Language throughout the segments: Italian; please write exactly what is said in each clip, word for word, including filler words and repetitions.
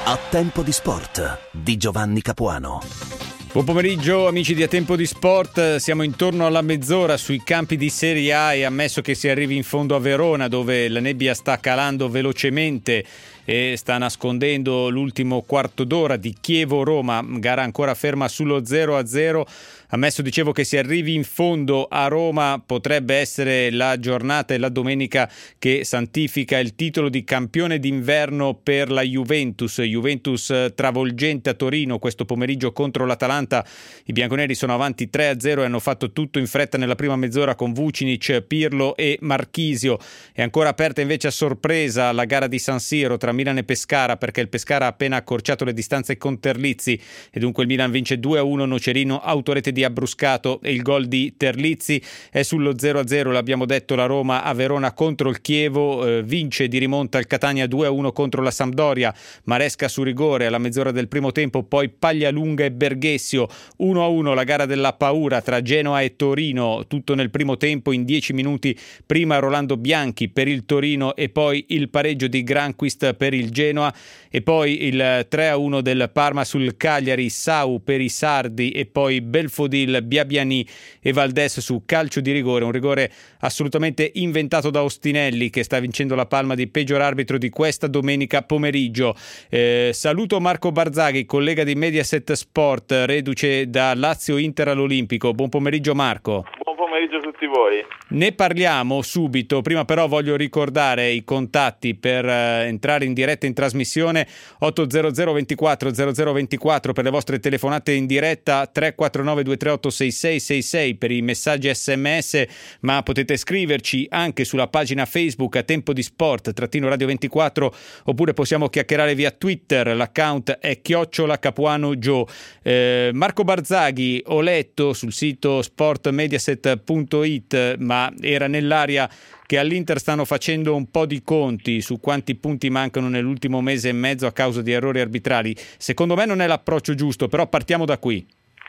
A Tempo di Sport di Giovanni Capuano. Buon pomeriggio amici di A Tempo di Sport, siamo intorno alla mezz'ora sui campi di Serie A e ammesso che si arrivi in fondo a Verona, dove la nebbia sta calando velocemente e sta nascondendo l'ultimo quarto d'ora di Chievo-Roma, gara ancora ferma sullo zero a zero. Ammesso, dicevo, che si arrivi in fondo a Roma, potrebbe essere la giornata e la domenica che santifica il titolo di campione d'inverno per la Juventus. Juventus travolgente a Torino questo pomeriggio contro l'Atalanta. I bianconeri sono avanti tre a zero e hanno fatto tutto in fretta nella prima mezz'ora con Vucinic, Pirlo e Marchisio. È ancora aperta invece a sorpresa la gara di San Siro tra Milan e Pescara, perché il Pescara ha appena accorciato le distanze con Terlizzi e dunque il Milan vince due a uno. Nocerino, autorete di Abbruscato, e il gol di Terlizzi. È sullo zero a zero, l'abbiamo detto, la Roma a Verona contro il Chievo, eh, vince di rimonta il Catania due a uno contro la Sampdoria. Maresca su rigore alla mezz'ora del primo tempo, poi Paglialunga e Berghessio. uno a uno la gara della paura tra Genoa e Torino, tutto nel primo tempo. In dieci minuti prima Rolando Bianchi per il Torino e poi il pareggio di Granquist per il Genoa e poi il tre a uno del Parma sul Cagliari, Sau per i sardi e poi Belfodil, Biabiani e Valdés su calcio di rigore, un rigore assolutamente inventato da Ostinelli, che sta vincendo la palma di peggior arbitro di questa domenica pomeriggio. Eh, saluto Marco Barzaghi, collega di Mediaset Sport, reduce da Lazio Inter all'Olimpico. Buon pomeriggio Marco. Buon pomeriggio a tutti voi. Ne parliamo subito, prima però voglio ricordare i contatti per eh, entrare in diretta in trasmissione: otto zero zero ventiquattro zero zero ventiquattro per le vostre telefonate in diretta, tre quattro nove due tre otto sei sei sei sei per i messaggi sms, ma potete scriverci anche sulla pagina Facebook A Tempo di Sport trattino Radio ventiquattro, oppure possiamo chiacchierare via Twitter, l'account è chiocciola Capuano Gio. Eh, Marco Barzaghi, ho letto sul sito sportmediaset punto it, ma era nell'aria, che all'Inter stanno facendo un po' di conti su quanti punti mancano nell'ultimo mese e mezzo a causa di errori arbitrali. Secondo me non è l'approccio giusto, però partiamo da qui.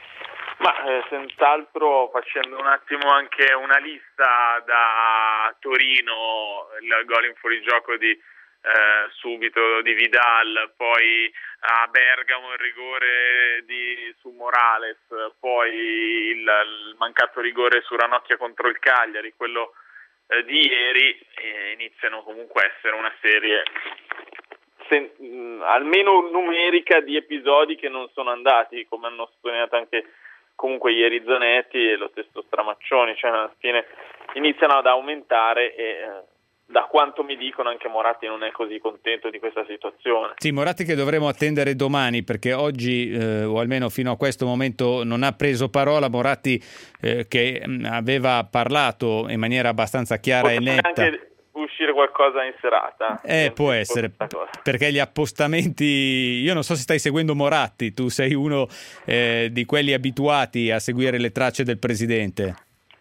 Ma eh, senz'altro, facendo un attimo anche una lista da Torino, il gol in fuorigioco di eh, subito di Vidal, poi a Bergamo il rigore di, su Morales, poi il, il mancato rigore su Ranocchia contro il Cagliari, quello eh, di ieri, eh, iniziano comunque a essere una serie sen- mh, almeno numerica di episodi che non sono andati, come hanno sottolineato anche comunque ieri Zanetti e lo stesso Stramaccioni, cioè alla fine iniziano ad aumentare e eh, da quanto mi dicono anche Moratti non è così contento di questa situazione. Sì, Moratti che dovremo attendere domani, perché oggi eh, o almeno fino a questo momento non ha preso parola. Moratti eh, che aveva parlato in maniera abbastanza chiara Potrebbe e netta anche uscire qualcosa in serata. Eh, può essere, perché gli appostamenti, io non so se stai seguendo Moratti, tu sei uno eh, di quelli abituati a seguire le tracce del presidente.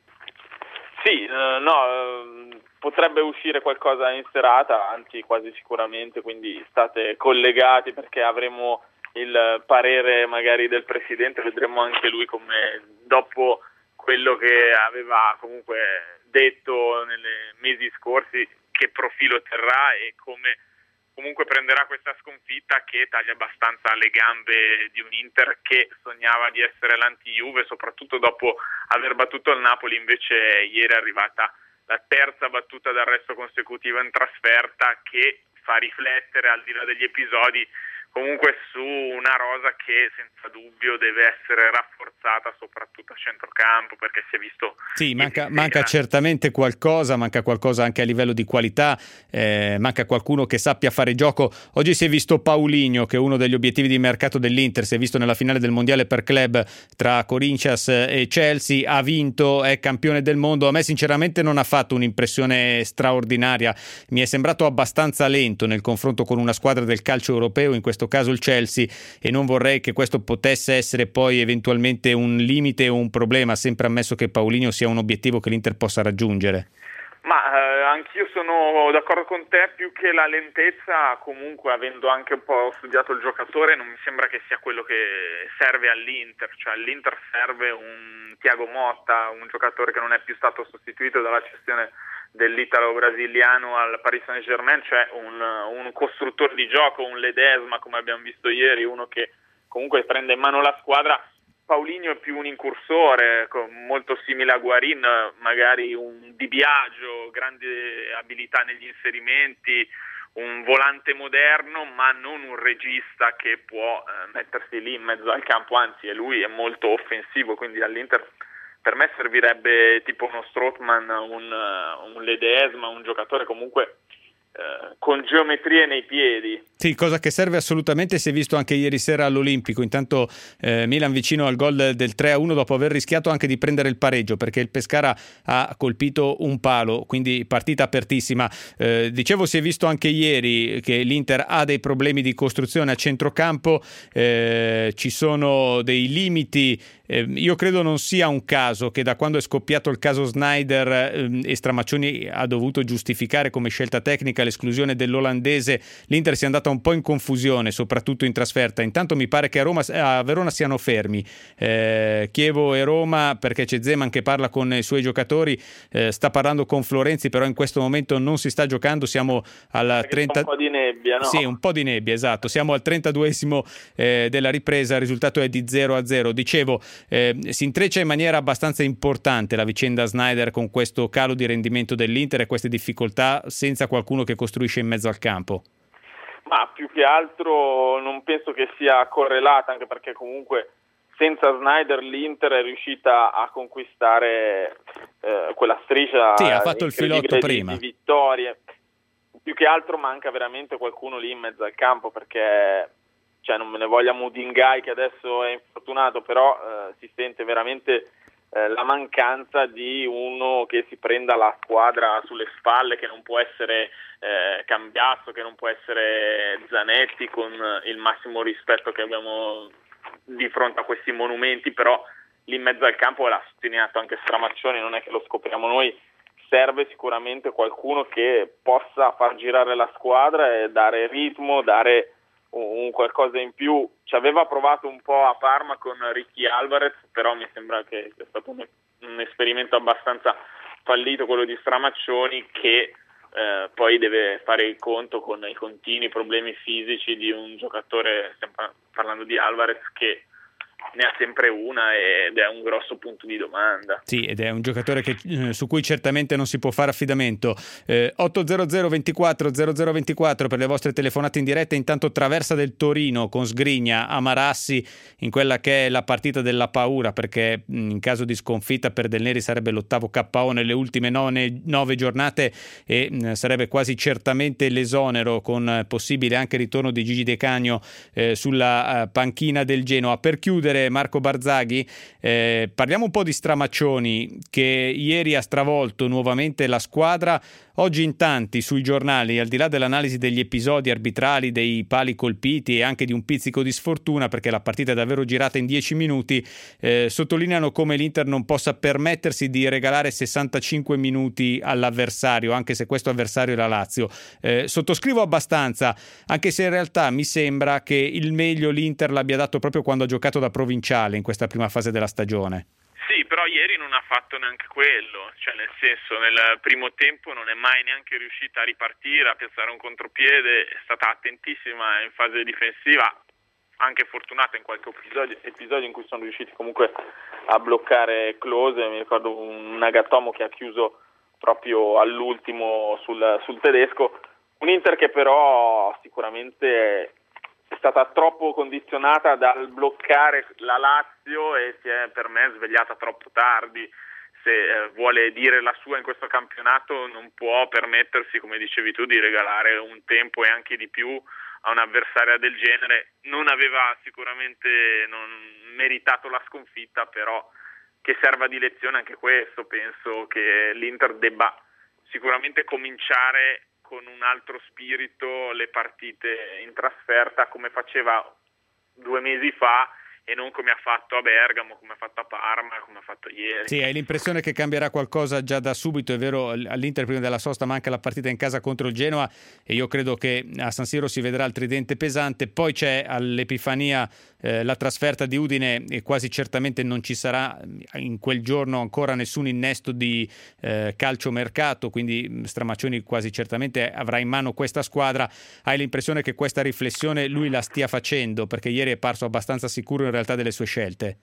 Sì, eh, no, eh, potrebbe uscire qualcosa in serata, anzi quasi sicuramente, quindi state collegati perché avremo il parere magari del presidente, vedremo anche lui come, dopo quello che aveva comunque detto nei mesi scorsi, che profilo terrà e come comunque prenderà questa sconfitta che taglia abbastanza le gambe di un Inter che sognava di essere l'anti-Juve, soprattutto dopo aver battuto il Napoli. Invece ieri è arrivata la terza battuta d'arresto consecutiva in trasferta, che fa riflettere, al di là degli episodi, comunque su una rosa che senza dubbio deve essere rafforzata soprattutto a centrocampo, perché si è visto... Sì, manca, manca certamente qualcosa, manca qualcosa anche a livello di qualità, eh, manca qualcuno che sappia fare gioco. Oggi si è visto Paulinho, che è uno degli obiettivi di mercato dell'Inter, si è visto nella finale del mondiale per club tra Corinthians e Chelsea, ha vinto, è campione del mondo. A me sinceramente non ha fatto un'impressione straordinaria, mi è sembrato abbastanza lento nel confronto con una squadra del calcio europeo, in questo caso il Chelsea, e non vorrei che questo potesse essere poi eventualmente un limite o un problema, sempre ammesso che Paulinho sia un obiettivo che l'Inter possa raggiungere. Ma eh, anch'io sono d'accordo con te, più che la lentezza, comunque avendo anche un po' studiato il giocatore, non mi sembra che sia quello che serve all'Inter, cioè all'Inter serve un Thiago Motta, un giocatore che non è più stato sostituito dalla cessione dell'italo-brasiliano al Paris Saint-Germain, cioè un, un costruttore di gioco, un Ledesma come abbiamo visto ieri, uno che comunque prende in mano la squadra. Paulinho è più un incursore, molto simile a Guarin, magari un Di Biagio, grande abilità negli inserimenti, un volante moderno, ma non un regista che può eh, mettersi lì in mezzo al campo, anzi, e lui è molto offensivo, quindi all'Inter per me servirebbe tipo uno Strootman, un, un Ledesma, un giocatore comunque eh, con geometrie nei piedi. Sì, cosa che serve assolutamente, si è visto anche ieri sera all'Olimpico. Intanto eh, Milan vicino al gol del tre a uno dopo aver rischiato anche di prendere il pareggio, perché il Pescara ha colpito un palo, quindi partita apertissima. Eh, dicevo, si è visto anche ieri che l'Inter ha dei problemi di costruzione a centrocampo, eh, ci sono dei limiti. Eh, io credo non sia un caso che da quando è scoppiato il caso Sneijder eh, e Stramaccioni ha dovuto giustificare come scelta tecnica l'esclusione dell'olandese, l'Inter sia andata un po' in confusione, soprattutto in trasferta. Intanto mi pare che a, Roma, a Verona siano fermi eh, Chievo e Roma, perché c'è Zeman che parla con i suoi giocatori, eh, sta parlando con Florenzi, però in questo momento non si sta giocando. Siamo al trenta... un po' di nebbia, no? Sì, un po' di nebbia, esatto. Siamo al trentaduesimo eh, della ripresa, il risultato è di zero a zero. Dicevo, eh, si intreccia in maniera abbastanza importante la vicenda Sneijder con questo calo di rendimento dell'Inter e queste difficoltà senza qualcuno che costruisce in mezzo al campo. Ma più che altro non penso che sia correlata, anche perché comunque senza Sneijder l'Inter è riuscita a conquistare eh, quella striscia. Sì, ha fatto il filotto di, prima. di vittorie. Più che altro manca veramente qualcuno lì in mezzo al campo, perché cioè, non me ne voglia Mudingai che adesso è infortunato, però eh, si sente veramente eh, la mancanza di uno che si prenda la squadra sulle spalle, che non può essere eh, Cambiasso, che non può essere Zanetti, con il massimo rispetto che abbiamo di fronte a questi monumenti, però lì in mezzo al campo l'ha sottolineato anche Stramaccioni, non è che lo scopriamo noi, serve sicuramente qualcuno che possa far girare la squadra e dare ritmo, dare un qualcosa in più. Ci aveva provato un po' a Parma con Ricky Alvarez, però mi sembra che sia stato un, un esperimento abbastanza fallito quello di Stramaccioni, che eh, poi deve fare il conto con i continui problemi fisici di un giocatore, stiamo parlando di Alvarez, che ne ha sempre una ed è un grosso punto di domanda. Sì, ed è un giocatore che, eh, su cui certamente non si può fare affidamento. eh, otto zero zero ventiquattro zero zero ventiquattro per le vostre telefonate in diretta. Intanto traversa del Torino con Sgrigna a Marassi in quella che è la partita della paura, perché mh, in caso di sconfitta per Del Neri sarebbe l'ottavo K O nelle ultime nove, nove giornate e mh, sarebbe quasi certamente l'esonero, con eh, possibile anche ritorno di Gigi De Canio eh, sulla eh, panchina del Genoa. Per chiudere, Marco Barzaghi, eh, parliamo un po' di Stramaccioni, che ieri ha stravolto nuovamente la squadra. Oggi in tanti sui giornali, al di là dell'analisi degli episodi arbitrali, dei pali colpiti e anche di un pizzico di sfortuna, perché la partita è davvero girata in dieci minuti, eh, sottolineano come l'Inter non possa permettersi di regalare sessantacinque minuti all'avversario, anche se questo avversario è la Lazio. Eh, sottoscrivo abbastanza, anche se in realtà mi sembra che il meglio l'Inter l'abbia dato proprio quando ha giocato da provinciale in questa prima fase della stagione. Sì, però ieri non ha fatto neanche quello, cioè nel senso, nel primo tempo non è mai neanche riuscita a ripartire, a piazzare un contropiede, è stata attentissima in fase difensiva, anche fortunata in qualche episodio, episodio in cui sono riusciti comunque a bloccare Klose. Mi ricordo un Nagatomo che ha chiuso proprio all'ultimo sul, sul tedesco, un Inter che però sicuramente è stata troppo condizionata dal bloccare la Lazio e si è per me svegliata troppo tardi. Se eh, vuole dire la sua in questo campionato non può permettersi, come dicevi tu, di regalare un tempo e anche di più a un'avversaria del genere. Non aveva sicuramente non meritato la sconfitta, però che serva di lezione anche questo. Penso che l'Inter debba sicuramente cominciare con un altro spirito le partite in trasferta, come faceva due mesi fa, e non come ha fatto a Bergamo, come ha fatto a Parma, come ha fatto ieri. Sì, hai l'impressione che cambierà qualcosa già da subito, è vero, all'Inter prima della sosta manca la partita in casa contro il Genoa e io credo che a San Siro si vedrà il tridente pesante, poi c'è all'Epifania eh, la trasferta di Udine e quasi certamente non ci sarà in quel giorno ancora nessun innesto di eh, calciomercato, quindi Stramaccioni quasi certamente avrà in mano questa squadra. Hai l'impressione che questa riflessione lui la stia facendo, perché ieri è parso abbastanza sicuro in realtà delle sue scelte?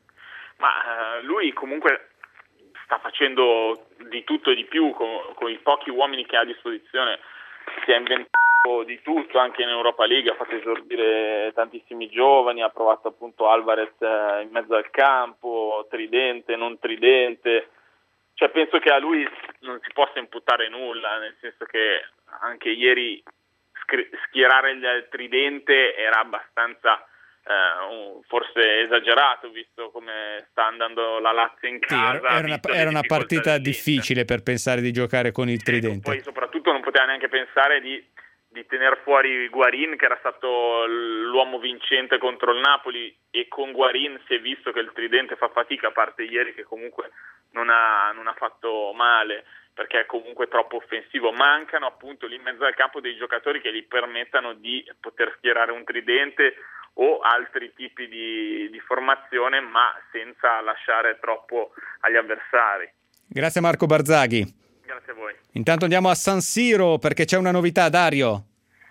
Ma uh, lui comunque sta facendo di tutto e di più con, con i pochi uomini che ha a disposizione, si è inventato di tutto anche in Europa League, ha fatto esordire tantissimi giovani, ha provato appunto Alvarez in mezzo al campo, tridente, non tridente, cioè penso che a lui non si possa imputare nulla, nel senso che anche ieri schierare il tridente era abbastanza eh, forse esagerato, visto come sta andando la Lazio in casa. Sì, era una, era una partita difficile per pensare di giocare con il tridente. Ecco, poi soprattutto non poteva neanche pensare di, di tenere fuori Guarin, che era stato l'uomo vincente contro il Napoli, e con Guarin si è visto che il tridente fa fatica, a parte ieri che comunque non ha, non ha fatto male, perché è comunque troppo offensivo. Mancano appunto lì in mezzo al campo dei giocatori che gli permettano di poter schierare un tridente o altri tipi di, di formazione, ma senza lasciare troppo agli avversari. Grazie Marco Barzaghi. Grazie a voi. Intanto andiamo a San Siro perché c'è una novità, Dario.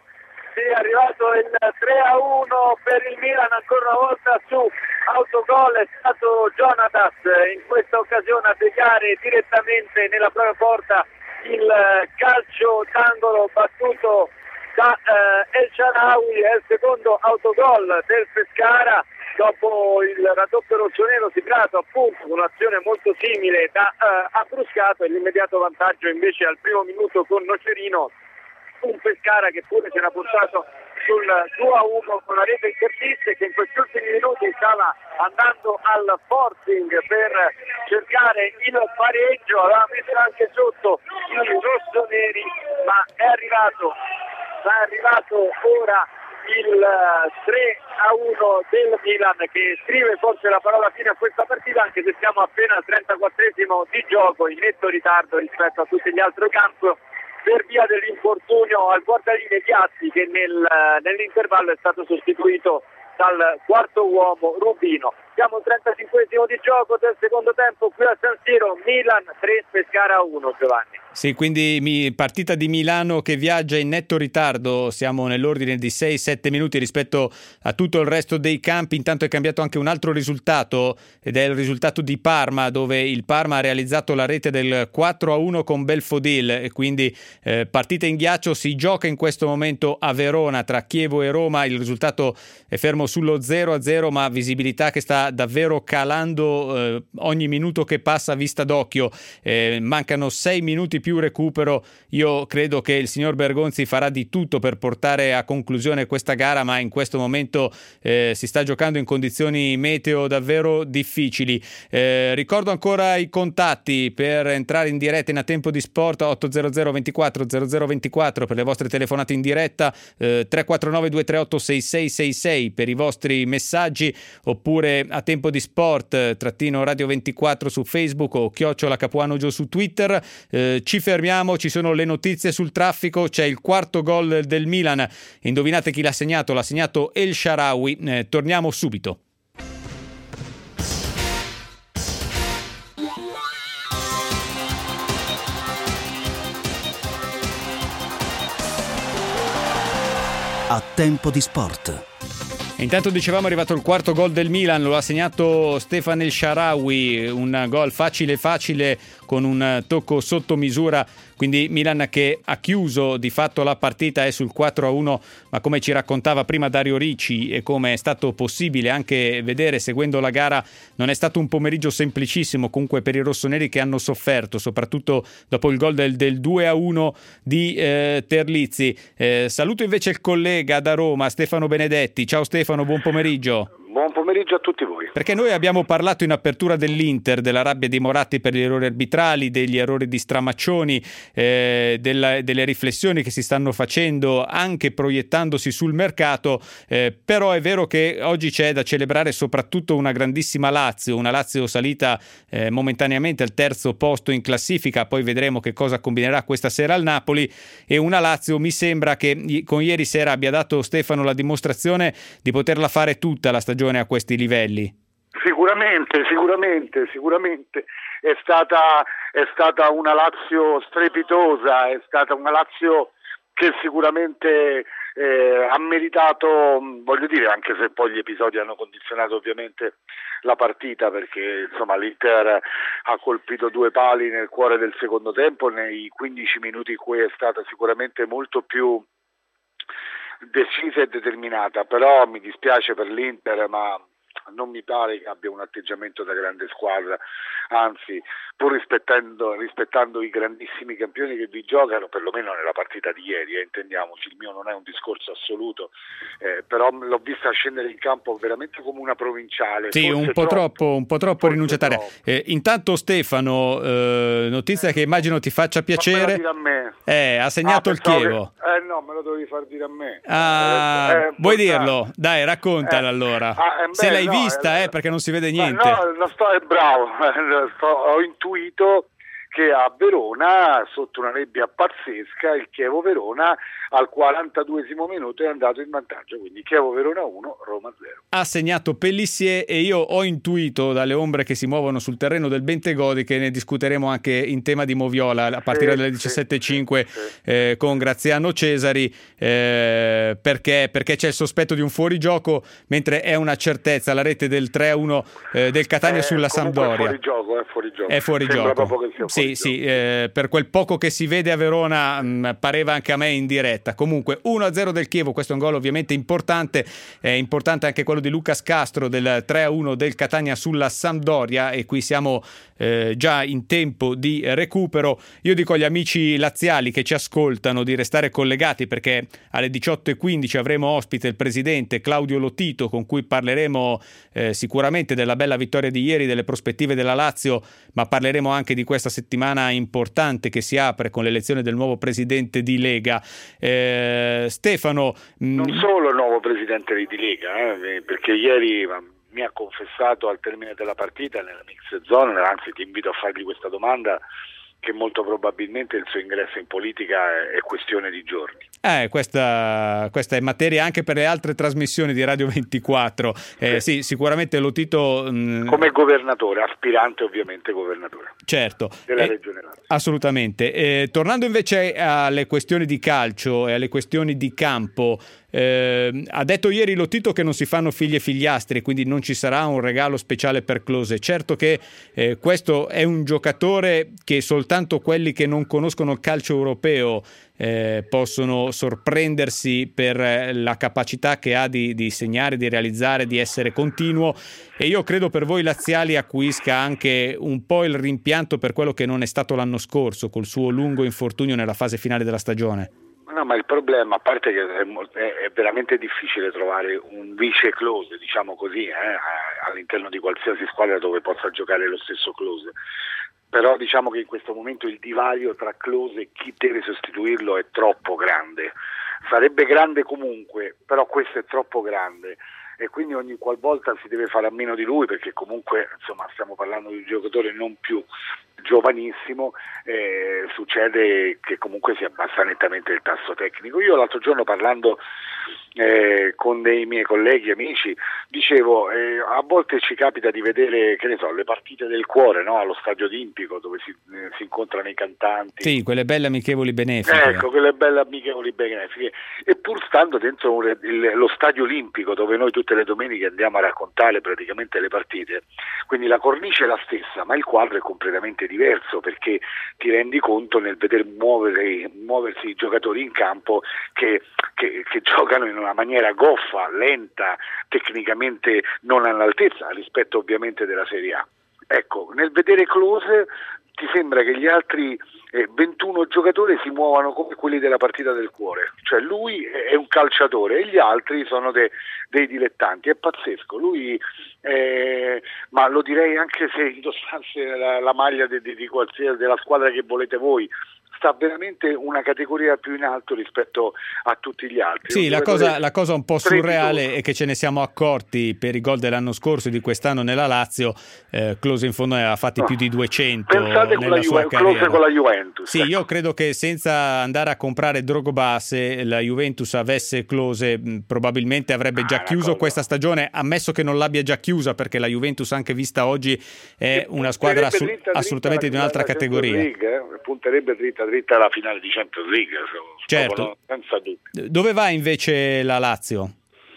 Sì, è arrivato il tre a uno per il Milan, ancora una volta su autogol è stato Jonatas in questa occasione a deviare direttamente nella propria porta il calcio d'angolo battuto da eh, El Shaarawy. È il secondo autogol del Pescara dopo il raddoppio rossonero. Si tratta appunto di un'azione molto simile da eh, Abbruscato, e l'immediato vantaggio invece al primo minuto con Nocerino, un Pescara che pure si era portato sul due a uno con la rete interviste, che in questi ultimi minuti stava andando al forcing per cercare il pareggio, aveva messo anche sotto i rossoneri, ma è arrivato, è arrivato ora il tre a uno del Milan, che scrive forse la parola fine a questa partita, anche se siamo appena al trentaquattresimo di gioco, in netto ritardo rispetto a tutti gli altri campi, per via dell'infortunio al guardalinee Piazzi, che nel, nell'intervallo è stato sostituito dal quarto uomo Rubino. Siamo al trentacinquesimo di gioco del secondo tempo qui a San Siro, Milan tre, Pescara uno, Giovanni. Sì, quindi mi, partita di Milano che viaggia in netto ritardo, siamo nell'ordine di sei sette minuti rispetto a tutto il resto dei campi. Intanto è cambiato anche un altro risultato, ed è il risultato di Parma, dove il Parma ha realizzato la rete del quattro a uno con Belfodil, e quindi eh, partita in ghiaccio. Si gioca in questo momento a Verona tra Chievo e Roma, il risultato è fermo sullo zero a zero, ma visibilità che sta davvero calando eh, ogni minuto che passa a vista d'occhio. Eh, mancano sei minuti più recupero. Io credo che il signor Bergonzi farà di tutto per portare a conclusione questa gara, ma in questo momento eh, si sta giocando in condizioni meteo davvero difficili. Eh, ricordo ancora i contatti per entrare in diretta in A Tempo di Sport: otto zero zero ventiquattro zero zero ventiquattro per le vostre telefonate in diretta, eh, tre quattro nove due tre otto sei sei sei sei per i vostri messaggi, oppure A Tempo di Sport trattino Radio ventiquattro su Facebook o chiocciola Capuano Gio su Twitter. Eh, ci fermiamo, ci sono le notizie sul traffico, c'è il quarto gol del Milan, indovinate chi l'ha segnato? L'ha segnato El Shaarawy. Eh, torniamo subito. A Tempo di Sport. Intanto dicevamo è arrivato il quarto gol del Milan, lo ha segnato Stefan El Shaarawy, un gol facile facile con un tocco sotto misura, quindi Milan che ha chiuso di fatto la partita, è sul quattro a uno, ma come ci raccontava prima Dario Ricci e come è stato possibile anche vedere seguendo la gara, non è stato un pomeriggio semplicissimo comunque per i rossoneri, che hanno sofferto soprattutto dopo il gol del, del due a uno di eh, Terlizzi. Eh, saluto invece il collega da Roma, Stefano Benedetti. Ciao Stefano, buon pomeriggio. Buon pomeriggio a tutti voi. Perché noi abbiamo parlato in apertura dell'Inter, della rabbia di Moratti per gli errori arbitrali, degli errori di Stramaccioni, eh, della, delle riflessioni che si stanno facendo anche proiettandosi sul mercato, eh, però è vero che oggi c'è da celebrare soprattutto una grandissima Lazio, una Lazio salita eh, momentaneamente al terzo posto in classifica, poi vedremo che cosa combinerà questa sera al Napoli, e una Lazio mi sembra che con ieri sera abbia dato Stefano la dimostrazione di poterla fare tutta la stagione a questi livelli. Sicuramente, sicuramente, sicuramente è stata, è stata una Lazio strepitosa, è stata una Lazio che sicuramente eh, ha meritato, voglio dire, anche se poi gli episodi hanno condizionato ovviamente la partita, perché insomma l'Inter ha colpito due pali nel cuore del secondo tempo, nei quindici minuti in cui è stata sicuramente molto più decisa e determinata, però mi dispiace per l'Inter, ma non mi pare che abbia un atteggiamento da grande squadra, anzi pur rispettando, rispettando i grandissimi campioni che vi giocano, perlomeno nella partita di ieri, eh, intendiamoci, il mio non è un discorso assoluto, eh, però l'ho vista scendere in campo veramente come una provinciale. Sì, un po' troppo, un po' troppo rinunciataria. Eh, intanto Stefano, eh, notizia che immagino ti faccia piacere, dire a me. Eh, ha segnato ah, il Chievo. Che, eh no, me lo dovevi far dire a me. Ah, eh, vuoi dirlo? Dai, raccontala eh, allora. Ah, eh, Se beh, l'hai no, vista, eh, eh, perché non si vede niente. No, lo sto, è bravo, sto, ho intuito che a Verona, sotto una nebbia pazzesca, il Chievo Verona al quarantaduesimo minuto è andato in vantaggio, quindi Chievo Verona uno, Roma zero. Ha segnato Pellissier e io ho intuito dalle ombre che si muovono sul terreno del Bentegodi che ne discuteremo anche in tema di Moviola a partire sì, dalle diciassette e cinque sì, sì. eh, con Graziano Cesari, eh, perché, perché c'è il sospetto di un fuorigioco, mentre è una certezza la rete del tre a uno eh, del Catania eh, sulla Sampdoria. È fuori gioco, è fuori gioco. È fuori Sembra gioco. proprio che sia fuori sì, gioco. sì, eh, per quel poco che si vede a Verona mh, pareva anche a me in diretta. Comunque uno a zero del Chievo, questo è un gol ovviamente importante, è importante anche quello di Lucas Castro del tre a uno del Catania sulla Sampdoria, e qui siamo eh, già in tempo di recupero. Io dico agli amici laziali che ci ascoltano di restare collegati, perché alle diciotto e quindici avremo ospite il presidente Claudio Lotito, con cui parleremo eh, sicuramente della bella vittoria di ieri, delle prospettive della Lazio, ma parleremo anche di questa settimana importante che si apre con l'elezione del nuovo presidente di Lega. Eh, Stefano, non mh... solo il nuovo presidente di Lega, eh, perché ieri mi ha confessato al termine della partita nella mix zone, anzi ti invito a fargli questa domanda, che molto probabilmente il suo ingresso in politica è questione di giorni. Eh, questa, questa è materia anche per le altre trasmissioni di Radio ventiquattro. Eh, sì. sì, sicuramente Lotito... Mh... Come governatore, aspirante ovviamente governatore. Certo. Della eh, Regione Lazio. Assolutamente. Eh, tornando invece alle questioni di calcio e alle questioni di campo, eh, ha detto ieri Lotito che non si fanno figli e figliastri, quindi non ci sarà un regalo speciale per Klose. Certo che eh, questo è un giocatore che soltanto quelli che non conoscono il calcio europeo Eh, possono sorprendersi per la capacità che ha di, di segnare, di realizzare, di essere continuo, e io credo per voi laziali acuisca anche un po' il rimpianto per quello che non è stato l'anno scorso col suo lungo infortunio nella fase finale della stagione. No, ma il problema, a parte che è, è veramente difficile trovare un vice Klose, diciamo così, eh, all'interno di qualsiasi squadra dove possa giocare lo stesso Klose. Però diciamo che in questo momento il divario tra Klose e chi deve sostituirlo è troppo grande. Sarebbe grande comunque, però questo è troppo grande, e quindi ogni qualvolta si deve fare a meno di lui, perché comunque insomma stiamo parlando di un giocatore non più giovanissimo, eh, succede che comunque si abbassa nettamente il tasso tecnico. Io l'altro giorno, parlando eh, con dei miei colleghi amici, dicevo eh, a volte ci capita di vedere, che ne so, le partite del cuore, no? Allo Stadio Olimpico, dove si, eh, si incontrano i cantanti. Sì, quelle belle amichevoli benefiche. Ecco, quelle belle amichevoli benefiche. E pur stando dentro un, il, lo Stadio Olimpico, dove noi tutte le domeniche andiamo a raccontare praticamente le partite, quindi la cornice è la stessa, ma il quadro è completamente diverso, perché ti rendi conto nel vedere muovere, muoversi i giocatori in campo che, che, che giocano in una maniera goffa, lenta, tecnicamente non all'altezza rispetto ovviamente della Serie A. ecco, nel vedere Klose ti sembra che gli altri eh, ventuno giocatori si muovano come quelli della partita del cuore, cioè lui è un calciatore e gli altri sono de, dei dilettanti, è pazzesco, lui eh, ma lo direi anche se indossasse la, la maglia de, de, di qualsiasi della squadra che volete voi, sta veramente una categoria più in alto rispetto a tutti gli altri. Sì, la cosa, la cosa un po' surreale è che ce ne siamo accorti per i gol dell'anno scorso e di quest'anno nella Lazio. eh, Klose in fondo ne ha fatti no. più di duecento. Pensate nella con sua Juve, carriera. Klose con la Juventus. Sì, io credo che senza andare a comprare Drogba, se la Juventus avesse Klose mh, probabilmente avrebbe già ah, chiuso cosa. questa stagione, ammesso che non l'abbia già chiusa, perché la Juventus anche vista oggi è una squadra assu- dritta, assolutamente dritta di un'altra categoria. League, eh? Punterebbe dritta dritta alla finale di Champions League, certo. no, senza dubbio. Dove va invece la Lazio?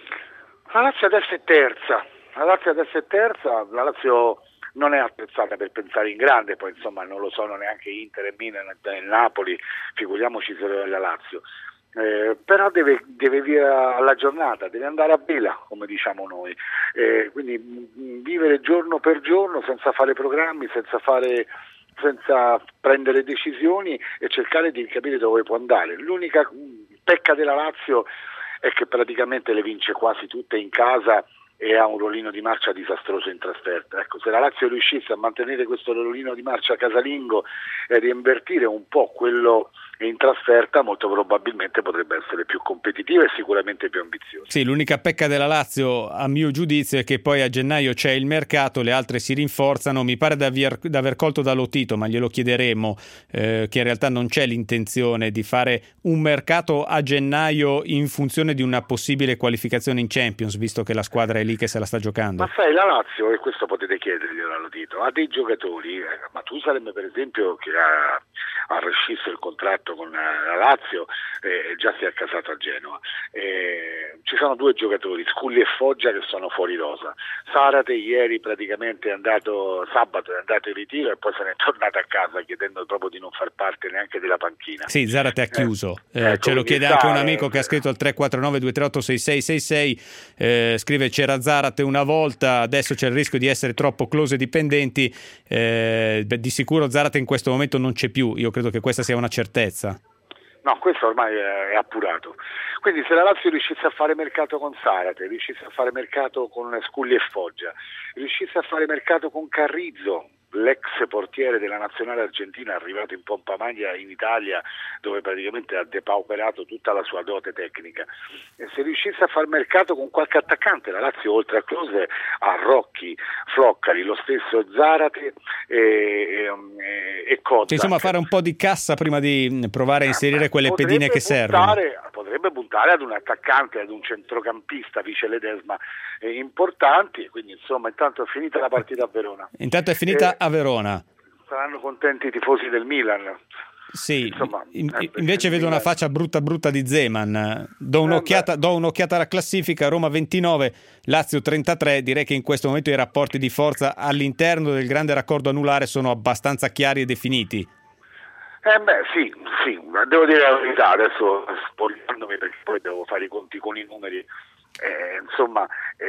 La Lazio adesso è terza, la Lazio adesso è terza, la Lazio non è attrezzata per pensare in grande, poi insomma non lo sono neanche Inter e Milan e Napoli, figuriamoci se lo è la Lazio. Eh, però deve, deve via alla giornata, deve andare a vela, come diciamo noi, eh, quindi mh, vivere giorno per giorno senza fare programmi, senza fare senza prendere decisioni e cercare di capire dove può andare. L'unica pecca della Lazio è che praticamente le vince quasi tutte in casa e ha un rollino di marcia disastroso in trasferta. Ecco, se la Lazio riuscisse a mantenere questo rollino di marcia casalingo e rinvertire un po' quello in trasferta, molto probabilmente potrebbe essere più competitiva e sicuramente più ambiziosa. Sì, l'unica pecca della Lazio, a mio giudizio, è che poi a gennaio c'è il mercato, le altre si rinforzano. Mi pare d'aver, d'aver colto da Lotito, ma glielo chiederemo, eh, che in realtà non c'è l'intenzione di fare un mercato a gennaio in funzione di una possibile qualificazione in Champions, visto che la squadra è lì che se la sta giocando. Ma sai, la Lazio, e questo potete chiederglielo a Lotito, ha dei giocatori, eh, ma tu sarebbe per esempio che ha, ha rescisso il contratto con la Lazio e eh, già si è accasato a Genova. Eh, ci sono due giocatori, Sculli e Foggia, che sono fuori rosa. Sarate ieri praticamente è andato, sabato è andato in ritiro e poi se n'è tornato a casa chiedendo proprio di non far parte neanche della panchina. Sì, Zarate ha chiuso, eh, eh, ecco, ce lo chiede anche un amico che ha scritto al tre quattro nove due tre otto sei sei sei sei, eh, scrive: c'era Zarate una volta, adesso c'è il rischio di essere troppo close dipendenti, eh, beh, di sicuro Zarate in questo momento non c'è più, io credo che questa sia una certezza. No, questo ormai è appurato. Quindi se la Lazio riuscisse a fare mercato con Sarate, riuscisse a fare mercato con Sculli e Foggia, riuscisse a fare mercato con Carrizzo, l'ex portiere della nazionale argentina arrivato in pompa magna in Italia, dove praticamente ha depauperato tutta la sua dote tecnica, e se riuscisse a far mercato con qualche attaccante, la Lazio oltre a Klose ha Rocchi, Floccari, lo stesso Zarate e, e, e Kozak. Insomma, fare un po' di cassa prima di provare a inserire quelle pedine che servono. Potrebbe puntare ad un attaccante, ad un centrocampista, vice Ledesma, eh, importanti, quindi insomma intanto è finita la partita a Verona. Intanto è finita eh, a Verona. Saranno contenti i tifosi del Milan. Sì, insomma, in, invece vedo una faccia brutta brutta di Zeman. Do un'occhiata, do un'occhiata alla classifica: Roma ventinove, Lazio trentatré. Direi che in questo momento i rapporti di forza all'interno del grande raccordo anulare sono abbastanza chiari e definiti. Eh beh sì, sì, devo dire la verità, adesso spogliandomi perché poi devo fare i conti con i numeri, eh, insomma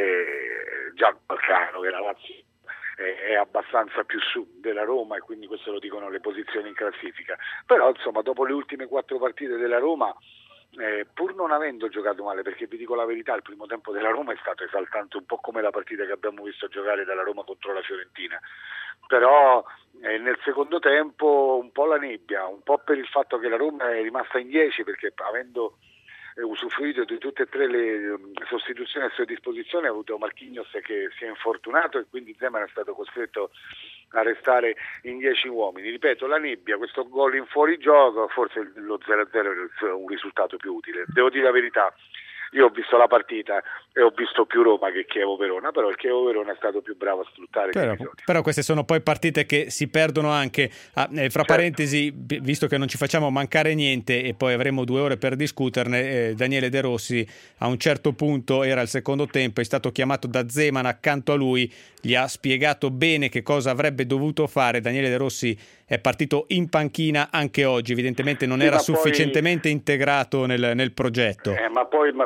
eh, già qualche anno che la Lazio è, è abbastanza più su della Roma e quindi questo lo dicono le posizioni in classifica, però insomma dopo le ultime quattro partite della Roma, Eh, pur non avendo giocato male, perché vi dico la verità, il primo tempo della Roma è stato esaltante, un po' come la partita che abbiamo visto giocare dalla Roma contro la Fiorentina, però eh, nel secondo tempo un po' la nebbia, un po' per il fatto che la Roma è rimasta in dieci, perché avendo eh, usufruito di tutte e tre le um, sostituzioni a sua disposizione ha avuto Marquinhos che si è infortunato e quindi Zeman è stato costretto a restare in dieci uomini. Ripeto, la nebbia, questo gol in fuorigioco, forse lo zero a zero è un risultato più utile. Devo dire la verità, io ho visto la partita e ho visto più Roma che Chievo-Verona, però il Chievo-Verona è stato più bravo a sfruttare però, gli episodi. Però queste sono poi partite che si perdono anche, ah, eh, fra certo. parentesi, visto che non ci facciamo mancare niente e poi avremo due ore per discuterne, eh, Daniele De Rossi a un certo punto, era il secondo tempo, è stato chiamato da Zeman accanto a lui, gli ha spiegato bene che cosa avrebbe dovuto fare. Daniele De Rossi è partito in panchina anche oggi, evidentemente non sì, era sufficientemente poi, integrato nel, nel progetto. Eh, ma poi ma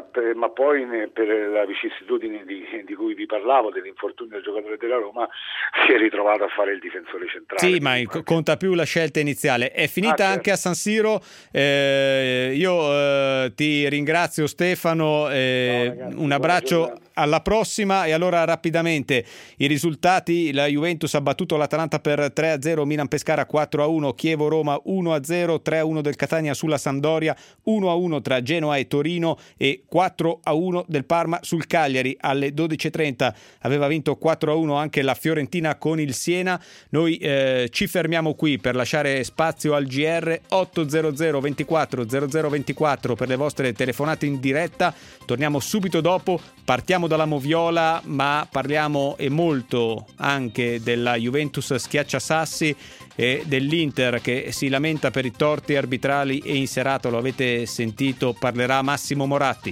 per, ma poi ne, per la vicissitudine di, di cui vi parlavo, dell'infortunio del giocatore della Roma, si è ritrovato a fare il difensore centrale. Sì, ma il, conta più la scelta iniziale. È finita ah, anche certo. a San Siro. Eh, io eh, ti ringrazio Stefano, eh, no, ragazzi, un abbraccio, alla prossima. E allora rapidamente i risultati: la Juventus ha battuto l'Atalanta per tre a zero, Milan Pescara quattro a uno, Chievo Roma uno a zero, tre a uno del Catania sulla Sampdoria, uno a uno tra Genoa e Torino e quattro a uno del Parma sul Cagliari. Alle dodici e trenta aveva vinto quattro a uno anche la Fiorentina con il Siena. Noi eh, ci fermiamo qui per lasciare spazio al G R. Otto zero zero ventiquattro zero zero ventiquattro per le vostre telefonate in diretta. Torniamo subito dopo, partiamo dalla Moviola, ma parliamo e molto anche della Juventus schiacciasassi e dell'Inter che si lamenta per i torti arbitrali, e in serata, lo avete sentito, parlerà Massimo Moratti.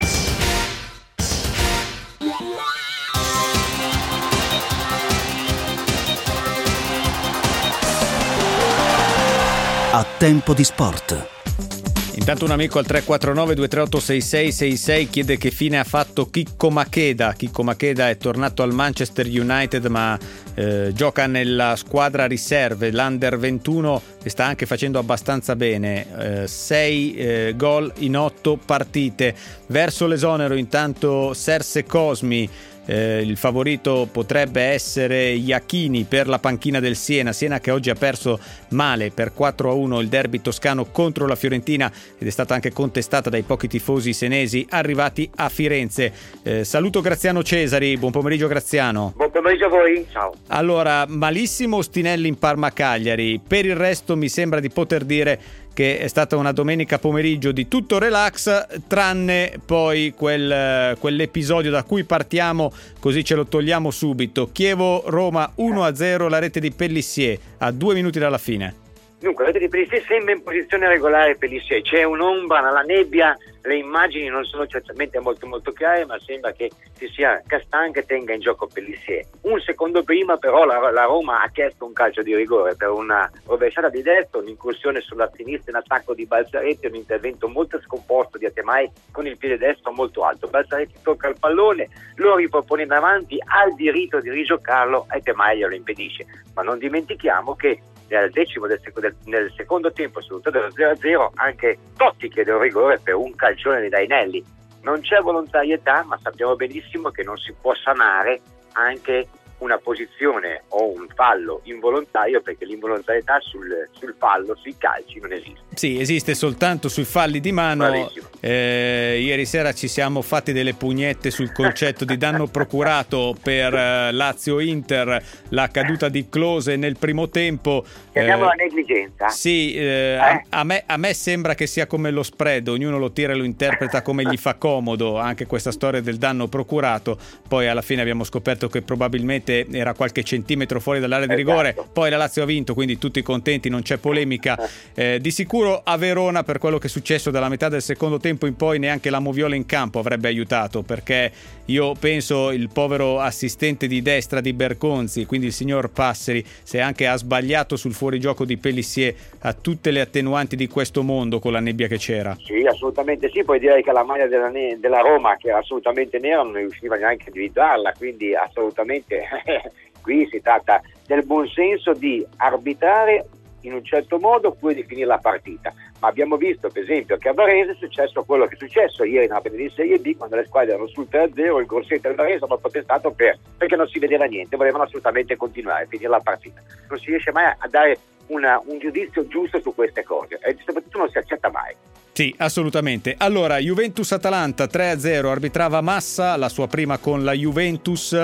A tempo di sport. Intanto un amico al tre quattro nove due tre otto sei sei sei sei chiede che fine ha fatto Chicco Macheda. Chicco Macheda è tornato al Manchester United, ma eh, gioca nella squadra riserve, l'Under ventuno, e sta anche facendo abbastanza bene. sei eh, gol in otto partite. Verso l'esonero intanto Serse Cosmi. Eh, il favorito potrebbe essere Iachini per la panchina del Siena. Siena che oggi ha perso male per quattro a uno il derby toscano contro la Fiorentina, ed è stata anche contestata dai pochi tifosi senesi arrivati a Firenze. Eh, saluto Graziano Cesari, buon pomeriggio Graziano. Buon pomeriggio a voi, ciao. Allora, malissimo Ostinelli in Parma-Cagliari, per il resto mi sembra di poter dire che è stata una domenica pomeriggio di tutto relax, tranne poi quel, quell'episodio da cui partiamo, così ce lo togliamo subito. Chievo-Roma uno a zero, la rete di Pellissier a due minuti dalla fine. Dunque, la rete di Pellissier sembra in posizione regolare. Pellissier, c'è un'ombra nella nebbia, le immagini non sono certamente molto molto chiare, ma sembra che ci sia Castan che tenga in gioco Pellissier. Un secondo prima però la, la Roma ha chiesto un calcio di rigore per una rovesciata di destro, un'incursione sulla sinistra in attacco di Balzaretti, un intervento molto scomposto di Atemai con il piede destro molto alto. Balzaretti tocca il pallone, lo ripropone in avanti, ha il diritto di rigiocarlo, Atemai glielo impedisce. Ma non dimentichiamo che nel decimo del, sec- del nel secondo tempo, sul dello zero a zero, anche Totti chiede un rigore per un calcione di Dainelli. Non c'è volontarietà, ma sappiamo benissimo che non si può sanare anche una posizione o un fallo involontario, perché l'involontarietà sul, sul fallo, sui calci, non esiste. Sì, esiste soltanto sui falli di mano. Eh, ieri sera ci siamo fatti delle pugnette sul concetto di danno procurato per eh, Lazio-Inter, la caduta di Klose nel primo tempo. Chiamiamola eh, negligenza? Sì, eh, eh? A, a, me, a me sembra che sia come lo spread, ognuno lo tira e lo interpreta come gli fa comodo, anche questa storia del danno procurato. Poi alla fine abbiamo scoperto che probabilmente era qualche centimetro fuori dall'area di rigore. Esatto. Poi la Lazio ha vinto, quindi tutti contenti, non c'è polemica. Eh, di sicuro a Verona, per quello che è successo dalla metà del secondo tempo in poi, neanche la moviola in campo avrebbe aiutato, perché io penso il povero assistente di destra di Bergonzi, quindi il signor Passeri, se anche ha sbagliato sul fuorigioco di Pellissier, ha tutte le attenuanti di questo mondo con la nebbia che c'era. Sì, assolutamente sì. Poi direi che la maglia della, ne- della Roma, che era assolutamente nera, non riusciva neanche a individuarla, quindi assolutamente qui si tratta del buonsenso di arbitrare in un certo modo oppure di finire la partita. Ma abbiamo visto per esempio che a Varese è successo quello che è successo ieri nella partita di Serie B, quando le squadre erano sul tre a zero, il Grosseto e il Varese hanno protestato per, perché non si vedeva niente, volevano assolutamente continuare a finire la partita. Non si riesce mai a dare una, un giudizio giusto su queste cose e soprattutto non si accetta mai. Sì, assolutamente. Allora, Juventus-Atalanta tre a zero, arbitrava Massa, la sua prima con la Juventus.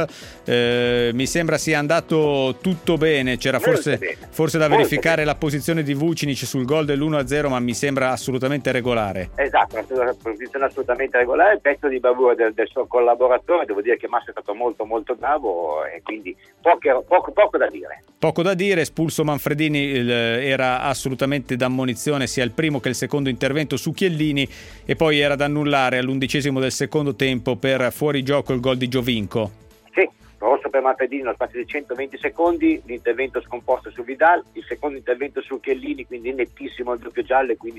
Eh, mi sembra sia andato tutto bene, c'era forse, bene. forse da verificare la posizione di Vucinic sul gol dell'uno a zero, ma mi sembra assolutamente regolare. Esatto, una posizione assolutamente regolare, il pezzo di bravura del, del suo collaboratore. Devo dire che Massa è stato molto molto bravo e quindi poco, poco, poco da dire. Poco da dire, espulso Manfredini, il, era assolutamente da ammonizione sia il primo che il secondo intervento su Chiellini, e poi era da annullare all'undicesimo del secondo tempo per fuorigioco il gol di Giovinco. Sì, rosso per Manfredini nello spazio di centoventi secondi, l'intervento scomposto su Vidal, il secondo intervento su Chiellini, quindi nettissimo il doppio giallo, e quindi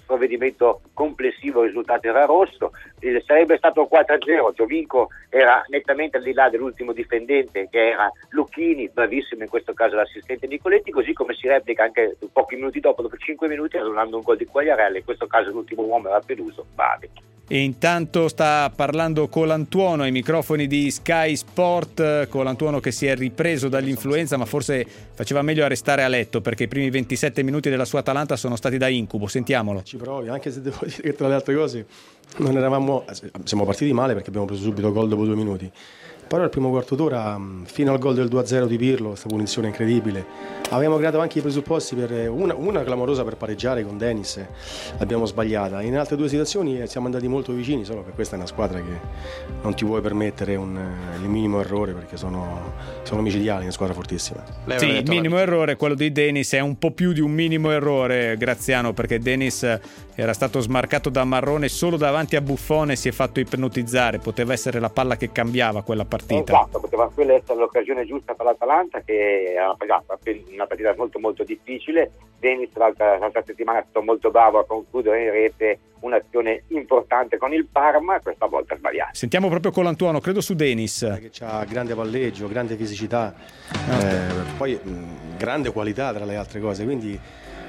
provvedimento complessivo il risultato era rosso. Il, sarebbe stato quattro a zero, Giovinco era nettamente al di là dell'ultimo difendente che era Lucchini, bravissimo in questo caso l'assistente Nicoletti, così come si replica anche pochi minuti dopo, dopo cinque minuti annullando un gol di Quagliarella, in questo caso l'ultimo uomo era Peluso, bravi. E intanto sta parlando Colantuono ai microfoni di Sky Sport, Colantuono che si è ripreso dall'influenza ma forse faceva meglio a restare a letto perché i primi ventisette minuti della sua Atalanta sono stati da incubo, sentiamolo. Ci provi, anche se devo dire che tra le altre cose non eravamo, siamo partiti male perché abbiamo preso subito gol dopo due minuti. Però il primo quarto d'ora, fino al gol del due a zero di Pirlo, questa punizione incredibile, avevamo creato anche i presupposti per una, una clamorosa per pareggiare con Dennis, l'abbiamo sbagliata. In altre due situazioni siamo andati molto vicini, solo che questa è una squadra che non ti puoi permettere un, il minimo errore perché sono, sono micidiali, una squadra fortissima. Sì, il minimo errore, quello di Dennis, è un po' più di un minimo errore, Graziano, perché Dennis era stato smarcato da Marrone solo davanti a Buffon e si è fatto ipnotizzare, poteva essere la palla che cambiava quella partita. Esatto, poteva quella essere l'occasione giusta per l'Atalanta, che era una partita molto molto difficile. Dennis l'altra, l'altra settimana è stato molto bravo a concludere in rete un'azione importante con il Parma, questa volta sbagliata. Sentiamo proprio Colantuono, credo su Dennis. Che ha grande palleggio, grande fisicità, eh, poi mh, grande qualità tra le altre cose, quindi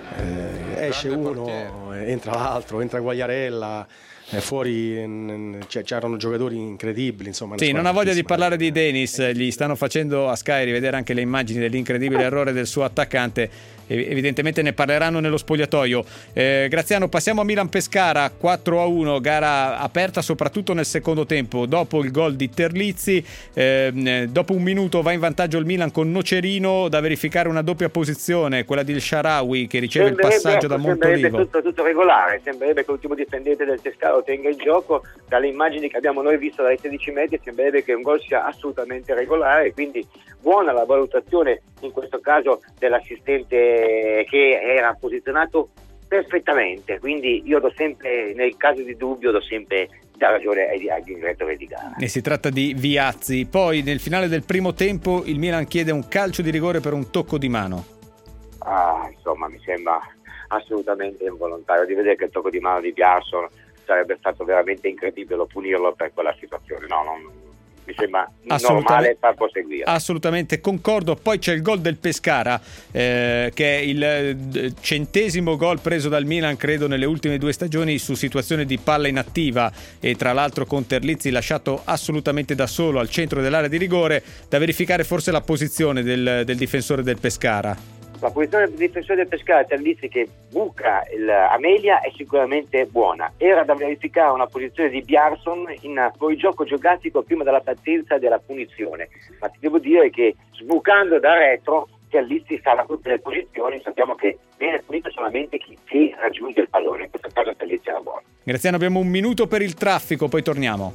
eh, esce uno, entra l'altro, entra Quagliarella. Eh, fuori cioè, c'erano giocatori incredibili, insomma. Sì, non ha voglia di parlare di Dennis, gli stanno facendo a Sky rivedere anche le immagini dell'incredibile errore del suo attaccante. Evidentemente ne parleranno nello spogliatoio. eh, Graziano, passiamo a Milan-Pescara, quattro a uno, gara aperta soprattutto nel secondo tempo. Dopo il gol di Terlizzi, eh, dopo un minuto va in vantaggio il Milan con Nocerino, da verificare una doppia posizione, quella di El Shaarawy che riceve il passaggio ecco, da Montolivo. Sembrerebbe tutto, tutto regolare, sembrerebbe che l'ultimo difendente del Pescara lo tenga in gioco. Dalle immagini che abbiamo noi visto dai sedici metri sembrerebbe che un gol sia assolutamente regolare, quindi buona la valutazione in questo caso dell'assistente che era posizionato perfettamente, quindi io do sempre, nel caso di dubbio do sempre da ragione ai, ai direttori di gara. E si tratta di Viazzi. Poi nel finale del primo tempo il Milan chiede un calcio di rigore per un tocco di mano. Ah, insomma, mi sembra assolutamente involontario. Di vedere che il tocco di mano di Biarson sarebbe stato veramente incredibile punirlo per quella situazione. No, non mi sembra normale far proseguire. Assolutamente concordo. Poi c'è il gol del Pescara, eh, che è il centesimo gol preso dal Milan credo nelle ultime due stagioni su situazione di palla inattiva, e tra l'altro con Terlizzi lasciato assolutamente da solo al centro dell'area di rigore. Da verificare forse la posizione del, del difensore del Pescara. La posizione del difensore del Pescara, Terlizzi, che buca il Amelia, è sicuramente buona. Era da verificare una posizione di Biarson in fuorigioco geografico prima della partenza della punizione, ma ti devo dire che sbucando da retro Terlizzi sta da tutte le posizioni. Sappiamo che viene punito solamente chi, chi raggiunge il pallone, in questo caso Terlizzi era buono. Graziano, abbiamo un minuto per il traffico, poi torniamo.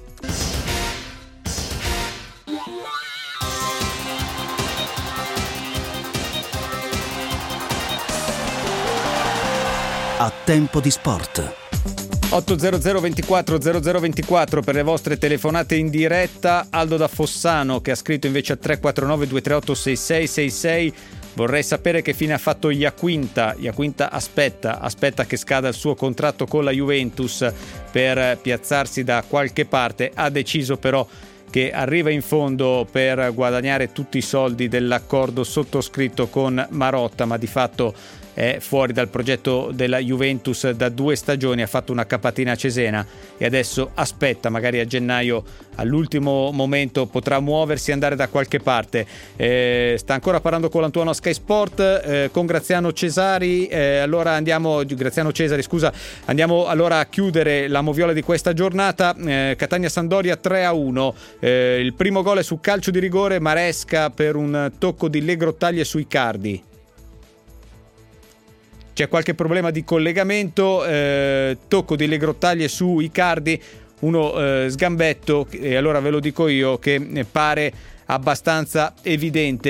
A tempo di sport. ottocento ventiquattro zero zero ventiquattro per le vostre telefonate in diretta. Aldo da Fossano che ha scritto invece a tre quattro nove due tre otto sei sei sei sei: vorrei sapere che fine ha fatto Iaquinta. Iaquinta aspetta, aspetta che scada il suo contratto con la Juventus per piazzarsi da qualche parte. Ha deciso però che arriva in fondo per guadagnare tutti i soldi dell'accordo sottoscritto con Marotta, ma di fatto è fuori dal progetto della Juventus da due stagioni. Ha fatto una capatina a Cesena e adesso aspetta, magari a gennaio all'ultimo momento potrà muoversi e andare da qualche parte. Eh, sta ancora parlando con l'Antuono a Sky Sport, eh, con Graziano Cesari. Eh, allora andiamo, Graziano Cesari, scusa, andiamo allora a chiudere la moviola di questa giornata. Eh, Catania-Sampdoria tre a uno. Eh, il primo gol è su calcio di rigore, Maresca per un tocco di Le Grottaglie su Icardi. C'è qualche problema di collegamento, eh, tocco di Le Grottaglie su Icardi, uno eh, sgambetto, e allora ve lo dico io, che pare abbastanza evidente.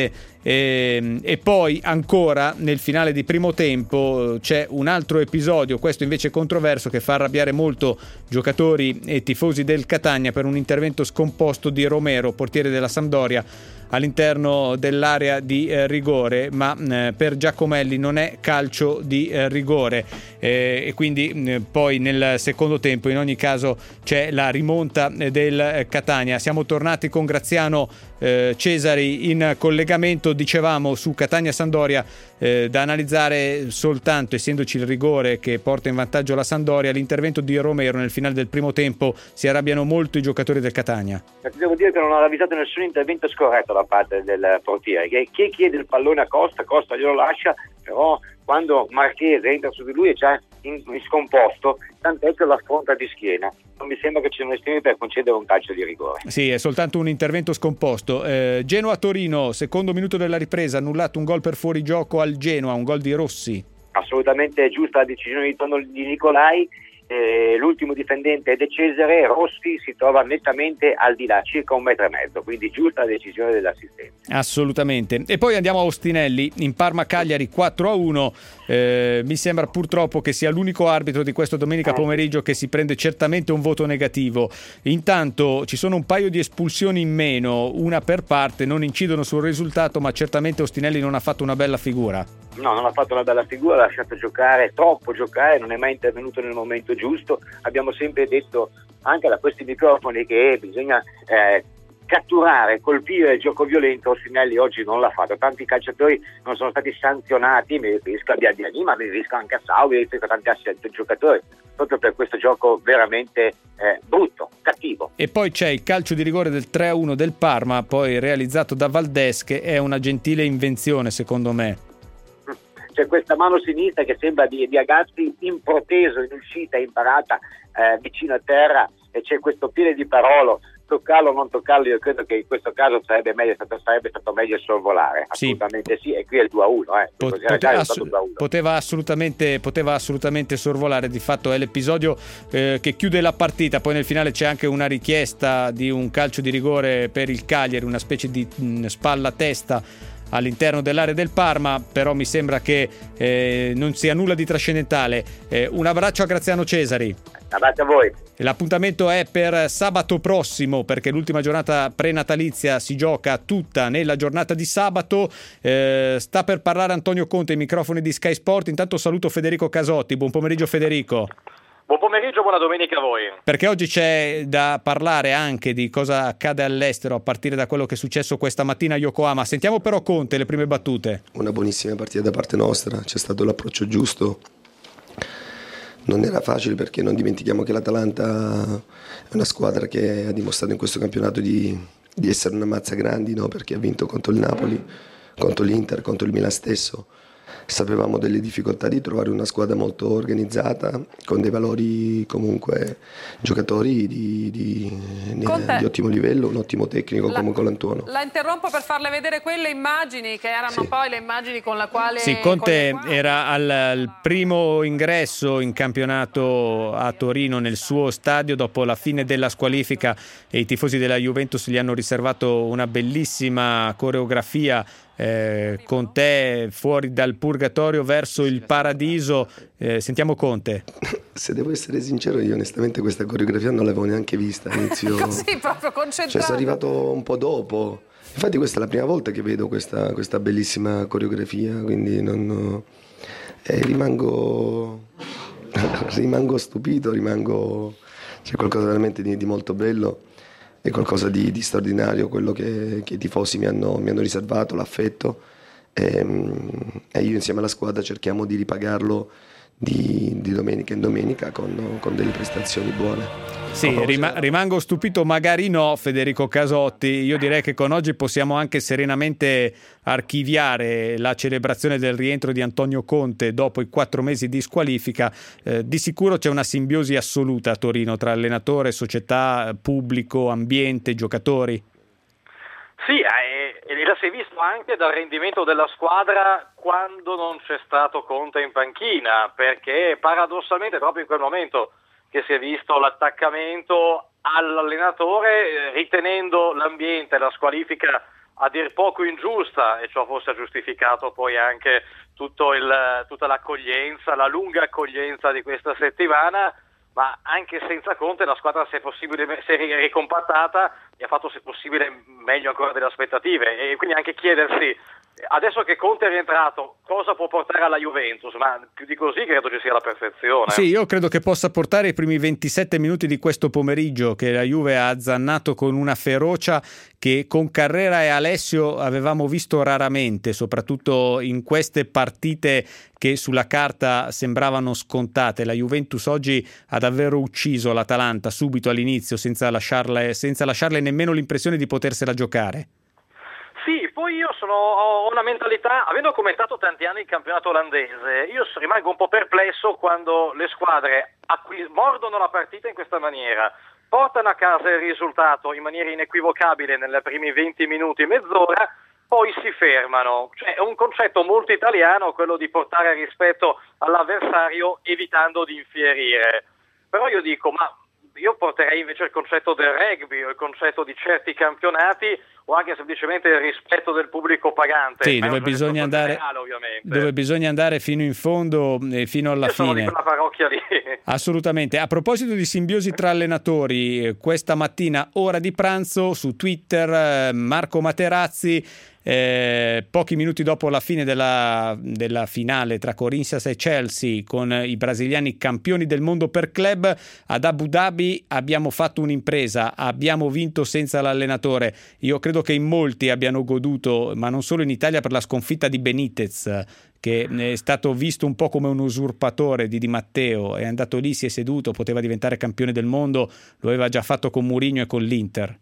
e, e poi ancora nel finale di primo tempo c'è un altro episodio, questo invece controverso, che fa arrabbiare molto giocatori e tifosi del Catania per un intervento scomposto di Romero, portiere della Sampdoria, all'interno dell'area di eh, rigore, ma eh, per Giacomelli non è calcio di eh, rigore eh, e quindi eh, poi nel secondo tempo in ogni caso c'è la rimonta del eh, Catania. Siamo tornati con Graziano eh, Cesari in collegamento, dicevamo su Catania-Sampdoria, eh, da analizzare soltanto, essendoci il rigore che porta in vantaggio la Sampdoria, l'intervento di Romero nel finale del primo tempo. Si arrabbiano molto i giocatori del Catania. Devo dire che non ho ravvisato nessun intervento scorretto da parte del portiere, che chi chiede il pallone a Costa, Costa glielo lascia, però quando Marchese entra su di lui è già in, in scomposto, tant'è che lo affronta di schiena. Non mi sembra che ci siano estremi per concedere un calcio di rigore. Sì, è soltanto un intervento scomposto. eh, Genoa-Torino, secondo minuto della ripresa, annullato un gol per fuorigioco al Genoa, un gol di Rossi. Assolutamente giusta la decisione di Tono di Nicolai. Eh, l'ultimo difendente è De Cesare, Rossi si trova nettamente al di là, circa un metro e mezzo, quindi giusta la decisione dell'assistente. Assolutamente. E poi andiamo a Ostinelli, in Parma-Cagliari quattro a uno. Eh, mi sembra purtroppo che sia l'unico arbitro di questo domenica pomeriggio che si prende certamente un voto negativo. Intanto ci sono un paio di espulsioni in meno, una per parte, non incidono sul risultato, ma certamente Ostinelli non ha fatto una bella figura. No, non ha fatto una bella figura, ha lasciato giocare, troppo giocare, non è mai intervenuto nel momento giusto. Abbiamo sempre detto anche da questi microfoni che bisogna eh, catturare, colpire il gioco violento. Ostinelli oggi non l'ha fatto. Tanti calciatori non sono stati sanzionati, mi riferisco a Biabiani, ma mi riferisco anche a Sau, mi riferisco a tanti altri giocatori, proprio per questo gioco veramente eh, brutto, cattivo. E poi c'è il calcio di rigore del tre a uno del Parma, poi realizzato da Valdés, che è una gentile invenzione secondo me. C'è questa mano sinistra che sembra di, di Agazzi in proteso, in uscita, in parata, eh, vicino a terra, e c'è questo piede di Parolo. Toccarlo o non toccarlo, io credo che in questo caso sarebbe meglio stato, sarebbe stato meglio sorvolare. Assolutamente sì, sì, e qui è il due a uno. Eh. Pot- poteva, ass- poteva, assolutamente, poteva assolutamente sorvolare. Di fatto è l'episodio eh, che chiude la partita. Poi nel finale c'è anche una richiesta di un calcio di rigore per il Cagliari, una specie di mh, spalla-testa all'interno dell'area del Parma, però mi sembra che eh, non sia nulla di trascendentale. Eh, un abbraccio a Graziano Cesari. Un abbraccio a voi. L'appuntamento è per sabato prossimo, perché l'ultima giornata prenatalizia si gioca tutta nella giornata di sabato. Eh, sta per parlare Antonio Conte ai microfoni di Sky Sport. Intanto saluto Federico Casotti. Buon pomeriggio Federico. Buon pomeriggio, buona domenica a voi. Perché oggi c'è da parlare anche di cosa accade all'estero a partire da quello che è successo questa mattina a Yokohama. Sentiamo però Conte, le prime battute. Una buonissima partita da parte nostra, c'è stato l'approccio giusto. Non era facile perché non dimentichiamo che l'Atalanta è una squadra che ha dimostrato in questo campionato di, di essere una mazza grandi, no? Perché ha vinto contro il Napoli, contro l'Inter, contro il Milan stesso. Sapevamo delle difficoltà di trovare una squadra molto organizzata, con dei valori comunque giocatori di, di, di ottimo livello, un ottimo tecnico la, come Colantuono. La interrompo per farle vedere quelle immagini che erano sì. poi le immagini con la quale... Sì, Conte era al, al primo ingresso in campionato a Torino nel suo stadio dopo la fine della squalifica e i tifosi della Juventus gli hanno riservato una bellissima coreografia. Eh, con te fuori dal purgatorio verso il paradiso. Eh, sentiamo Conte. Se devo essere sincero, io onestamente questa coreografia non l'avevo neanche vista all'inizio. Così proprio concentrato. Cioè sono arrivato un po' dopo. Infatti questa è la prima volta che vedo questa, questa bellissima coreografia, quindi non, eh, rimango rimango stupito, rimango c'è qualcosa veramente di, di molto bello. È qualcosa di, di straordinario quello che, che i tifosi mi hanno, mi hanno riservato, l'affetto, e, e io insieme alla squadra cerchiamo di ripagarlo di, di domenica in domenica con, con delle prestazioni buone. Sì, rima- rimango stupito, magari no, Federico Casotti. Io direi che con oggi possiamo anche serenamente archiviare la celebrazione del rientro di Antonio Conte dopo i quattro mesi di squalifica. Eh, di sicuro c'è una simbiosi assoluta a Torino tra allenatore, società, pubblico, ambiente, giocatori. Sì, e, e la si è visto anche dal rendimento della squadra quando non c'è stato Conte in panchina, perché paradossalmente proprio in quel momento che si è visto l'attaccamento all'allenatore, ritenendo l'ambiente, la squalifica a dir poco ingiusta, e ciò forse ha giustificato poi anche tutto il, tutta l'accoglienza, la lunga accoglienza di questa settimana, ma anche senza Conte la squadra se possibile si è ricompattata e ha fatto se possibile meglio ancora delle aspettative, e quindi anche chiedersi adesso che Conte è rientrato cosa può portare alla Juventus, ma più di così credo ci sia la perfezione. Sì, io credo che possa portare i primi ventisette minuti di questo pomeriggio, che la Juve ha azzannato con una ferocia che con Carrera e Alessio avevamo visto raramente, soprattutto in queste partite che sulla carta sembravano scontate. La Juventus oggi ha davvero ucciso l'Atalanta subito all'inizio, senza lasciarle, senza lasciarle nemmeno l'impressione di potersela giocare. Sì, poi io sono, ho una mentalità, avendo commentato tanti anni il campionato olandese, io rimango un po' perplesso quando le squadre acqui- mordono la partita in questa maniera, portano a casa il risultato in maniera inequivocabile nei primi venti minuti, mezz'ora, poi si fermano. Cioè, è un concetto molto italiano quello di portare rispetto all'avversario evitando di infierire. Però io dico, ma io porterei invece il concetto del rugby o il concetto di certi campionati, o anche semplicemente il rispetto del pubblico pagante. Sì, dove bisogna andare generale, dove bisogna andare fino in fondo e fino alla Io fine. sono di quella parrocchia lì. Assolutamente. A proposito di simbiosi tra allenatori, questa mattina ora di pranzo su Twitter Marco Materazzi, Eh, pochi minuti dopo la fine della, della finale tra Corinthians e Chelsea, con i brasiliani campioni del mondo per club, ad Abu Dhabi abbiamo fatto un'impresa, abbiamo vinto senza l'allenatore. Io credo che in molti abbiano goduto, ma non solo in Italia, per la sconfitta di Benitez, che è stato visto un po' come un usurpatore di Di Matteo, è andato lì, si è seduto, poteva diventare campione del mondo, lo aveva già fatto con Mourinho e con l'Inter.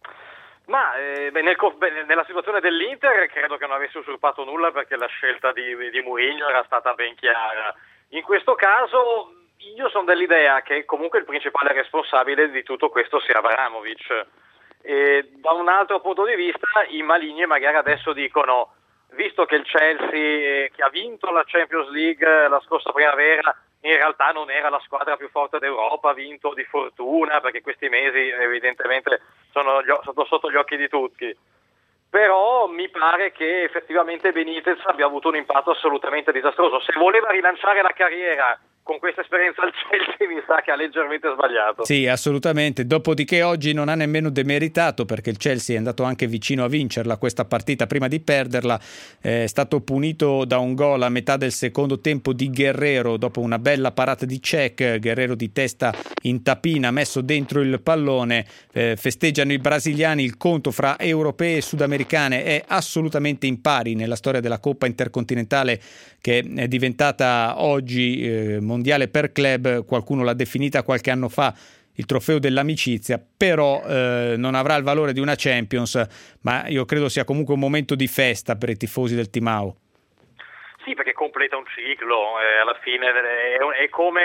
Ma eh, nel, nella situazione dell'Inter credo che non avesse usurpato nulla, perché la scelta di, di Mourinho era stata ben chiara. In questo caso io sono dell'idea che comunque il principale responsabile di tutto questo sia Abramovich. E da un altro punto di vista i maligni magari adesso dicono, visto che il Chelsea, che ha vinto la Champions League la scorsa primavera, in realtà non era la squadra più forte d'Europa, ha vinto di fortuna, perché questi mesi evidentemente sono, sono sotto gli occhi di tutti. Però mi pare che effettivamente Benitez abbia avuto un impatto assolutamente disastroso. Se voleva rilanciare la carriera con questa esperienza al Chelsea, mi sa che ha leggermente sbagliato. Sì, assolutamente. Dopodiché oggi non ha nemmeno demeritato, perché il Chelsea è andato anche vicino a vincerla questa partita prima di perderla. È stato punito da un gol a metà del secondo tempo di Guerrero dopo una bella parata di Cech. Guerrero di testa in tapina, messo dentro il pallone. Eh, festeggiano i brasiliani. Il conto fra europee e sudamericane è assolutamente impari nella storia della Coppa Intercontinentale, che è diventata oggi eh, mondiale per club. Qualcuno l'ha definita qualche anno fa il trofeo dell'amicizia, però eh, non avrà il valore di una Champions, ma io credo sia comunque un momento di festa per i tifosi del Timao. Sì, perché completa un ciclo, eh, alla fine è, è come,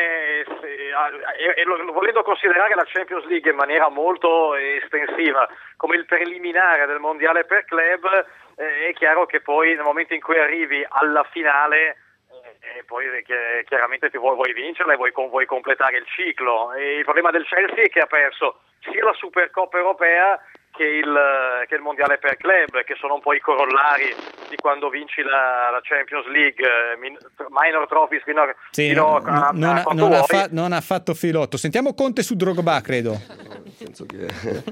è, è, volendo considerare la Champions League in maniera molto estensiva come il preliminare del mondiale per club, eh, è chiaro che poi nel momento in cui arrivi alla finale, e poi chiaramente ti vuoi, vuoi vincerla e vuoi, vuoi completare il ciclo. E il problema del Chelsea è che ha perso sia la Supercoppa europea che il, che il mondiale per club, che sono un po' i corollari di quando vinci la, la Champions League, minor trophies fino a, sì, fino no, a, non, a ha, non, ha fa, non ha fatto filotto. Sentiamo Conte su Drogba, credo. Penso che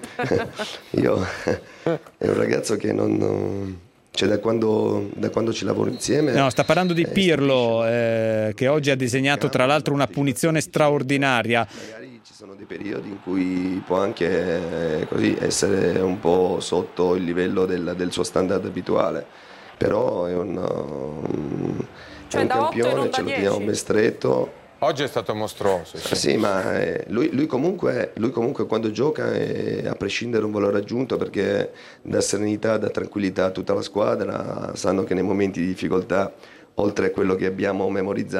io è un ragazzo che non... Cioè da quando, da quando ci lavoro insieme. No, sta parlando di Pirlo, eh, che oggi ha disegnato tra l'altro una punizione straordinaria. Magari ci sono dei periodi in cui può anche eh, così essere un po' sotto il livello del, del suo standard abituale, però è un, um, cioè, è un da campione, ce lo teniamo ben stretto. Oggi è stato mostruoso. Sì, sì ma eh, lui, lui, comunque, lui comunque quando gioca, è, a prescindere, un valore aggiunto, perché dà serenità, dà tranquillità a tutta la squadra. Sanno che nei momenti di difficoltà, oltre a quello che abbiamo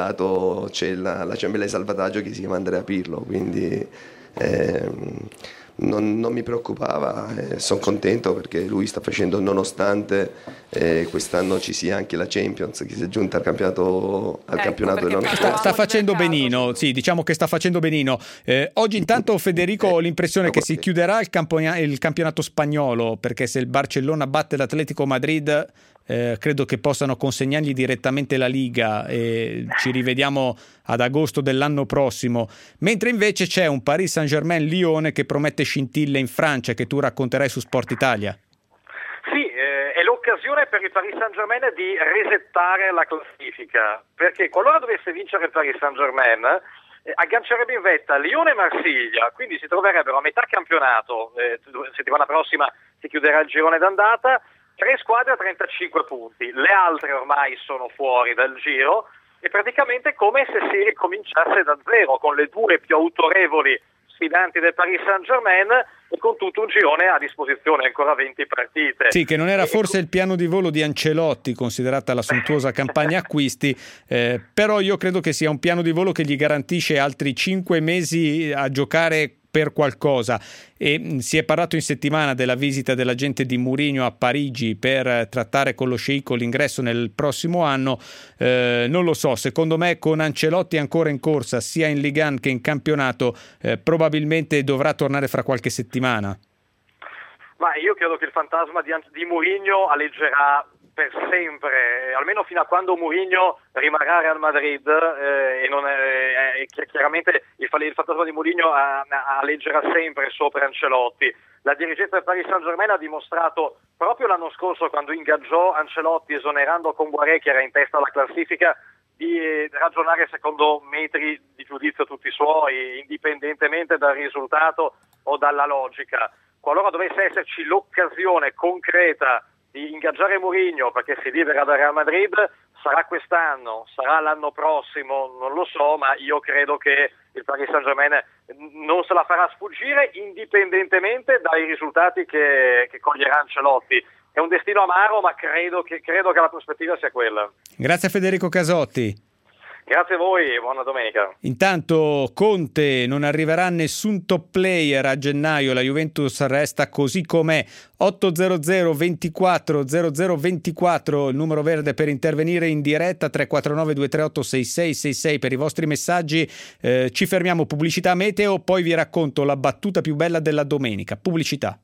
memorizzato, c'è la, la ciambella di salvataggio che si chiama Andrea Pirlo, quindi eh, non, non mi preoccupava, e sono contento perché lui sta facendo, nonostante eh, quest'anno ci sia anche la Champions che si è giunta al campionato, al Ecco, campionato perché della Sta, sta facendo benino, sì, diciamo che sta facendo benino. Eh, oggi intanto, Federico, ho l'impressione che si chiuderà il, camponia- il campionato spagnolo, perché se il Barcellona batte l'Atletico Madrid eh, credo che possano consegnargli direttamente la Liga e ci rivediamo ad agosto dell'anno prossimo, mentre invece c'è un Paris Saint-Germain-Lione che promette scintille in Francia, che tu racconterai su Sport Italia. Sì, eh, è l'occasione per il Paris Saint-Germain di resettare la classifica, perché qualora dovesse vincere il Paris Saint-Germain eh, aggancerebbe in vetta Lione e Marsiglia, quindi si troverebbero a metà campionato, eh, settimana prossima si chiuderà il girone d'andata, tre squadre a trentacinque punti, le altre ormai sono fuori dal giro e praticamente è come se si ricominciasse da zero con le due più autorevoli sfidanti del Paris Saint-Germain e con tutto un girone a disposizione, ancora venti partite. Sì, che non era forse il piano di volo di Ancelotti, considerata la sontuosa campagna acquisti, eh, però io credo che sia un piano di volo che gli garantisce altri cinque mesi a giocare per qualcosa. E mh, si è parlato in settimana della visita dell'agente di Mourinho a Parigi per eh, trattare con lo sceicco l'ingresso nel prossimo anno. Eh, non lo so, secondo me con Ancelotti ancora in corsa sia in Ligue uno che in campionato eh, probabilmente dovrà tornare fra qualche settimana. Ma io credo che il fantasma di, di Mourinho aleggerà per sempre, almeno fino a quando Mourinho rimarrà a Real Madrid eh, e non è, è, chiaramente il, il fantasma di Mourinho aleggerà sempre sopra Ancelotti. La dirigenza del Paris Saint-Germain ha dimostrato proprio l'anno scorso, quando ingaggiò Ancelotti esonerando Comboiré, che era in testa alla classifica, di ragionare secondo metri di giudizio tutti suoi, indipendentemente dal risultato o dalla logica. Qualora dovesse esserci l'occasione concreta di ingaggiare Mourinho perché si libera da Real Madrid, sarà quest'anno, sarà l'anno prossimo, non lo so, ma io credo che il Paris Saint-Germain non se la farà sfuggire indipendentemente dai risultati che, che coglierà Ancelotti. È un destino amaro, ma credo che, credo che la prospettiva sia quella. Grazie a Federico Casotti. Grazie a voi e buona domenica. Intanto Conte, non arriverà nessun top player a gennaio, la Juventus resta così com'è. otto zero zero ventiquattro zero zero ventiquattro il numero verde per intervenire in diretta, tre quattro nove due tre otto sei sei sei sei per i vostri messaggi. Eh, ci fermiamo, pubblicità meteo, poi vi racconto la battuta più bella della domenica. Pubblicità.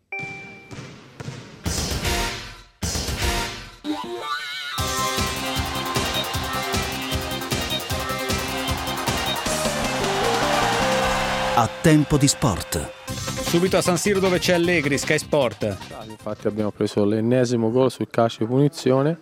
A tempo di sport. Subito a San Siro dove c'è Allegri, Sky Sport. Infatti abbiamo preso l'ennesimo gol sul calcio di punizione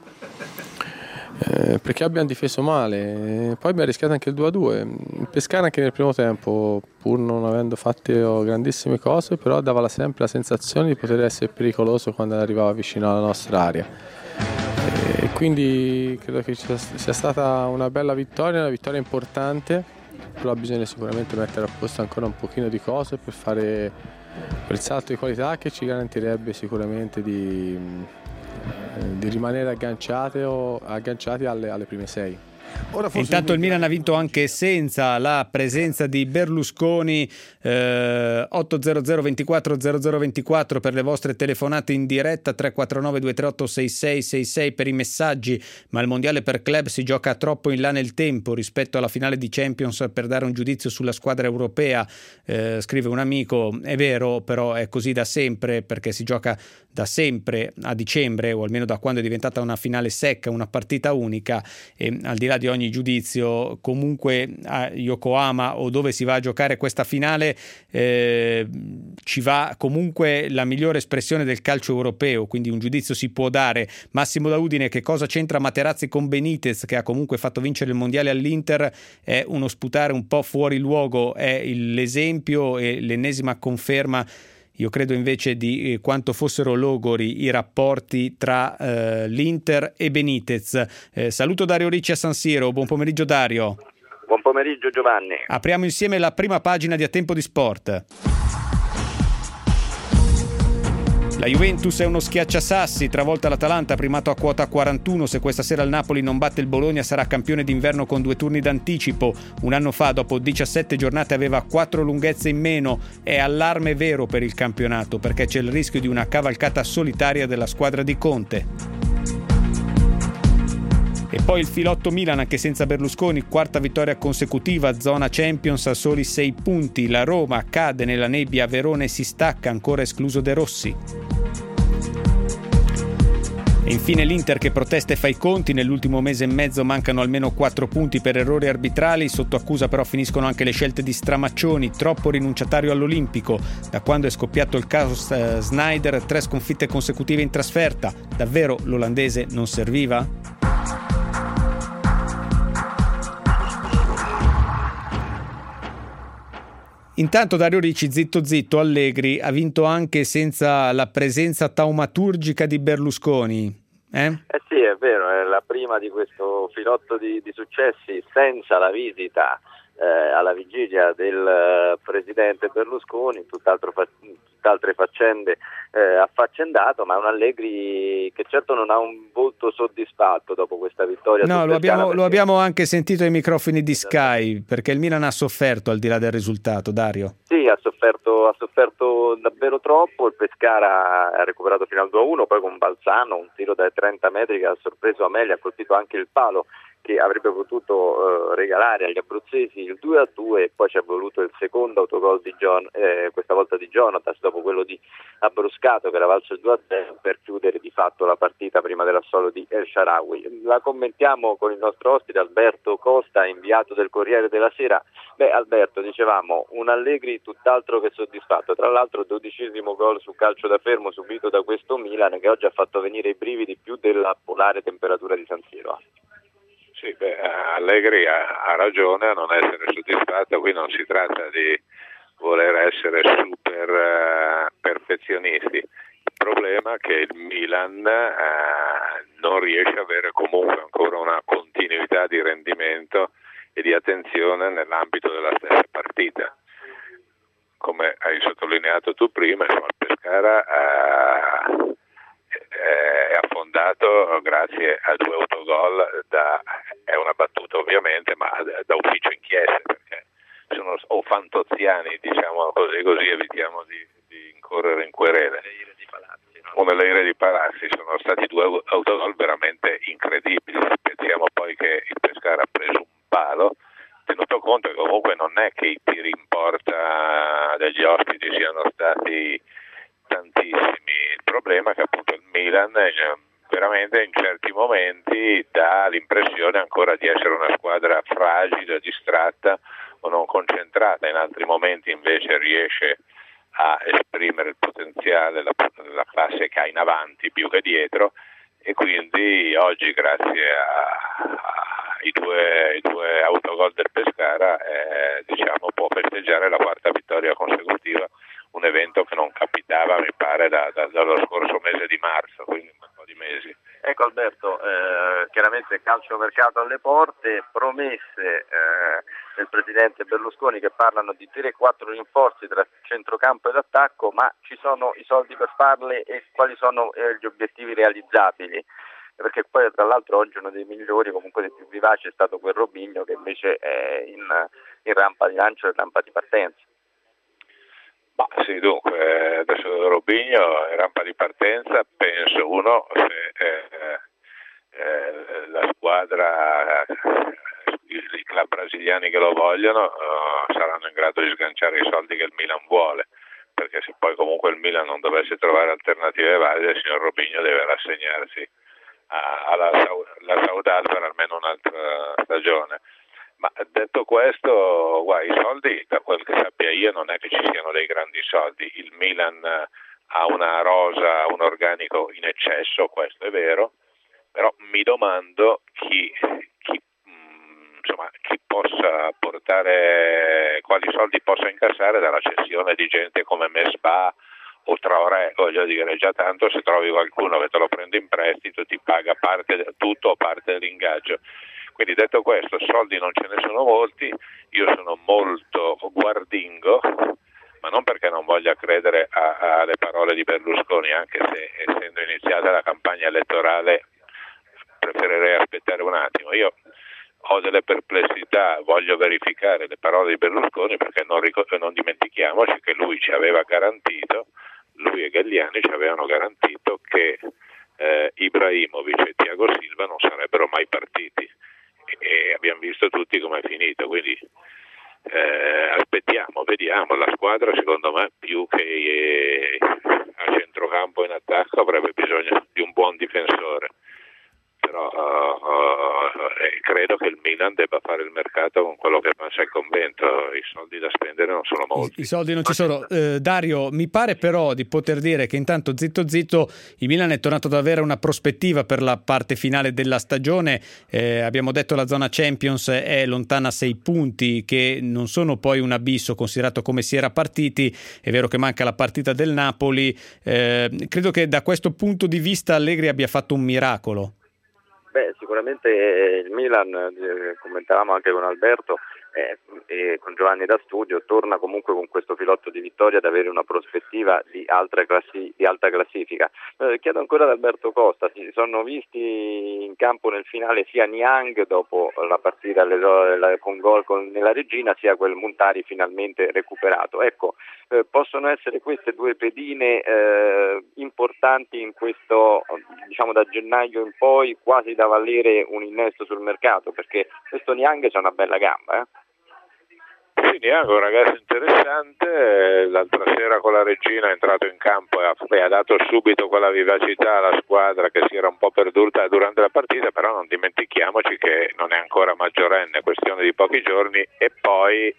eh, perché abbiamo difeso male, poi abbiamo rischiato anche il due a due. Pescara anche nel primo tempo, pur non avendo fatto grandissime cose, però dava sempre la sensazione di poter essere pericoloso quando arrivava vicino alla nostra area. E quindi credo che sia stata una bella vittoria, una vittoria importante. Però bisogna sicuramente mettere a posto ancora un pochino di cose per fare quel salto di qualità che ci garantirebbe sicuramente di, di rimanere agganciati, o, agganciati alle, alle prime sei. Ora intanto il Milan ha vinto anche senza la presenza di Berlusconi. eh, otto zero zero ventiquattro zero zero ventiquattro per le vostre telefonate in diretta, tre quattro nove due tre otto sei sei sei sei per i messaggi. Ma il mondiale per club si gioca troppo in là nel tempo rispetto alla finale di Champions per dare un giudizio sulla squadra europea, eh, scrive un amico. È vero, però è così da sempre, perché si gioca da sempre a dicembre, o almeno da quando è diventata una finale secca, una partita unica, e al di là di ogni giudizio, comunque a Yokohama o dove si va a giocare questa finale eh, ci va comunque la migliore espressione del calcio europeo, quindi un giudizio si può dare. Massimo da Udine: che cosa c'entra Materazzi con Benitez, che ha comunque fatto vincere il mondiale all'Inter? È uno sputare un po' fuori luogo, è l'esempio e l'ennesima conferma, io credo invece, di eh, quanto fossero logori i rapporti tra eh, l'Inter e Benitez. Eh, saluto Dario Ricci a San Siro. Buon pomeriggio Dario. Buon pomeriggio Giovanni. Apriamo insieme la prima pagina di A Tempo di Sport. La Juventus è uno schiacciasassi, travolta l'Atalanta, primato a quota quarantuno. Se questa sera il Napoli non batte il Bologna sarà campione d'inverno con due turni d'anticipo. Un anno fa, dopo diciassette giornate, aveva quattro lunghezze in meno. È allarme vero per il campionato, perché c'è il rischio di una cavalcata solitaria della squadra di Conte. E poi il filotto Milan, anche senza Berlusconi, quarta vittoria consecutiva, zona Champions a soli sei punti. La Roma cade nella nebbia, Verona si stacca, ancora escluso De Rossi. E infine l'Inter che protesta e fa i conti. Nell'ultimo mese e mezzo mancano almeno quattro punti per errori arbitrali. Sotto accusa però finiscono anche le scelte di Stramaccioni, troppo rinunciatario all'Olimpico. Da quando è scoppiato il caso uh, Snyder, tre sconfitte consecutive in trasferta. Davvero l'olandese non serviva? Intanto Dario Ricci, zitto zitto, Allegri ha vinto anche senza la presenza taumaturgica di Berlusconi. Eh, eh sì, è vero, è la prima di questo filotto di, di successi senza la visita eh, alla vigilia del eh, presidente Berlusconi, tutt'altro fa- tutt'altre faccende eh, affaccendato, ma è un Allegri che certo non ha un volto soddisfatto dopo questa vittoria. No, lo abbiamo, perché... lo abbiamo anche sentito ai microfoni di Sky, perché il Milan ha sofferto al di là del risultato, Dario. Sì, ha sofferto, ha sofferto davvero troppo. Il Pescara ha recuperato fino al due a uno, poi con Balzano, un tiro da trenta metri che ha sorpreso Amelia, ha colpito anche il palo che avrebbe potuto eh, regalare agli abruzzesi il due a due, e poi ci è voluto il secondo autogol di John, eh, questa volta di Jonatas, dopo quello di Abbruscato che era valso il due a zero, per chiudere di fatto la partita prima dell'assolo di El Shaarawy. La commentiamo con il nostro ospite Alberto Costa, inviato del Corriere della Sera. Beh, Alberto, dicevamo, un Allegri tutt'altro che soddisfatto, tra l'altro dodicesimo gol su calcio da fermo subito da questo Milan, che oggi ha fatto venire i brividi più della polare temperatura di San Siro. Sì, beh, Allegri ha, ha ragione a non essere soddisfatto. Qui non si tratta di voler essere super uh, perfezionisti. Il problema è che il Milan uh, non riesce ad avere comunque ancora una continuità di rendimento e di attenzione nell'ambito della stessa partita. Come hai sottolineato tu prima, insomma, il Pescara uh, è affondato grazie a due autogol da, è una battuta ovviamente, ma da, da ufficio inchieste, perché sono o fantoziani, diciamo così, così evitiamo di, di incorrere in querele. O nelle ire di Palazzi sono stati due autogol veramente incredibili. Pensiamo poi che il Pescara ha preso un palo, tenuto conto che comunque non è che i tiri in porta degli ospiti siano stati tantissimi. Il problema è che appunto il Milan veramente in certi momenti dà l'impressione ancora di essere una squadra fragile, distratta o non concentrata, in altri momenti invece riesce a esprimere il potenziale, la, la classe che ha in avanti più che dietro, e quindi oggi grazie ai due, i due autogol del Pescara eh, diciamo può festeggiare la quarta vittoria consecutiva, un evento che non capitava mi pare da, da, dallo scorso mese di marzo, quindi un po' di mesi. Ecco Alberto, eh, chiaramente calciomercato alle porte, promesse eh, del presidente Berlusconi che parlano di tre quattro rinforzi tra centrocampo ed attacco, ma ci sono i soldi per farle e quali sono eh, gli obiettivi realizzabili? Perché poi tra l'altro oggi uno dei migliori, comunque dei più vivaci, è stato quel Robinho che invece è in, in rampa di lancio e rampa di partenza. Ma sì, dunque, adesso Robinho in rampa di partenza, penso uno, se eh, eh, la squadra, i club brasiliani che lo vogliono uh, saranno in grado di sganciare i soldi che il Milan vuole, perché se poi comunque il Milan non dovesse trovare alternative valide, il signor Robinho deve rassegnarsi a, alla la Saudade per almeno un'altra stagione. Ma detto questo, guarda, i soldi, da quel che sappia io, non è che ci siano dei grandi soldi. Il Milan ha una rosa, un organico in eccesso, questo è vero, però mi domando chi, chi, insomma, chi possa portare, quali soldi possa incassare dalla cessione di gente come Mesbah o Traoré. Voglio dire, già tanto se trovi qualcuno che te lo prende in prestito ti paga parte, tutto o parte dell'ingaggio. Quindi detto questo, soldi non ce ne sono molti, io sono molto guardingo, ma non perché non voglia credere a, alle parole di Berlusconi, anche se essendo iniziata la campagna elettorale preferirei aspettare un attimo. Io ho delle perplessità, voglio verificare le parole di Berlusconi, perché non, ric- non dimentichiamoci che lui ci aveva garantito, lui e Galliani ci avevano garantito che eh, Ibrahimovic e Thiago Silva non sarebbero mai partiti e, e abbiamo visto tutti com'è finito, quindi eh, aspettiamo, vediamo. La squadra secondo me più che eh, a centrocampo in attacco avrebbe bisogno di un buon difensore. Però uh, uh, eh, credo che il Milan debba fare il mercato con quello che pensa il convento, i soldi da spendere non sono molti. I, i soldi non ci sono. Eh, Dario, mi pare però di poter dire che intanto zitto zitto il Milan è tornato ad avere una prospettiva per la parte finale della stagione. Eh, abbiamo detto la zona Champions è lontana a sei punti, che non sono poi un abisso considerato come si era partiti. È vero che manca la partita del Napoli. Eh, credo che da questo punto di vista Allegri abbia fatto un miracolo. Beh, sicuramente il Milan, eh, commentavamo anche con Alberto eh, e con Giovanni da studio, torna comunque con questo filotto di vittoria ad avere una prospettiva di alta, classi- di alta classifica. Eh, chiedo ancora ad Alberto Costa, si sono visti in campo nel finale sia Niang dopo la partita con gol con, nella Regina, sia quel Muntari finalmente recuperato. Ecco, eh, possono essere queste due pedine eh, importanti in questo, diciamo da gennaio in poi, quasi da valere un innesto sul mercato, perché questo Niang c'ha una bella gamba, eh? Sì, Niang è un ragazzo interessante, l'altra sera con la Regina è entrato in campo e ha, e ha dato subito quella vivacità alla squadra che si era un po' perduta durante la partita, però non dimentichiamoci che non è ancora maggiorenne, è questione di pochi giorni, e poi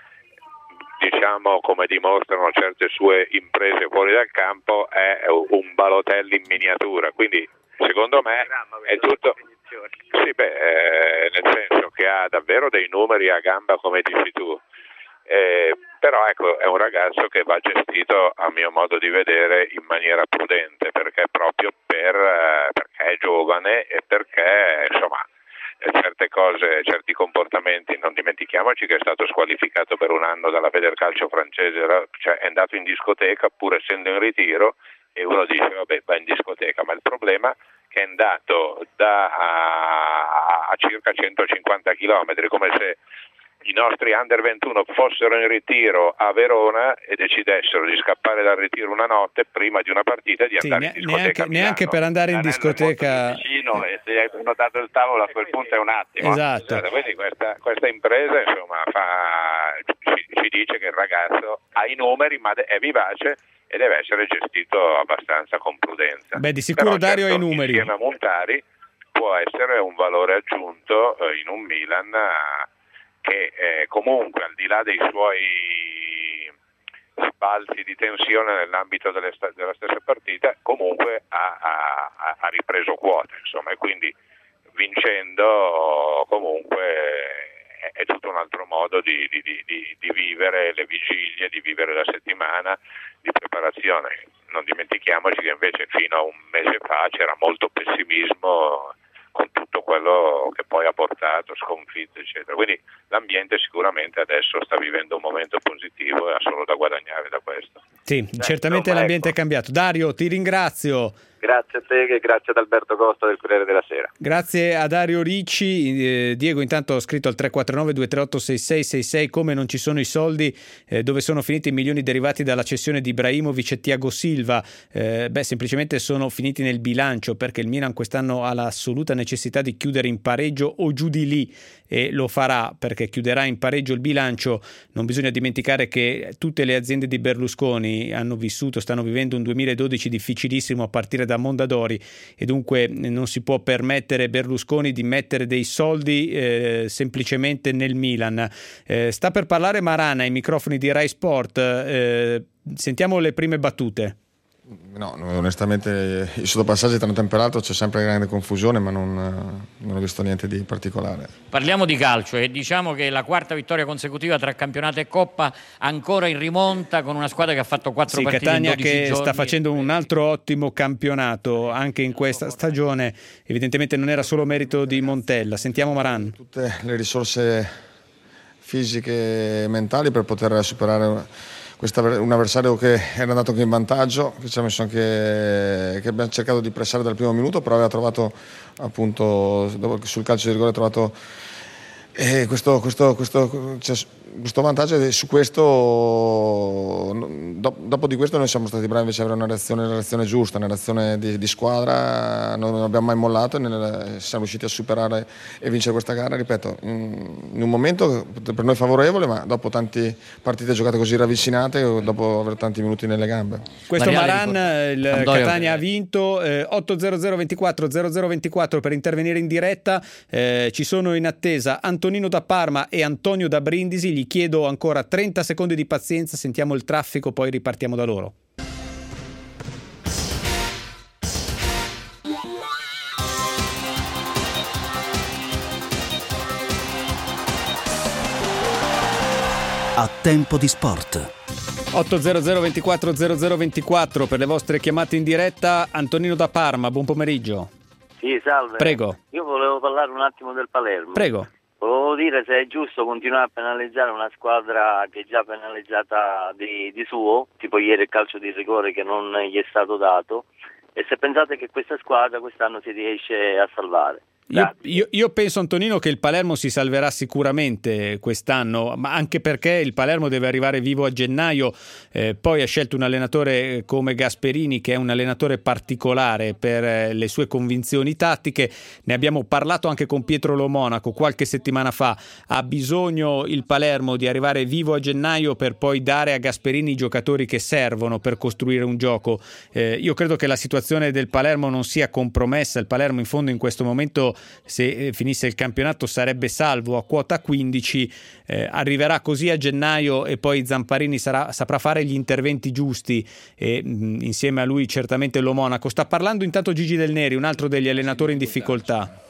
diciamo, come dimostrano certe sue imprese fuori dal campo, è un Balotelli in miniatura, quindi secondo me è tutto. Sì, beh, eh, nel senso che ha davvero dei numeri a gamba, come dici tu, eh, però ecco, è un ragazzo che va gestito, a mio modo di vedere, in maniera prudente, perché proprio per, eh, perché è giovane e perché insomma certe cose, certi comportamenti, non dimentichiamoci che è stato squalificato per un anno dalla Federcalcio francese, cioè è andato in discoteca pur essendo in ritiro, e uno dice vabbè, va in discoteca, ma il problema che è andato da a, a circa centocinquanta chilometri, come se i nostri under ventuno fossero in ritiro a Verona e decidessero di scappare dal ritiro una notte prima di una partita e di sì, andare ne- in discoteca. Neanche, neanche per andare in discoteca. Vicino, e se hai prenotato il tavolo a quel punto è un attimo. Esatto. Esatto, quindi questa, questa impresa insomma fa, ci, ci dice che il ragazzo ha i numeri, ma è vivace e deve essere gestito abbastanza con prudenza. Beh, di sicuro Però, Dario certo, ha i numeri. Insieme a Muntari può essere un valore aggiunto eh, in un Milan eh, che eh, comunque, al di là dei suoi sbalzi di tensione nell'ambito delle sta- della stessa partita, comunque ha, ha, ha ripreso quota, insomma, e quindi vincendo comunque è tutto un altro modo di, di, di, di vivere le vigilie, di vivere la settimana di preparazione. Non dimentichiamoci che invece fino a un mese fa c'era molto pessimismo con tutto quello che poi ha portato, sconfitte eccetera, quindi l'ambiente sicuramente adesso sta vivendo un momento positivo e ha solo da guadagnare da questo. Sì, Beh, certamente insomma, l'ambiente ecco. è cambiato. Dario, ti ringrazio. Grazie a te e grazie ad Alberto Costa del Corriere della Sera. Grazie a Dario Ricci. Eh, Diego intanto ha scritto al tre quattro nove due tre otto sei sei sei sei come non ci sono i soldi, eh, dove sono finiti i milioni derivati dalla cessione di Ibrahimovic e Thiago Silva. Eh, beh, semplicemente sono finiti nel bilancio, perché il Milan quest'anno ha l'assoluta necessità di chiudere in pareggio o giù di lì, e lo farà perché chiuderà in pareggio il bilancio. Non bisogna dimenticare che tutte le aziende di Berlusconi hanno vissuto, stanno vivendo un duemiladodici difficilissimo a partire da Mondadori, e dunque non si può permettere Berlusconi di mettere dei soldi eh, semplicemente nel Milan. Eh, sta per parlare Marana ai microfoni di Rai Sport. Eh, sentiamo le prime battute. No, onestamente i sottopassaggi tra un tempo e l'altro c'è sempre grande confusione, ma non, non ho visto niente di particolare. Parliamo di calcio e diciamo che la quarta vittoria consecutiva tra campionato e Coppa, ancora in rimonta con una squadra che ha fatto quattro sì, partite Catania in dodici che giorni. Sta facendo un altro ottimo campionato anche in questa stagione. Evidentemente non era solo merito di Montella. Sentiamo Maran. Tutte le risorse fisiche e mentali per poter superare questa, un avversario che era andato anche in vantaggio, che ci ha messo anche, che abbiamo cercato di pressare dal primo minuto, però aveva trovato appunto sul calcio di rigore ha trovato eh, questo, questo, questo, cioè, questo vantaggio, e su questo do, dopo di questo noi siamo stati bravi invece a avere una reazione, una reazione giusta, una reazione di, di squadra, non, non abbiamo mai mollato e nel, siamo riusciti a superare e vincere questa gara, ripeto, in, in un momento per noi favorevole, ma dopo tante partite giocate così ravvicinate, dopo aver tanti minuti nelle gambe. Questo Maran, il Sampdoria. Catania ha vinto, eh, otto zero zero ventiquattro zero zero ventiquattro per intervenire in diretta, eh, ci sono in attesa Antonino da Parma e Antonio da Brindisi. Gli chiedo ancora trenta secondi di pazienza, sentiamo il traffico, poi ripartiamo da loro. A tempo di sport. otto zero zero ventiquattro zero zero ventiquattro per le vostre chiamate in diretta. Antonino da Parma, buon pomeriggio. Sì, salve. Prego. Io volevo parlare un attimo del Palermo. Prego. Volevo dire se è giusto continuare a penalizzare una squadra che è già penalizzata di, di suo, tipo ieri il calcio di rigore che non gli è stato dato, e se pensate che questa squadra quest'anno si riesce a salvare. Io, io, io penso, Antonino, che il Palermo si salverà sicuramente quest'anno, ma anche perché il Palermo deve arrivare vivo a gennaio, eh, poi ha scelto un allenatore come Gasperini, che è un allenatore particolare per eh, le sue convinzioni tattiche. Ne abbiamo parlato anche con Pietro Lo Monaco qualche settimana fa. Ha bisogno il Palermo di arrivare vivo a gennaio per poi dare a Gasperini i giocatori che servono per costruire un gioco. Eh, io credo che la situazione del Palermo non sia compromessa. Il Palermo in fondo in questo momento, se finisse il campionato, sarebbe salvo a quota quindici, eh, arriverà così a gennaio e poi Zamparini sarà, saprà fare gli interventi giusti e mh, insieme a lui certamente Lo Monaco. Sta parlando intanto Gigi Del Neri, un altro degli allenatori in difficoltà.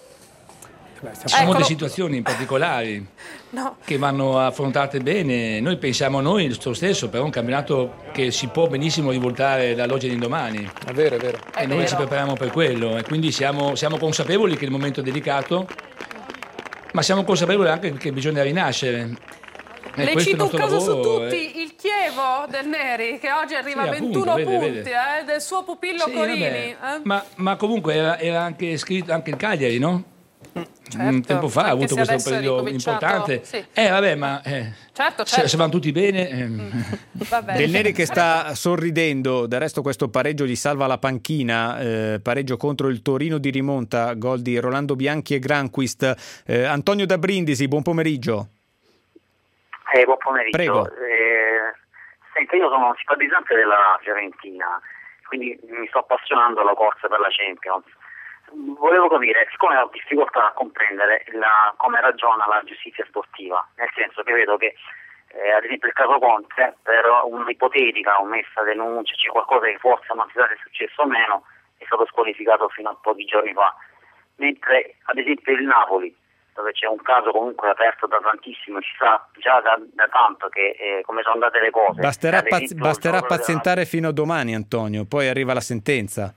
Ci sono delle situazioni particolari no. che vanno affrontate bene. Noi pensiamo noi lo stesso, però è un campionato che si può benissimo rivoltare dall'oggi all'indomani. È vero, è vero. E È noi vero. ci prepariamo per quello e quindi siamo, siamo consapevoli che il momento è delicato, ma siamo consapevoli anche che bisogna rinascere. E Le questo è il cito un nostro caso su lavoro, tutti, eh. il Chievo del Neri, che oggi arriva Sì, a appunto, ventuno vede, punti, vede. Eh, del suo pupillo Sì, Corini. vabbè. Eh? Ma, ma comunque era, era anche scritto anche il Cagliari, no? Certo, un tempo fa ha anche avuto se questo adesso è periodo ricominciato, importante. sì. Eh vabbè, ma eh, Certo, se, certo. se vanno tutti bene. ehm. Vabbè. Del Neri che sta sorridendo, del resto questo pareggio gli salva la panchina, eh, pareggio contro il Torino di rimonta, gol di Rolando Bianchi e Granquist. Eh, Antonio da Brindisi, buon pomeriggio. Eh, buon pomeriggio. Prego. Eh, senta, io sono un simpatizzante della Fiorentina, quindi mi sto appassionando alla corsa per la Champions. Volevo capire, siccome ho difficoltà a comprendere la, come ragiona la giustizia sportiva, nel senso che vedo che eh, ad esempio il caso Conte, per un'ipotetica omessa denuncia, c'è qualcosa che forse non si sa se è successo o meno, è stato squalificato fino a pochi giorni fa, mentre ad esempio il Napoli, dove c'è un caso comunque aperto da tantissimo, ci sa già da, da tanto che eh, come sono andate le cose. Basterà, Ad paz- esempio, basterà il giocatore pazientare fino a domani, Antonio, poi arriva la sentenza.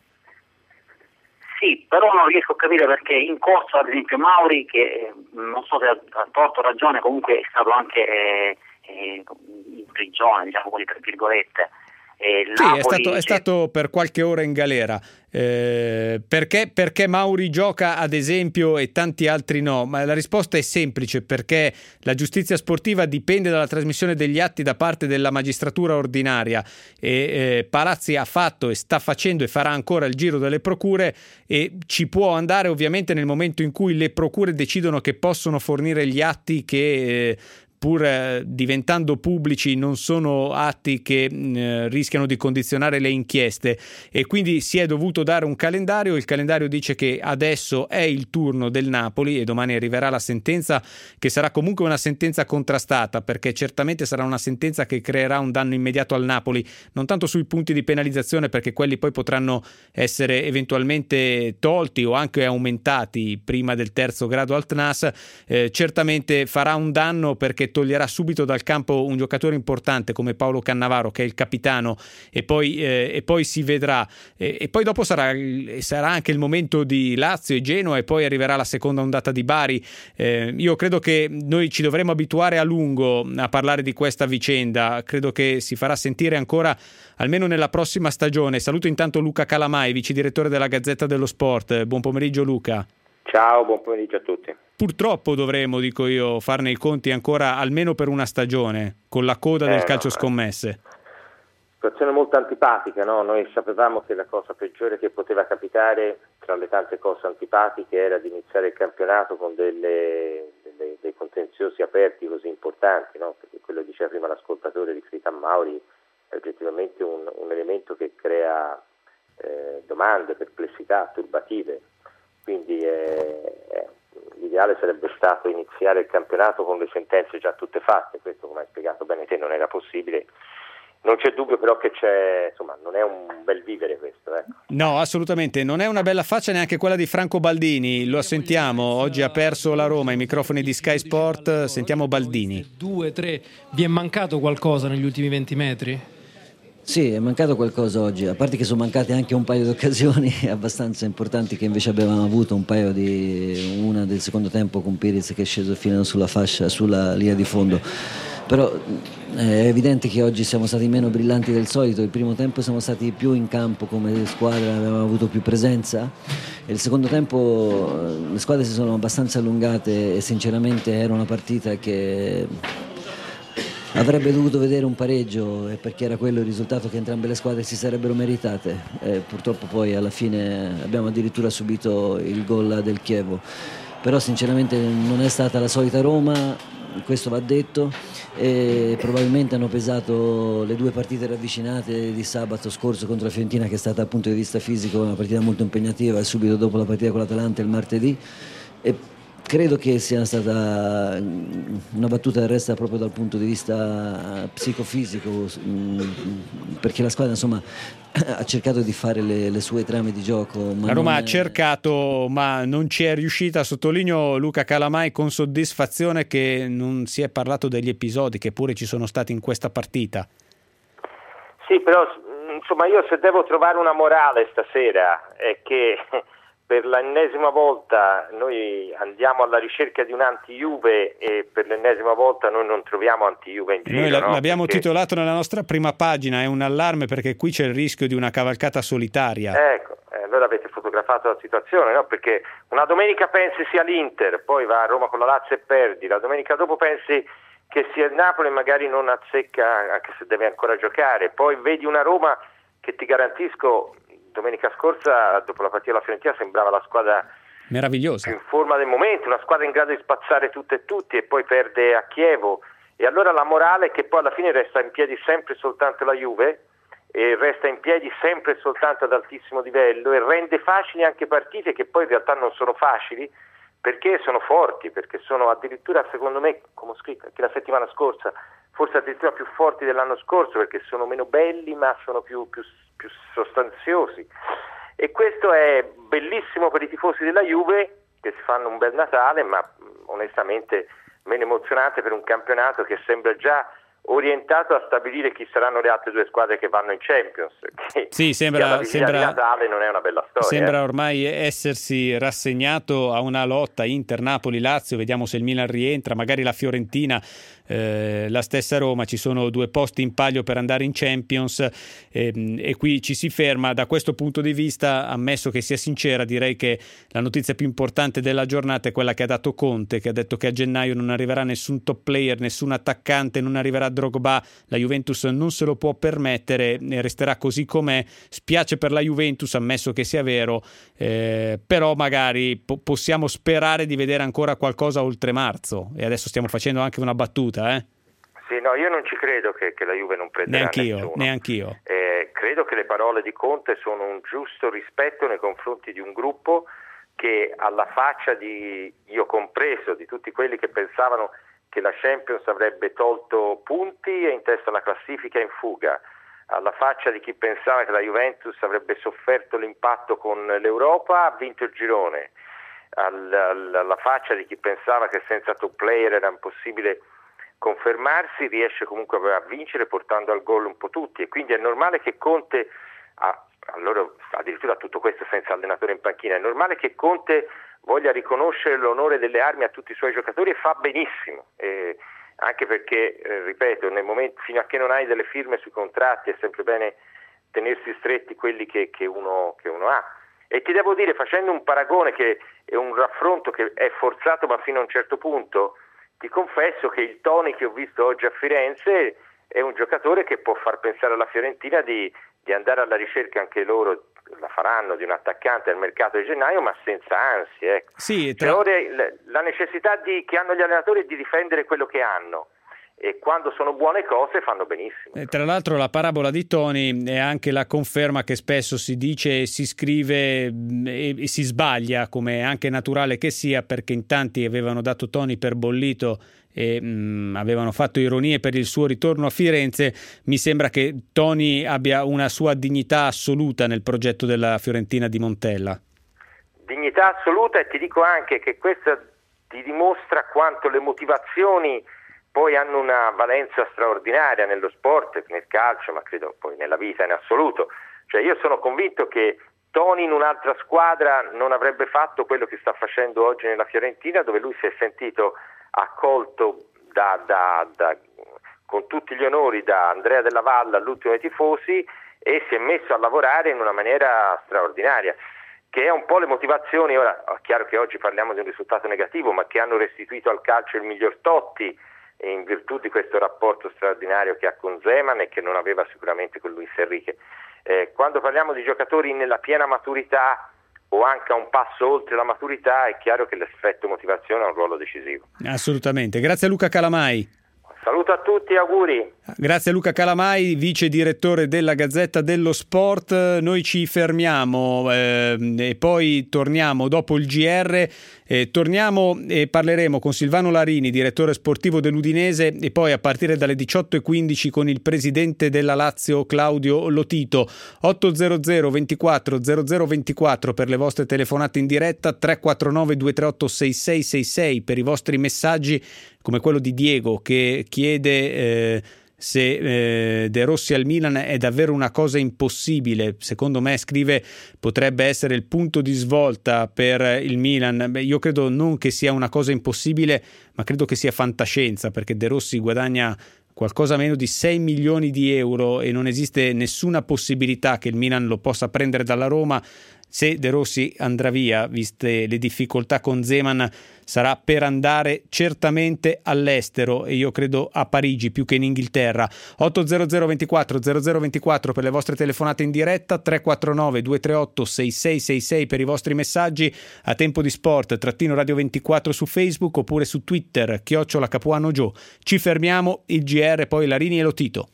Sì, però non riesco a capire perché in corso ad esempio Mauri, che eh, non so se ha, ha torto o ragione, comunque è stato anche eh, eh, in prigione, diciamo così, tra virgolette. Eh, Sì, Napoli, è stato, è c'è- stato per qualche ora in galera. Eh, perché, perché Mauri gioca ad esempio e tanti altri no? Ma la risposta è semplice: perché la giustizia sportiva dipende dalla trasmissione degli atti da parte della magistratura ordinaria e eh, Palazzi ha fatto e sta facendo e farà ancora il giro delle procure e ci può andare ovviamente nel momento in cui le procure decidono che possono fornire gli atti che eh, pur eh, diventando pubblici non sono atti che eh, rischiano di condizionare le inchieste, e quindi si è dovuto dare un calendario. Il calendario dice che adesso è il turno del Napoli e domani arriverà la sentenza, che sarà comunque una sentenza contrastata, perché certamente sarà una sentenza che creerà un danno immediato al Napoli, non tanto sui punti di penalizzazione, perché quelli poi potranno essere eventualmente tolti o anche aumentati prima del terzo grado al T N A S. Eh, certamente farà un danno perché toglierà subito dal campo un giocatore importante come Paolo Cannavaro, che è il capitano, e poi, eh, e poi si vedrà. E, e poi dopo sarà, sarà anche il momento di Lazio e Genoa, e poi arriverà la seconda ondata di Bari. Eh, io credo che noi ci dovremo abituare a lungo a parlare di questa vicenda, credo che si farà sentire ancora almeno nella prossima stagione. Saluto intanto Luca Calamai, vice direttore della Gazzetta dello Sport. Buon pomeriggio Luca. Ciao, buon pomeriggio a tutti. Purtroppo dovremo, dico io, farne i conti ancora almeno per una stagione con la coda del eh, calcio no, scommesse. Situazione molto antipatica, no? Noi sapevamo che la cosa peggiore che poteva capitare, tra le tante cose antipatiche, era di iniziare il campionato con delle, delle, dei contenziosi aperti così importanti, no? Perché quello che diceva prima l'ascoltatore riferito a Mauri è oggettivamente un, un elemento che crea eh, domande, perplessità, turbative. Quindi eh, eh, l'ideale sarebbe stato iniziare il campionato con le sentenze già tutte fatte. Questo, come hai spiegato bene te, non era possibile. Non c'è dubbio però che c'è, insomma, non è un bel vivere questo. Eh. No, assolutamente, non è una bella faccia neanche quella di Franco Baldini, lo sentiamo, oggi ha perso la Roma, i microfoni di Sky Sport, sentiamo Baldini. Due, tre, vi è mancato qualcosa negli ultimi venti metri? Sì, è mancato qualcosa oggi, a parte che sono mancate anche un paio di occasioni abbastanza importanti che invece avevamo avuto, un paio di una del secondo tempo con Piriz che è sceso fino sulla fascia, sulla linea di fondo. Però è evidente che oggi siamo stati meno brillanti del solito. Il primo tempo siamo stati più in campo come squadra, avevamo avuto più presenza, e il secondo tempo le squadre si sono abbastanza allungate e sinceramente era una partita che avrebbe dovuto vedere un pareggio, perché era quello il risultato che entrambe le squadre si sarebbero meritate. E purtroppo poi alla fine abbiamo addirittura subito il gol del Chievo, però sinceramente non è stata la solita Roma, questo va detto, e probabilmente hanno pesato le due partite ravvicinate di sabato scorso contro la Fiorentina, che è stata dal punto di vista fisico una partita molto impegnativa, e subito dopo la partita con l'Atalanta il martedì, e credo che sia stata una battuta d'arresto proprio dal punto di vista psicofisico, perché la squadra insomma ha cercato di fare le, le sue trame di gioco. Ma la Roma è... ha cercato ma non ci è riuscita. Sottolineo, Luca Calamai, con soddisfazione, che non si è parlato degli episodi che pure ci sono stati in questa partita. Sì, però insomma io se devo trovare una morale stasera è che per l'ennesima volta noi andiamo alla ricerca di un anti-Juve e per l'ennesima volta noi non troviamo anti-Juve in giro. Noi la, no? l'abbiamo perché... titolato nella nostra prima pagina, è un allarme perché qui c'è il rischio di una cavalcata solitaria. Ecco, eh, allora avete fotografato la situazione, no? Perché una domenica pensi sia l'Inter, poi va a Roma con la Lazio e perdi, la domenica dopo pensi che sia il Napoli e magari non azzecca anche se deve ancora giocare, poi vedi una Roma che ti garantisco... Domenica scorsa, dopo la partita della Fiorentina, sembrava la squadra meravigliosa, più in forma del momento, una squadra in grado di spazzare tutte e tutti, e poi perde a Chievo. E allora la morale è che poi alla fine resta in piedi sempre soltanto la Juve, e resta in piedi sempre soltanto ad altissimo livello, e rende facili anche partite che poi in realtà non sono facili, perché sono forti, perché sono addirittura, secondo me, come ho scritto anche la settimana scorsa, forse addirittura più forti dell'anno scorso, perché sono meno belli ma sono più, più, più sostanziosi, e questo è bellissimo per i tifosi della Juve che si fanno un bel Natale, ma onestamente meno emozionante per un campionato che sembra già orientato a stabilire chi saranno le altre due squadre che vanno in Champions. Che, sì, sembra, che alla vigilia sembra, di Natale non è una bella storia. Sembra eh. ormai essersi rassegnato a una lotta Inter, Napoli, Lazio, vediamo se il Milan rientra, magari la Fiorentina, eh, la stessa Roma, ci sono due posti in palio per andare in Champions, eh, e qui ci si ferma. Da questo punto di vista, ammesso che sia sincera, direi che la notizia più importante della giornata è quella che ha dato Conte, che ha detto che a gennaio non arriverà nessun top player, nessun attaccante, non arriverà Drogba, la Juventus non se lo può permettere e resterà così com'è. Spiace per la Juventus, ammesso che sia vero, eh, però magari po- possiamo sperare di vedere ancora qualcosa oltre marzo, e adesso stiamo facendo anche una battuta, eh? Sì, no, io non ci credo che, che la Juve non prenderà neanch'io, nessuno. Neanch'io. Eh, credo che le parole di Conte sono un giusto rispetto nei confronti di un gruppo che, alla faccia di, io compreso, di tutti quelli che pensavano che la Champions avrebbe tolto punti e in testa alla classifica in fuga, alla faccia di chi pensava che la Juventus avrebbe sofferto l'impatto con l'Europa, ha vinto il girone, alla, alla faccia di chi pensava che senza top player era impossibile confermarsi, riesce comunque a vincere portando al gol un po' tutti, e quindi è normale che Conte, ah, allora addirittura tutto questo senza allenatore in panchina, è normale che Conte voglia riconoscere l'onore delle armi a tutti i suoi giocatori, e fa benissimo, eh, anche perché, eh, ripeto, nel momento, fino a che non hai delle firme sui contratti è sempre bene tenersi stretti quelli che, che, uno, che uno ha. E ti devo dire, facendo un paragone che è un raffronto che è forzato ma fino a un certo punto, ti confesso che il Toni che ho visto oggi a Firenze è un giocatore che può far pensare alla Fiorentina di, di andare alla ricerca, anche loro la faranno, di un attaccante al mercato di gennaio, ma senza ansie. Ecco. Sì, tra... Cioè, ora la necessità di, che hanno gli allenatori è di difendere quello che hanno, e quando sono buone cose fanno benissimo. E tra l'altro la parabola di Toni è anche la conferma che spesso si dice e si scrive e, e si sbaglia, come è anche naturale che sia, perché in tanti avevano dato Toni per bollito e mh, avevano fatto ironie per il suo ritorno a Firenze. Mi sembra che Toni abbia una sua dignità assoluta nel progetto della Fiorentina di Montella. Dignità assoluta, e ti dico anche che questo ti dimostra quanto le motivazioni poi hanno una valenza straordinaria nello sport, nel calcio, ma credo poi nella vita in assoluto. Cioè io sono convinto che Toni in un'altra squadra non avrebbe fatto quello che sta facendo oggi nella Fiorentina, dove lui si è sentito accolto da, da, da, con tutti gli onori da Andrea Della Valle all'ultimo dei tifosi, e si è messo a lavorare in una maniera straordinaria, che è un po' le motivazioni. Ora è chiaro che oggi parliamo di un risultato negativo, ma che hanno restituito al calcio il miglior Totti, in virtù di questo rapporto straordinario che ha con Zeman e che non aveva sicuramente con Luis Enrique. Eh, quando parliamo di giocatori nella piena maturità o anche a un passo oltre la maturità, è chiaro che l'aspetto motivazione ha un ruolo decisivo. Assolutamente. Grazie a Luca Calamai. Saluto a tutti, auguri. Grazie a Luca Calamai, vice direttore della Gazzetta dello Sport. Noi ci fermiamo eh, e poi torniamo dopo il G R. Eh, torniamo e parleremo con Silvano Larini, direttore sportivo dell'Udinese, e poi a partire dalle diciotto e quindici con il presidente della Lazio Claudio Lotito. ottocento ventiquattro zero zero ventiquattro per le vostre telefonate in diretta, tre quattro nove due tre otto sei sei sei sei per i vostri messaggi, come quello di Diego che chiede eh, se eh, De Rossi al Milan è davvero una cosa impossibile. Secondo me, scrive, potrebbe essere il punto di svolta per il Milan. Beh, io credo non che sia una cosa impossibile, ma credo che sia fantascienza, perché De Rossi guadagna qualcosa meno di sei milioni di euro e non esiste nessuna possibilità che il Milan lo possa prendere dalla Roma. Se De Rossi andrà via, viste le difficoltà con Zeman, sarà per andare certamente all'estero, e io credo a Parigi più che in Inghilterra. ottocento ventiquattro zero zero ventiquattro per le vostre telefonate in diretta, tre quattro nove due tre otto sei sei sei sei per i vostri messaggi, a Tempo di Sport trattino Radio ventiquattro su Facebook oppure su Twitter chiocciola Capuano Gio. Ci fermiamo, il G R, poi Larini e Lotito.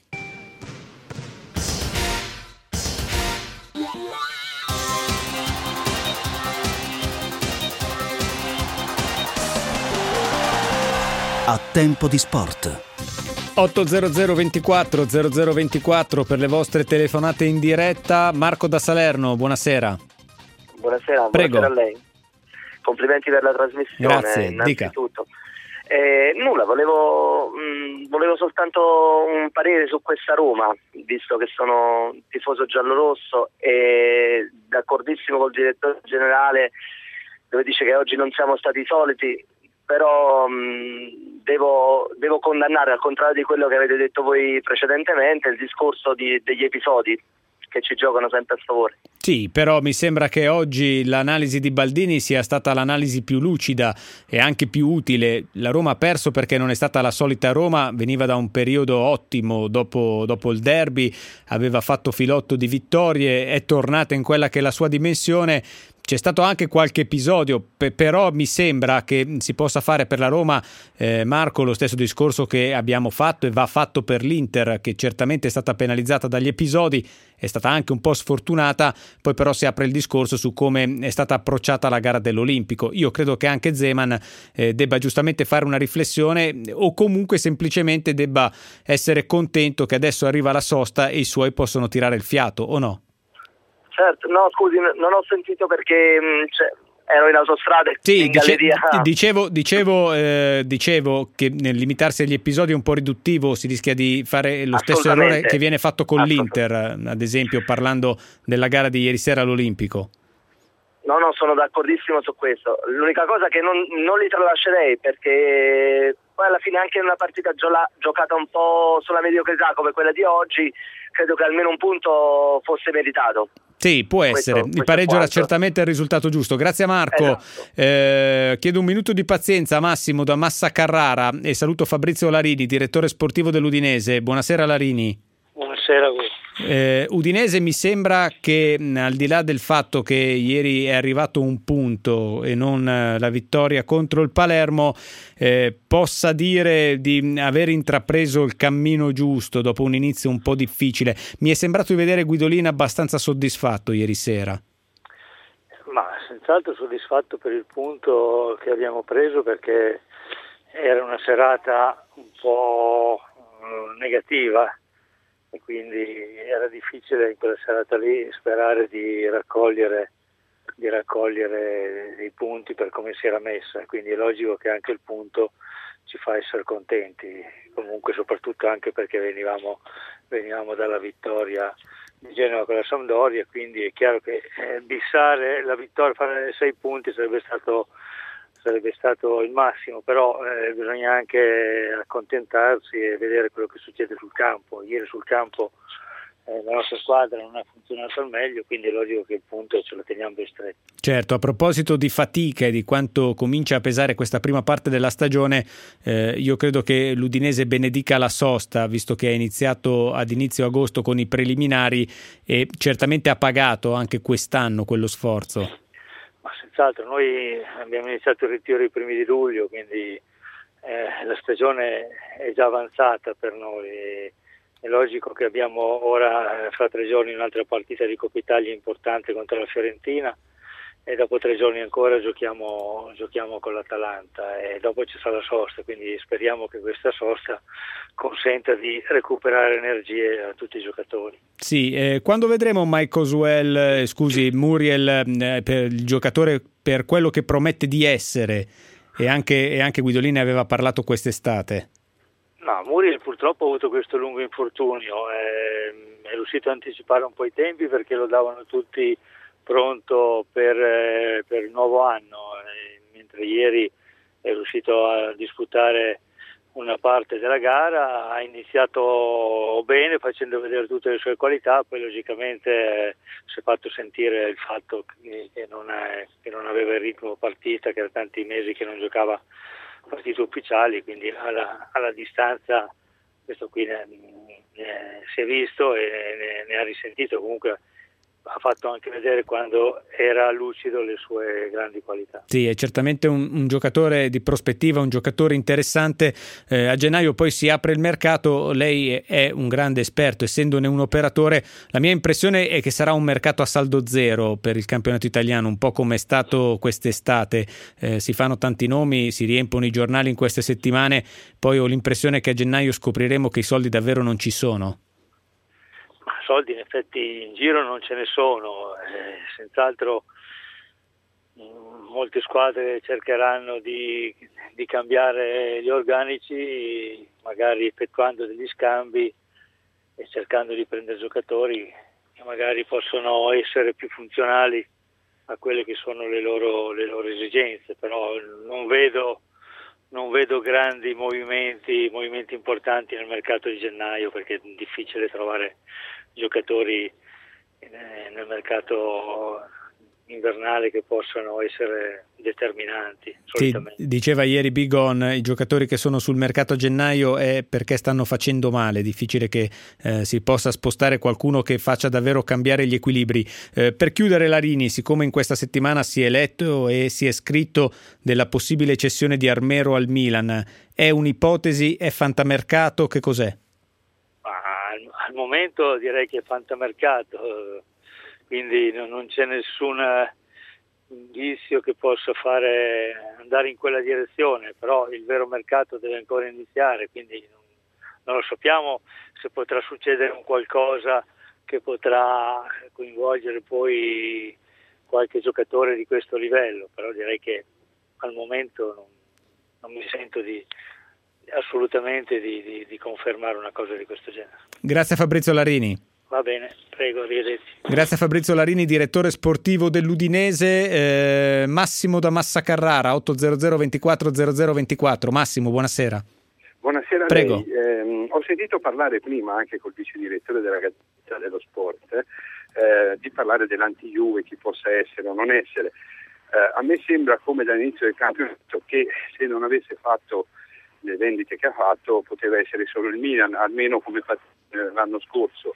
A Tempo di Sport. ottocento ventiquattro zero zero ventiquattro per le vostre telefonate in diretta. Marco da Salerno, buonasera. Buonasera, Prego. buonasera a lei. Complimenti per la trasmissione. Grazie, innanzitutto. Eh, nulla, volevo, mh, volevo soltanto un parere su questa Roma, visto che sono tifoso giallorosso e d'accordissimo col direttore generale, dove dice che oggi non siamo stati soliti, però mh, devo, devo condannare, al contrario di quello che avete detto voi precedentemente, il discorso di, degli episodi che ci giocano sempre a sfavore. Sì, però mi sembra che oggi l'analisi di Baldini sia stata l'analisi più lucida e anche più utile. La Roma ha perso perché non è stata la solita Roma, veniva da un periodo ottimo dopo, dopo il derby, aveva fatto filotto di vittorie, è tornata in quella che è la sua dimensione. C'è stato anche qualche episodio, pe- però mi sembra che si possa fare per la Roma, eh, Marco, lo stesso discorso che abbiamo fatto e va fatto per l'Inter, che certamente è stata penalizzata dagli episodi, è stata anche un po' sfortunata, poi però si apre il discorso su come è stata approcciata la gara dell'Olimpico. Io credo che anche Zeman eh, debba giustamente fare una riflessione, o comunque semplicemente debba essere contento che adesso arriva la sosta e i suoi possono tirare il fiato, o no? Certo, no scusi, non ho sentito perché cioè, ero in autostrada e Sì, in dice- galleria. dicevo, dicevo, eh, dicevo che nel limitarsi agli episodi è un po' riduttivo, si rischia di fare lo stesso errore che viene fatto con l'Inter, ad esempio parlando della gara di ieri sera all'Olimpico. No, no, sono d'accordissimo su questo. L'unica cosa che non, non li tralascerei, perché poi alla fine anche in una partita giola, giocata un po' sulla mediocrità come quella di oggi, credo che almeno un punto fosse meritato. Sì, può essere. Questo, il pareggio era questo certamente il risultato giusto. Grazie a Marco. Esatto. Eh, chiedo un minuto di pazienza a Massimo da Massa Carrara e saluto Fabrizio Larini, direttore sportivo dell'Udinese. Buonasera Larini. Buonasera a voi. Eh, Udinese, mi sembra che mh, al di là del fatto che ieri è arrivato un punto e non eh, la vittoria contro il Palermo, eh, possa dire di aver intrapreso il cammino giusto dopo un inizio un po' difficile. Mi è sembrato di vedere Guidolin abbastanza soddisfatto ieri sera. Ma senz'altro soddisfatto per il punto che abbiamo preso, perché era una serata un po' uh, negativa e quindi era difficile in quella serata lì sperare di raccogliere di raccogliere dei punti per come si era messa, quindi è logico che anche il punto ci fa essere contenti, comunque soprattutto anche perché venivamo, venivamo dalla vittoria di Genova con la Sampdoria, quindi è chiaro che eh, bissare la vittoria, fare sei punti sarebbe stato sarebbe stato il massimo, però eh, bisogna anche accontentarsi e vedere quello che succede sul campo. Ieri sul campo eh, la nostra squadra non ha funzionato al meglio, quindi è logico che il punto ce lo teniamo ben stretto. Certo, a proposito di fatica e di quanto comincia a pesare questa prima parte della stagione, eh, io credo che l'Udinese benedica la sosta, visto che ha iniziato ad inizio agosto con i preliminari e certamente ha pagato anche quest'anno quello sforzo. Ma senz'altro, noi abbiamo iniziato il ritiro i primi di luglio, quindi eh, la stagione è già avanzata per noi. È logico che abbiamo ora, eh, fra tre giorni, un'altra partita di Coppa Italia importante contro la Fiorentina e dopo tre giorni ancora giochiamo, giochiamo con l'Atalanta e dopo ci sarà la sosta, quindi speriamo che questa sosta consenta di recuperare energie a tutti i giocatori. Sì, eh, quando vedremo Mike Oswell, eh, scusi, Muriel, eh, per il giocatore per quello che promette di essere, e anche, e anche Guidolin ne aveva parlato quest'estate? No, Muriel purtroppo ha avuto questo lungo infortunio, eh, è riuscito a anticipare un po' i tempi perché lo davano tutti pronto per, eh, per il nuovo anno, eh, mentre ieri è riuscito a disputare una parte della gara, ha iniziato bene facendo vedere tutte le sue qualità, poi logicamente eh, si è fatto sentire il fatto che, che, non è, che non aveva il ritmo partita, che era tanti mesi che non giocava partite ufficiali, quindi alla, alla distanza questo qui ne, ne, si è visto e ne, ne ha risentito, comunque ha fatto anche vedere quando era lucido le sue grandi qualità. Sì, è certamente un, un giocatore di prospettiva, un giocatore interessante. Eh, a gennaio poi si apre il mercato, lei è un grande esperto, essendone un operatore. La mia impressione è che sarà un mercato a saldo zero per il campionato italiano, un po' come è stato quest'estate. Eh, si fanno tanti nomi, si riempono i giornali in queste settimane, poi ho l'impressione che a gennaio scopriremo che i soldi davvero non ci sono. Soldi in effetti in giro non ce ne sono, eh, senz'altro mh, molte squadre cercheranno di, di cambiare gli organici, magari effettuando degli scambi e cercando di prendere giocatori che magari possono essere più funzionali a quelle che sono le loro, le loro esigenze, però non vedo, non vedo grandi movimenti, movimenti importanti nel mercato di gennaio, perché è difficile trovare giocatori nel mercato invernale che possano essere determinanti. Sì, diceva ieri Bigon, i giocatori che sono sul mercato a gennaio è perché stanno facendo male, difficile che eh, si possa spostare qualcuno che faccia davvero cambiare gli equilibri. Eh, per chiudere, Larini, siccome in questa settimana si è letto e si è scritto della possibile cessione di Armero al Milan, è un'ipotesi, è fantamercato, che cos'è? Al momento direi che è fantamercato, quindi non c'è nessun indizio che possa fare andare in quella direzione, però il vero mercato deve ancora iniziare, quindi non lo sappiamo se potrà succedere un qualcosa che potrà coinvolgere poi qualche giocatore di questo livello, però direi che al momento non, non mi sento di assolutamente di, di, di confermare una cosa di questo genere. Grazie a Fabrizio Larini. Va bene, prego, arrivederci. Grazie a Fabrizio Larini, direttore sportivo dell'Udinese. eh, Massimo da Massa Carrara, otto zero zero ventiquattro zero zero ventiquattro. Massimo, buonasera. Buonasera a Prego. lei. Eh, ho sentito parlare prima anche col vice direttore della Gazzetta dello Sport eh, di parlare dell'anti-Juve, chi possa essere o non essere. Eh, a me sembra, come dall'inizio del campionato, che se non avesse fatto le vendite che ha fatto poteva essere solo il Milan, almeno come fatto l'anno scorso,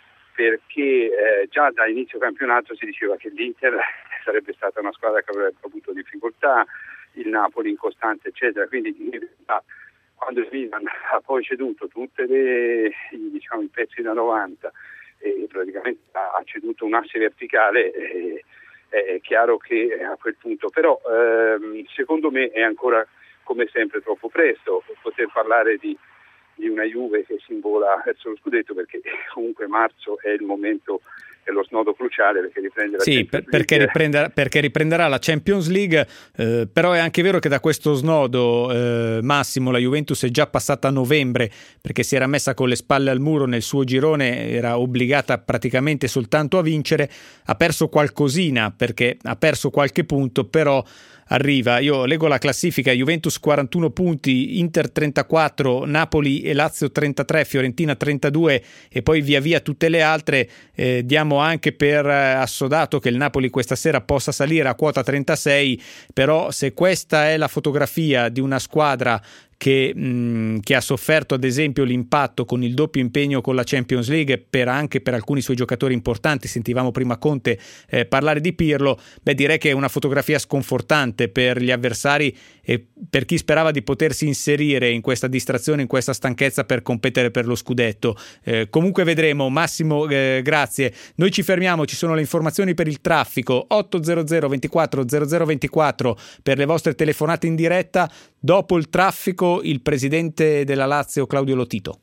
perché eh, già da inizio campionato si diceva che l'Inter sarebbe stata una squadra che avrebbe avuto difficoltà, il Napoli incostante, eccetera. Quindi in realtà, quando il Milan ha poi ceduto tutti diciamo, i pezzi da novanta e praticamente ha ceduto un asse verticale, eh, è chiaro che a quel punto, però ehm, secondo me è ancora come sempre troppo presto poter parlare di, di una Juve che si invola verso lo scudetto, perché comunque marzo è il momento, è lo snodo cruciale, perché riprende la Sì, Champions per, perché, League. riprenderà, perché riprenderà la Champions League, eh, però è anche vero che da questo snodo, eh, Massimo, la Juventus è già passata a novembre, perché si era messa con le spalle al muro nel suo girone, era obbligata praticamente soltanto a vincere, ha perso qualcosina perché ha perso qualche punto, però arriva. Io leggo la classifica: Juventus quarantuno punti, Inter trentaquattro, Napoli e Lazio trentatré, Fiorentina trentadue e poi via via tutte le altre. Eh, diamo anche per assodato che il Napoli questa sera possa salire a quota trentasei, però se questa è la fotografia di una squadra che, mh, che ha sofferto ad esempio l'impatto con il doppio impegno con la Champions League per anche per alcuni suoi giocatori importanti, sentivamo prima Conte eh, parlare di Pirlo, beh direi che è una fotografia sconfortante per gli avversari e per chi sperava di potersi inserire in questa distrazione, in questa stanchezza per competere per lo scudetto. Eh, comunque vedremo. Massimo, eh, grazie. Noi ci fermiamo, ci sono le informazioni per il traffico, otto zero zero ventiquattro zero zero ventiquattro per le vostre telefonate in diretta. Dopo il traffico, il presidente della Lazio Claudio Lotito.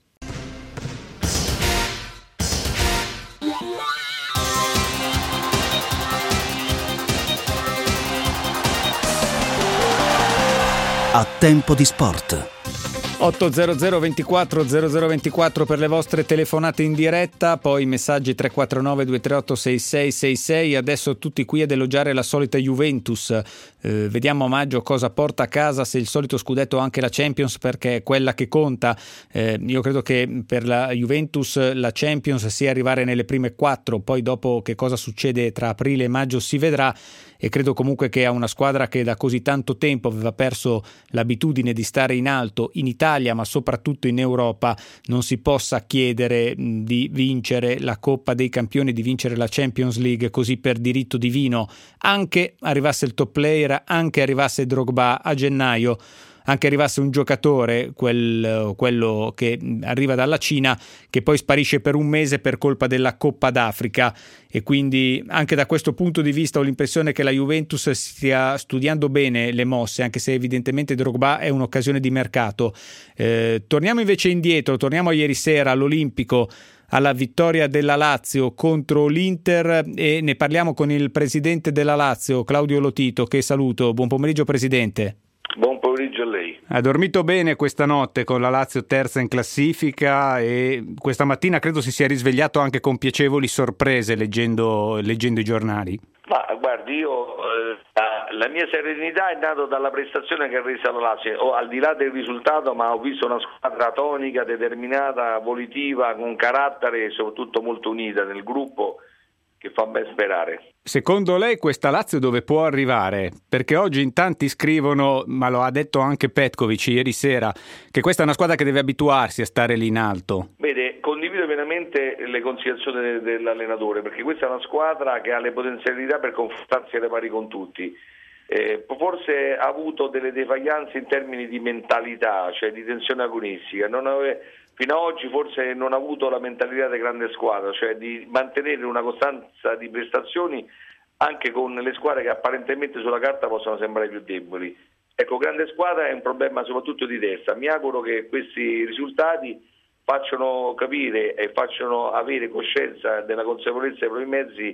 A tempo di sport. otto zero zero ventiquattro zero zero ventiquattro per le vostre telefonate in diretta, poi messaggi tre quattro nove due tre otto sei sei sei sei. Adesso tutti qui ad elogiare la solita Juventus. Eh, vediamo a maggio cosa porta a casa, se il solito scudetto o anche la Champions, perché è quella che conta. Eh, io credo che per la Juventus la Champions sia arrivare nelle prime quattro, poi dopo che cosa succede tra aprile e maggio si vedrà, e credo comunque che a una squadra che da così tanto tempo aveva perso l'abitudine di stare in alto in Italia ma soprattutto in Europa non si possa chiedere di vincere la Coppa dei Campioni, di vincere la Champions League così per diritto divino. Anche arrivasse il top player, anche arrivasse Drogba a gennaio, anche arrivasse un giocatore, quel, quello che arriva dalla Cina, che poi sparisce per un mese per colpa della Coppa d'Africa, e quindi anche da questo punto di vista ho l'impressione che la Juventus stia studiando bene le mosse, anche se evidentemente Drogba è un'occasione di mercato. Eh, torniamo invece indietro, torniamo a ieri sera all'Olimpico, alla vittoria della Lazio contro l'Inter, e ne parliamo con il presidente della Lazio, Claudio Lotito, che saluto. Buon pomeriggio presidente. Buon pomeriggio a lei. Ha dormito bene questa notte con la Lazio terza in classifica, e questa mattina credo si sia risvegliato anche con piacevoli sorprese leggendo, leggendo i giornali. Ma guardi, io eh, la mia serenità è nata dalla prestazione che ha reso la Lazio, o al di là del risultato, ma ho visto una squadra tonica, determinata, volitiva, con carattere e soprattutto molto unita nel gruppo, che fa ben sperare. Secondo lei questa Lazio dove può arrivare? Perché oggi in tanti scrivono, ma lo ha detto anche Petkovic ieri sera, che questa è una squadra che deve abituarsi a stare lì in alto. Vede, condivido pienamente le considerazioni dell'allenatore, perché questa è una squadra che ha le potenzialità per confrontarsi alle pari con tutti. Eh, forse ha avuto delle defaglianze in termini di mentalità, cioè di tensione agonistica. Non ave... Fino ad oggi forse non ha avuto la mentalità di grande squadra, cioè di mantenere una costanza di prestazioni anche con le squadre che apparentemente sulla carta possono sembrare più deboli. Ecco, grande squadra è un problema soprattutto di testa. Mi auguro che questi risultati facciano capire e facciano avere coscienza della consapevolezza dei propri mezzi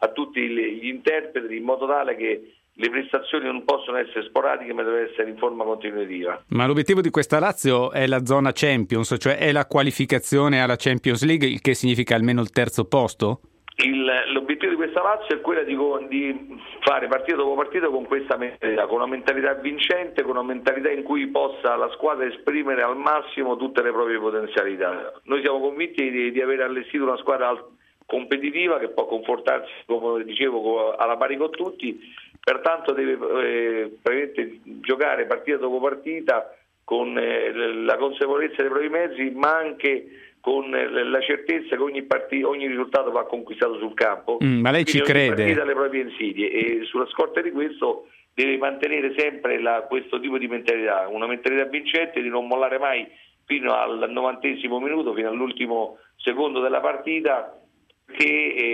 a tutti gli interpreti, in modo tale che le prestazioni non possono essere sporadiche ma devono essere in forma continuativa. Ma l'obiettivo di questa Lazio è la zona Champions, cioè è la qualificazione alla Champions League, il che significa almeno il terzo posto? Il, l'obiettivo di questa Lazio è quello di, di fare partita dopo partita con questa mentalità, con una mentalità vincente, con una mentalità in cui possa la squadra esprimere al massimo tutte le proprie potenzialità. Noi siamo convinti di, di aver allestito una squadra competitiva che può confortarsi, come dicevo, alla pari con tutti, pertanto deve eh, giocare partita dopo partita con eh, la consapevolezza dei propri mezzi, ma anche con la certezza che ogni, partita, ogni risultato va conquistato sul campo. Mm, ma lei ci ogni crede? Partita ha le proprie insidie e sulla scorta di questo deve mantenere sempre la, questo tipo di mentalità, una mentalità vincente, di non mollare mai fino al novantesimo minuto, fino all'ultimo secondo della partita, che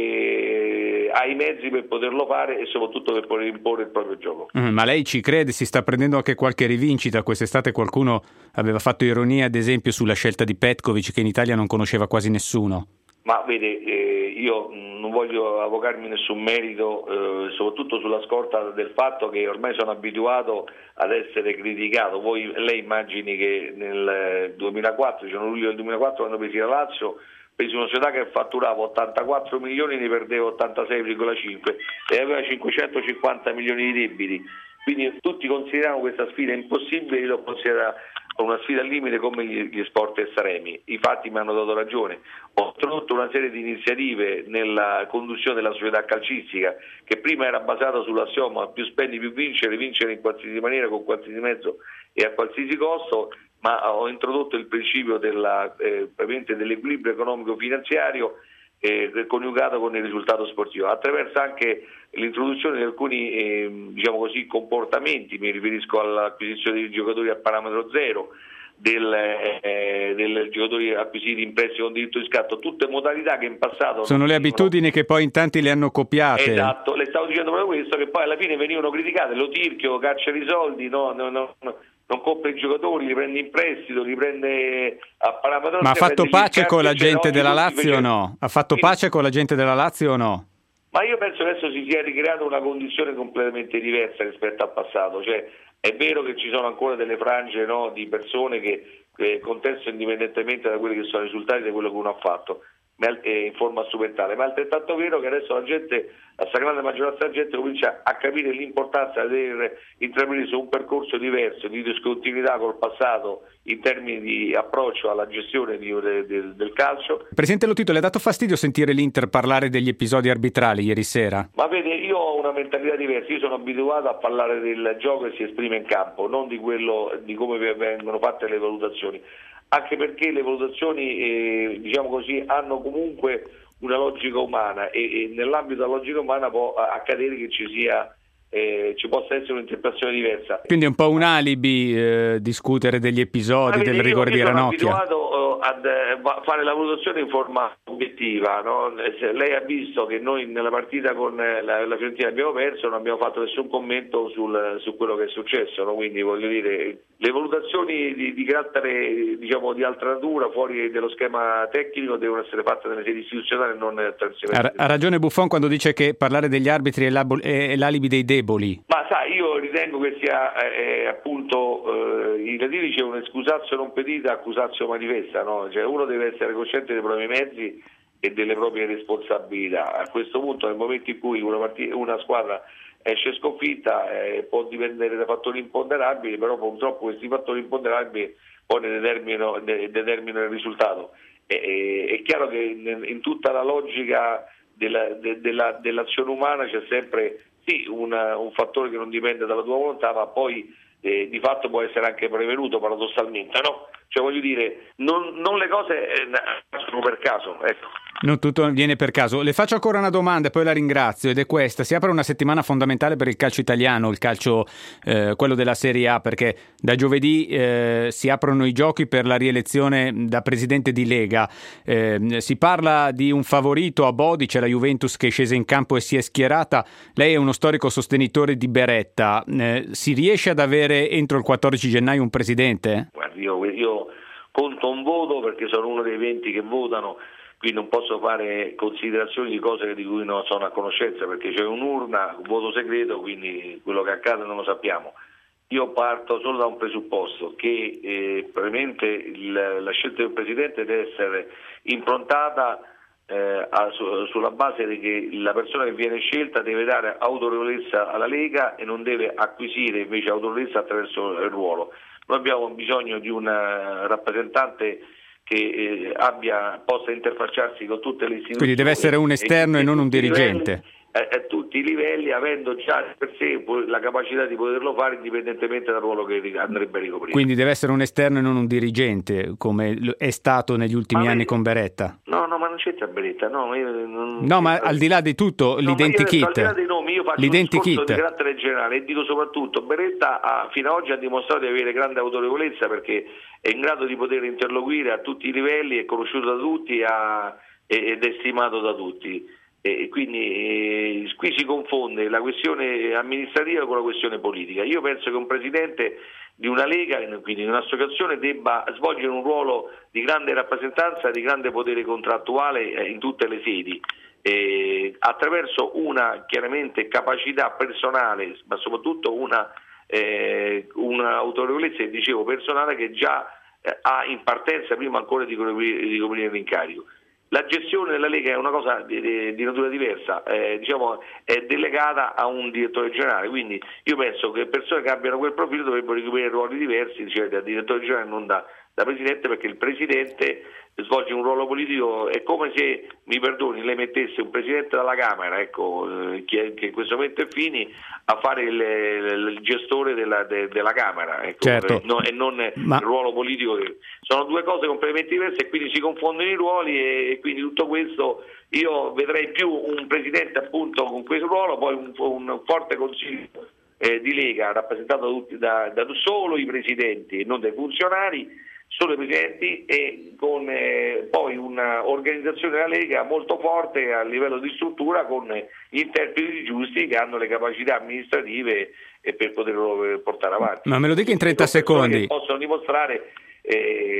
eh, ha i mezzi per poterlo fare e soprattutto per poter imporre il proprio gioco. Mm, ma lei ci crede? Si sta prendendo anche qualche rivincita? Quest'estate qualcuno aveva fatto ironia, ad esempio, sulla scelta di Petkovic, che in Italia non conosceva quasi nessuno. Ma vede, eh, io non voglio avocarmi nessun merito, eh, soprattutto sulla scorta del fatto che ormai sono abituato ad essere criticato. Voi, lei immagini che nel duemilaquattro, cioè luglio del duemilaquattro, quando presi la Lazio, presi una società che fatturava ottantaquattro milioni e ne perdeva ottantasei virgola cinque e aveva cinquecentocinquanta milioni di debiti. Quindi tutti considerano questa sfida impossibile, io lo considero una sfida al limite come gli, gli sport estremi. I fatti mi hanno dato ragione. Ho introdotto una serie di iniziative nella conduzione della società calcistica che prima era basata sull'assioma più spendi più vincere, vincere in qualsiasi maniera, con qualsiasi mezzo e a qualsiasi costo, ma ho introdotto il principio della, eh, dell'equilibrio economico-finanziario eh, coniugato con il risultato sportivo, attraverso anche l'introduzione di alcuni eh, diciamo così, comportamenti. Mi riferisco all'acquisizione di giocatori a parametro zero, del, eh, del giocatori acquisiti in prestito con diritto di scatto, tutte modalità che in passato sono le abitudini che poi in tanti le hanno copiate. Esatto, le stavo dicendo proprio questo, che poi alla fine venivano criticate, lo tirchio, caccia di soldi, no, no, no, no. Non compra i giocatori, li prende in prestito, li prende a parametro. Ma ha fatto pace con la gente della Lazio o no? Ha fatto pace con la gente della Lazio o no? Ma io penso che adesso si sia ricreata una condizione completamente diversa rispetto al passato. Cioè, è vero che ci sono ancora delle frange, no, di persone che, che contestano indipendentemente da quelli che sono i risultati di quello che uno ha fatto, ma in forma strumentale, ma è altrettanto vero che adesso la gente, la stragrande maggioranza della gente comincia a capire l'importanza di aver intrapreso un percorso diverso, di discontinuità col passato in termini di approccio alla gestione di, de, de, del calcio. Presidente Lotito, le ha dato fastidio sentire l'Inter parlare degli episodi arbitrali ieri sera? Ma vede, io ho una mentalità diversa, io sono abituato a parlare del gioco che si esprime in campo, non di quello, di come vengono fatte le valutazioni. Anche perché le valutazioni eh, diciamo così, hanno comunque una logica umana e, e nell'ambito della logica umana può accadere che ci sia eh, ci possa essere un'interpretazione diversa. Quindi è un po' un alibi eh, discutere degli episodi, del rigore di Ranocchia. Sono abituato ad eh, fare la valutazione in forma obiettiva, no? Se lei ha visto che noi nella partita con la, la Fiorentina abbiamo perso, non abbiamo fatto nessun commento sul, su quello che è successo, no? Quindi voglio dire, le valutazioni di, di carattere diciamo di altra natura, fuori dello schema tecnico, devono essere fatte nelle sedi istituzionali e non ha, ha ragione Buffon quando dice che parlare degli arbitri è, è l'alibi dei deboli. Ma sai, io ritengo che sia eh, appunto eh, i latini c'è un excusatio non petita, accusatio manifesta, no? Cioè uno deve essere cosciente dei propri mezzi e delle proprie responsabilità. A questo punto, nel momento in cui una, partita, una squadra esce sconfitta, eh, può dipendere da fattori imponderabili, però purtroppo questi fattori imponderabili poi ne determinano, ne determinano il risultato. E, e, è chiaro che in, in tutta la logica della, de, della, dell'azione umana c'è sempre sì una, un fattore che non dipende dalla tua volontà, ma poi eh, di fatto può essere anche prevenuto paradossalmente, no? Cioè voglio dire, non, non le cose nascono per caso, ecco. Non tutto viene per caso. Le faccio ancora una domanda e poi la ringrazio, ed è questa: si apre una settimana fondamentale per il calcio italiano, il calcio eh, quello della Serie A, perché da giovedì eh, si aprono i giochi per la rielezione da presidente di Lega. Eh, si parla di un favorito a Bodice, la Juventus, che è scesa in campo e si è schierata. Lei è uno storico sostenitore di Beretta. Eh, si riesce ad avere entro il quattordici gennaio un presidente? Guardi, io, io conto un voto perché sono uno dei venti che votano. quindi non posso fare considerazioni di cose di cui non sono a conoscenza, perché c'è un'urna, un voto segreto, quindi quello che accade non lo sappiamo. Io parto solo da un presupposto, che eh, probabilmente il, la scelta del Presidente deve essere improntata eh, a, su, sulla base di che la persona che viene scelta deve dare autorevolezza alla Lega e non deve acquisire invece autorevolezza attraverso il ruolo. Noi abbiamo bisogno di un rappresentante che eh, abbia, possa interfacciarsi con tutte le istituzioni. Quindi deve essere un esterno e, e non un dirigente. Livelli, a, a tutti i livelli, avendo già per sé la capacità di poterlo fare indipendentemente dal ruolo che andrebbe a ricoprire. Quindi deve essere un esterno e non un dirigente, come è stato negli ultimi ma anni con Beretta. No, no, ma non c'entra Beretta, no. Io non, no, ma al di là di tutto, no, l'identikit. Al di là dei nomi, io faccio un discorso di carattere generale e dico soprattutto, Beretta ha, fino ad oggi ha dimostrato di avere grande autorevolezza, perché è in grado di poter interloquire a tutti i livelli, è conosciuto da tutti ha, ed è stimato da tutti. E quindi eh, qui si confonde la questione amministrativa con la questione politica. Io penso che un presidente di una Lega, quindi di un'associazione, debba svolgere un ruolo di grande rappresentanza, di grande potere contrattuale eh, in tutte le sedi, eh, attraverso una chiaramente capacità personale, ma soprattutto una, eh, una autorevolezza, dicevo, personale, che già eh, ha in partenza prima ancora di ricoprire l'incarico. La gestione della Lega è una cosa di, di, di natura diversa, eh, diciamo, è delegata a un direttore generale, quindi io penso che persone che abbiano quel profilo dovrebbero ricoprire ruoli diversi, cioè da direttore generale, non da, da presidente, perché il presidente svolge un ruolo politico. È come se, mi perdoni, lei mettesse un presidente della Camera, ecco, eh, che, che in questo momento è Fini, a fare il, il, il gestore della, de, della Camera, ecco, certo. eh, no, e non Ma... il ruolo politico. Che, sono due cose completamente diverse e quindi si confondono i ruoli, e, e quindi tutto questo io vedrei più un presidente appunto con questo ruolo, poi un, un forte consiglio eh, di Lega rappresentato da, da, da solo i presidenti e non dai funzionari, solo i presidenti, e con eh, poi un'organizzazione della Lega molto forte a livello di struttura, con gli interpreti giusti che hanno le capacità amministrative e per poterlo portare avanti. Ma me lo dica in trenta secondi. Che possono dimostrare eh,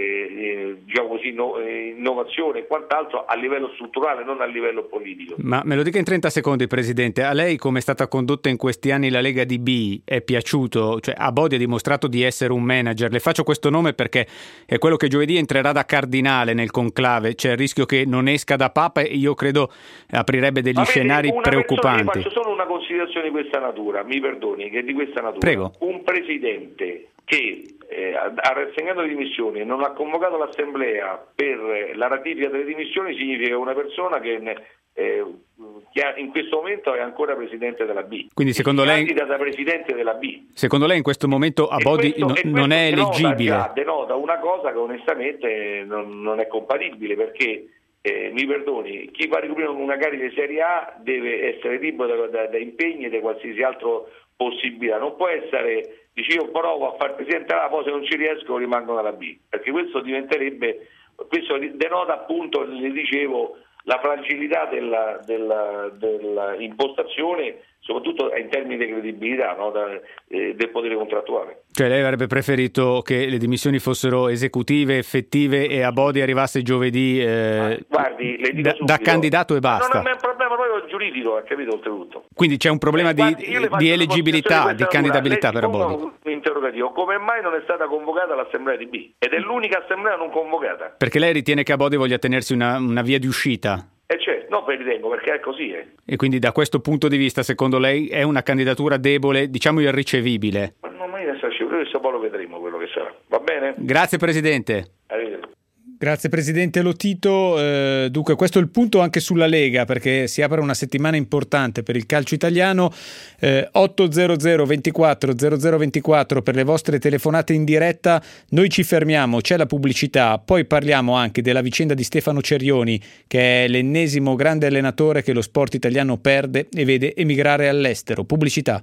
eh, diciamo così, no, eh, innovazione e quant'altro a livello strutturale, non a livello politico. Ma me lo dica in trenta secondi, Presidente. A lei, come è stata condotta in questi anni la Lega D B, è piaciuto? Cioè, Abodi ha dimostrato di essere un manager. Le faccio questo nome perché è quello che giovedì entrerà da cardinale nel conclave. C'è il rischio che non esca da Papa, e io credo aprirebbe degli Avete scenari una preoccupanti. Persona, faccio solo una considerazione di questa natura, mi perdoni, che è di questa natura. Prego. Un presidente che eh, ha rassegnato le dimissioni e non ha convocato l'assemblea per la ratifica delle dimissioni significa una persona che, eh, che ha, in questo momento è ancora presidente della B. Quindi secondo lei candida da presidente della B. Secondo lei in questo momento Abodi questo, no, non è eleggibile? Denota, denota una cosa che onestamente non, non è compatibile, perché Eh, mi perdoni, chi va a ricoprire una carica di Serie A deve essere libero da, da, da impegni e da qualsiasi altro possibilità, non può essere, dice io provo a far presidente A, poi se non ci riesco rimango dalla B, perché questo diventerebbe, questo denota appunto, le dicevo, la fragilità della, della, della impostazione, soprattutto in termini di credibilità, no? da, eh, del potere contrattuale. Cioè lei avrebbe preferito che le dimissioni fossero esecutive, effettive, e Abodi arrivasse giovedì eh, Guardi, le dico da, subito, da candidato e basta? Non è un problema proprio giuridico, ha capito, oltretutto. Quindi c'è un problema eh, guardi, di, di eleggibilità, di candidabilità per Abodi. Un interrogativo: come mai non è stata convocata l'assemblea di B? Ed è l'unica assemblea non convocata. Perché lei ritiene che Abodi voglia tenersi una, una via di uscita? Eh certo, no, per ritengo, perché è così. Eh. E quindi da questo punto di vista, secondo lei, è una candidatura debole, diciamo irricevibile? Ma non mai ne sto questo poi lo vedremo quello che sarà. Va bene? Grazie Presidente. Arrivederci. Grazie Presidente Lotito. Eh, dunque questo è il punto anche sulla Lega, perché si apre una settimana importante per il calcio italiano. eh, ottocento ventiquattro zero zero ventiquattro per le vostre telefonate in diretta. Noi ci fermiamo, c'è la pubblicità, poi parliamo anche della vicenda di Stefano Cerioni, che è l'ennesimo grande allenatore che lo sport italiano perde e vede emigrare all'estero. Pubblicità.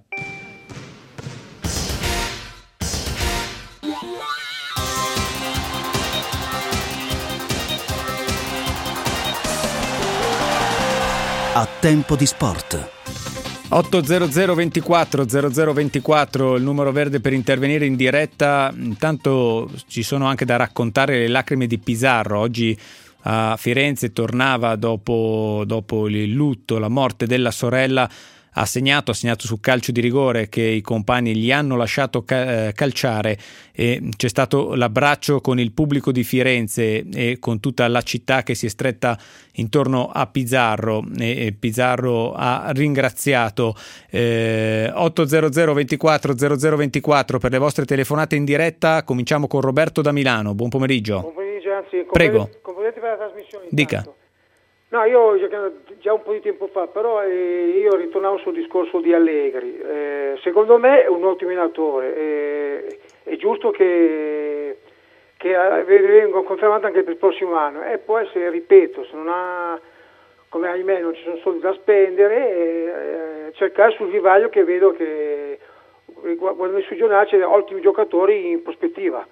A tempo di sport. ottocento ventiquattro zero zero ventiquattro il numero verde per intervenire in diretta. Intanto ci sono anche da raccontare le lacrime di Pizarro. Oggi a Firenze, tornava dopo, dopo il lutto, la morte della sorella. Ha segnato, ha segnato su calcio di rigore che i compagni gli hanno lasciato ca- calciare, e c'è stato l'abbraccio con il pubblico di Firenze e con tutta la città che si è stretta intorno a Pizarro, e, e Pizarro ha ringraziato. eh, otto zero zero ventiquattro zero zero ventiquattro per le vostre telefonate in diretta. Cominciamo con Roberto da Milano. Buon pomeriggio. Buon pomeriggio, anzi, Prego. complimenti per la trasmissione. Dica. Intanto. No, io già un po' di tempo fa, però eh, io ritornavo sul discorso di Allegri. Eh, secondo me è un ottimo allenatore, eh, è giusto che, che venga confermato anche per il prossimo anno, e può essere, ripeto, se non ha, come ahimè non ci sono soldi da spendere, eh, cercare sul vivaio, che vedo che guardando sui giornali c'è ottimi giocatori in prospettiva.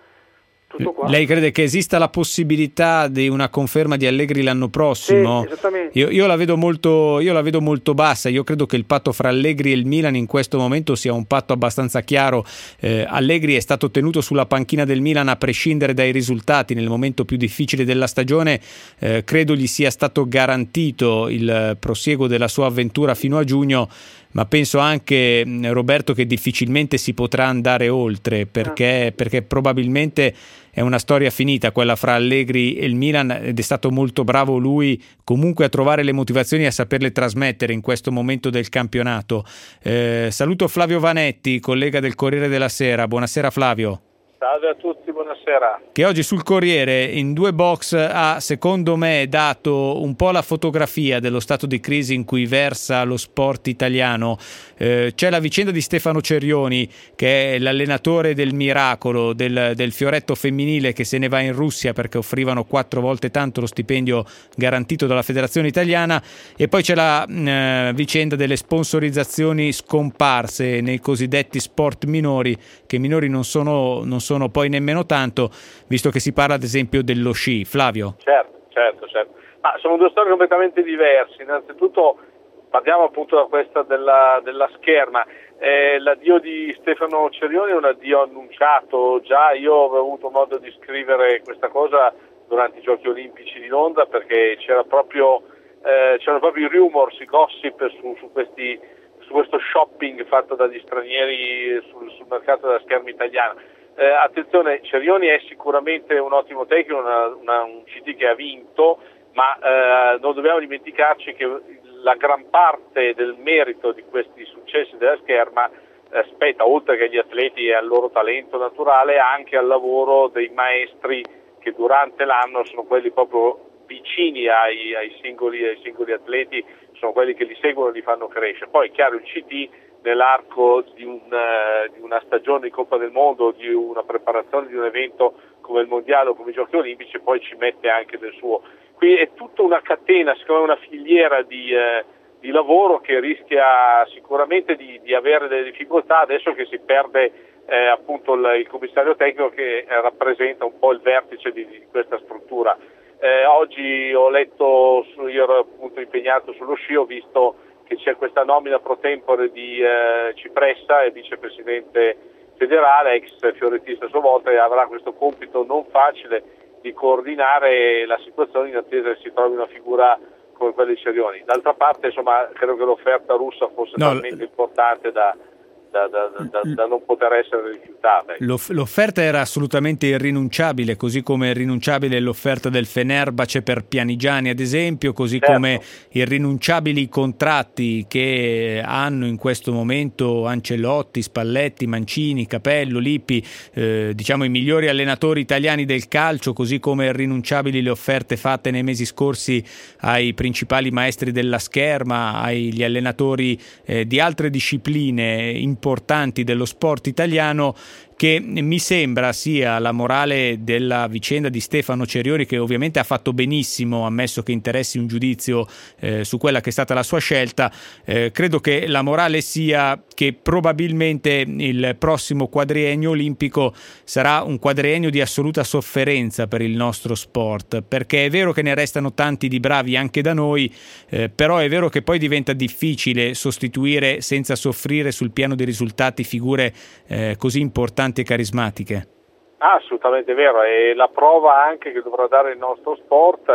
Lei crede che esista la possibilità di una conferma di Allegri l'anno prossimo? Sì, esattamente. Io, io la vedo molto, io la vedo molto bassa. Io credo che il patto fra Allegri e il Milan in questo momento sia un patto abbastanza chiaro. Eh, Allegri è stato tenuto sulla panchina del Milan a prescindere dai risultati nel momento più difficile della stagione. Eh, credo gli sia stato garantito il prosieguo della sua avventura fino a giugno. Ma penso anche, Roberto, che difficilmente si potrà andare oltre, perché, perché probabilmente è una storia finita quella fra Allegri e il Milan, ed è stato molto bravo lui comunque a trovare le motivazioni e a saperle trasmettere in questo momento del campionato. Eh, saluto Flavio Vanetti, collega del Corriere della Sera. Buonasera Flavio. Salve a tutti, buonasera. Che oggi sul Corriere in due box ha, secondo me, dato un po' la fotografia dello stato di crisi in cui versa lo sport italiano. Eh, c'è la vicenda di Stefano Cerioni, che è l'allenatore del Miracolo, del, del fioretto femminile, che se ne va in Russia perché offrivano quattro volte tanto lo stipendio garantito dalla Federazione Italiana, e poi c'è la eh, vicenda delle sponsorizzazioni scomparse nei cosiddetti sport minori, che minori non sono, non sono sono poi nemmeno tanto, visto che si parla ad esempio dello sci. Flavio. Certo, certo, certo. Ma sono due storie completamente diverse. Innanzitutto parliamo appunto da questa della, della scherma. Eh, l'addio di Stefano Cerioni è un addio annunciato già. Io avevo avuto modo di scrivere questa cosa durante i Giochi Olimpici di Londra, perché c'era proprio, eh, c'erano proprio i rumors, i gossip su, su questi su questo shopping fatto dagli stranieri sul, sul mercato della scherma italiana. Eh, attenzione, Cerioni è sicuramente un ottimo tecnico, una, una, un C T che ha vinto, ma eh, non dobbiamo dimenticarci che la gran parte del merito di questi successi della scherma eh, spetta, oltre che agli atleti e al loro talento naturale, anche al lavoro dei maestri che durante l'anno sono quelli proprio vicini ai, ai, singoli, ai singoli atleti, sono quelli che li seguono e li fanno crescere. Poi è chiaro, il C T nell'arco di, un, uh, di una stagione di Coppa del Mondo, di una preparazione di un evento come il Mondiale o come i Giochi Olimpici, poi ci mette anche del suo. Qui è tutta una catena, secondo me una filiera di, uh, di lavoro che rischia sicuramente di, di avere delle difficoltà adesso che si perde eh, appunto il, il commissario tecnico che eh, rappresenta un po' il vertice di, di questa struttura. Eh, oggi ho letto, su, io ero appunto impegnato sullo sci, ho visto che c'è questa nomina pro tempore di eh, Cipressa, è vicepresidente federale, ex fiorettista a sua volta, e avrà questo compito non facile di coordinare la situazione in attesa che si trovi una figura come quella di Cerioni. D'altra parte, insomma, credo che l'offerta russa fosse no, talmente importante da, da, da, da, da non poter essere rifiutata. L'offerta era assolutamente irrinunciabile, così come è irrinunciabile l'offerta del Fenerbahce per Pianigiani, ad esempio, così certo. come irrinunciabili i contratti che hanno in questo momento Ancelotti, Spalletti, Mancini, Capello, Lippi, eh, diciamo i migliori allenatori italiani del calcio, così come irrinunciabili le offerte fatte nei mesi scorsi ai principali maestri della scherma, agli allenatori eh, di altre discipline importanti dello sport italiano, che mi sembra sia la morale della vicenda di Stefano Cerioni, che ovviamente ha fatto benissimo, ammesso che interessi un giudizio eh, su quella che è stata la sua scelta. Eh, credo che la morale sia che probabilmente il prossimo quadriennio olimpico sarà un quadriennio di assoluta sofferenza per il nostro sport, perché è vero che ne restano tanti di bravi anche da noi, eh, però è vero che poi diventa difficile sostituire senza soffrire sul piano dei risultati figure eh, così importanti e carismatiche. Ah, assolutamente vero, e la prova anche che dovrà dare il nostro sport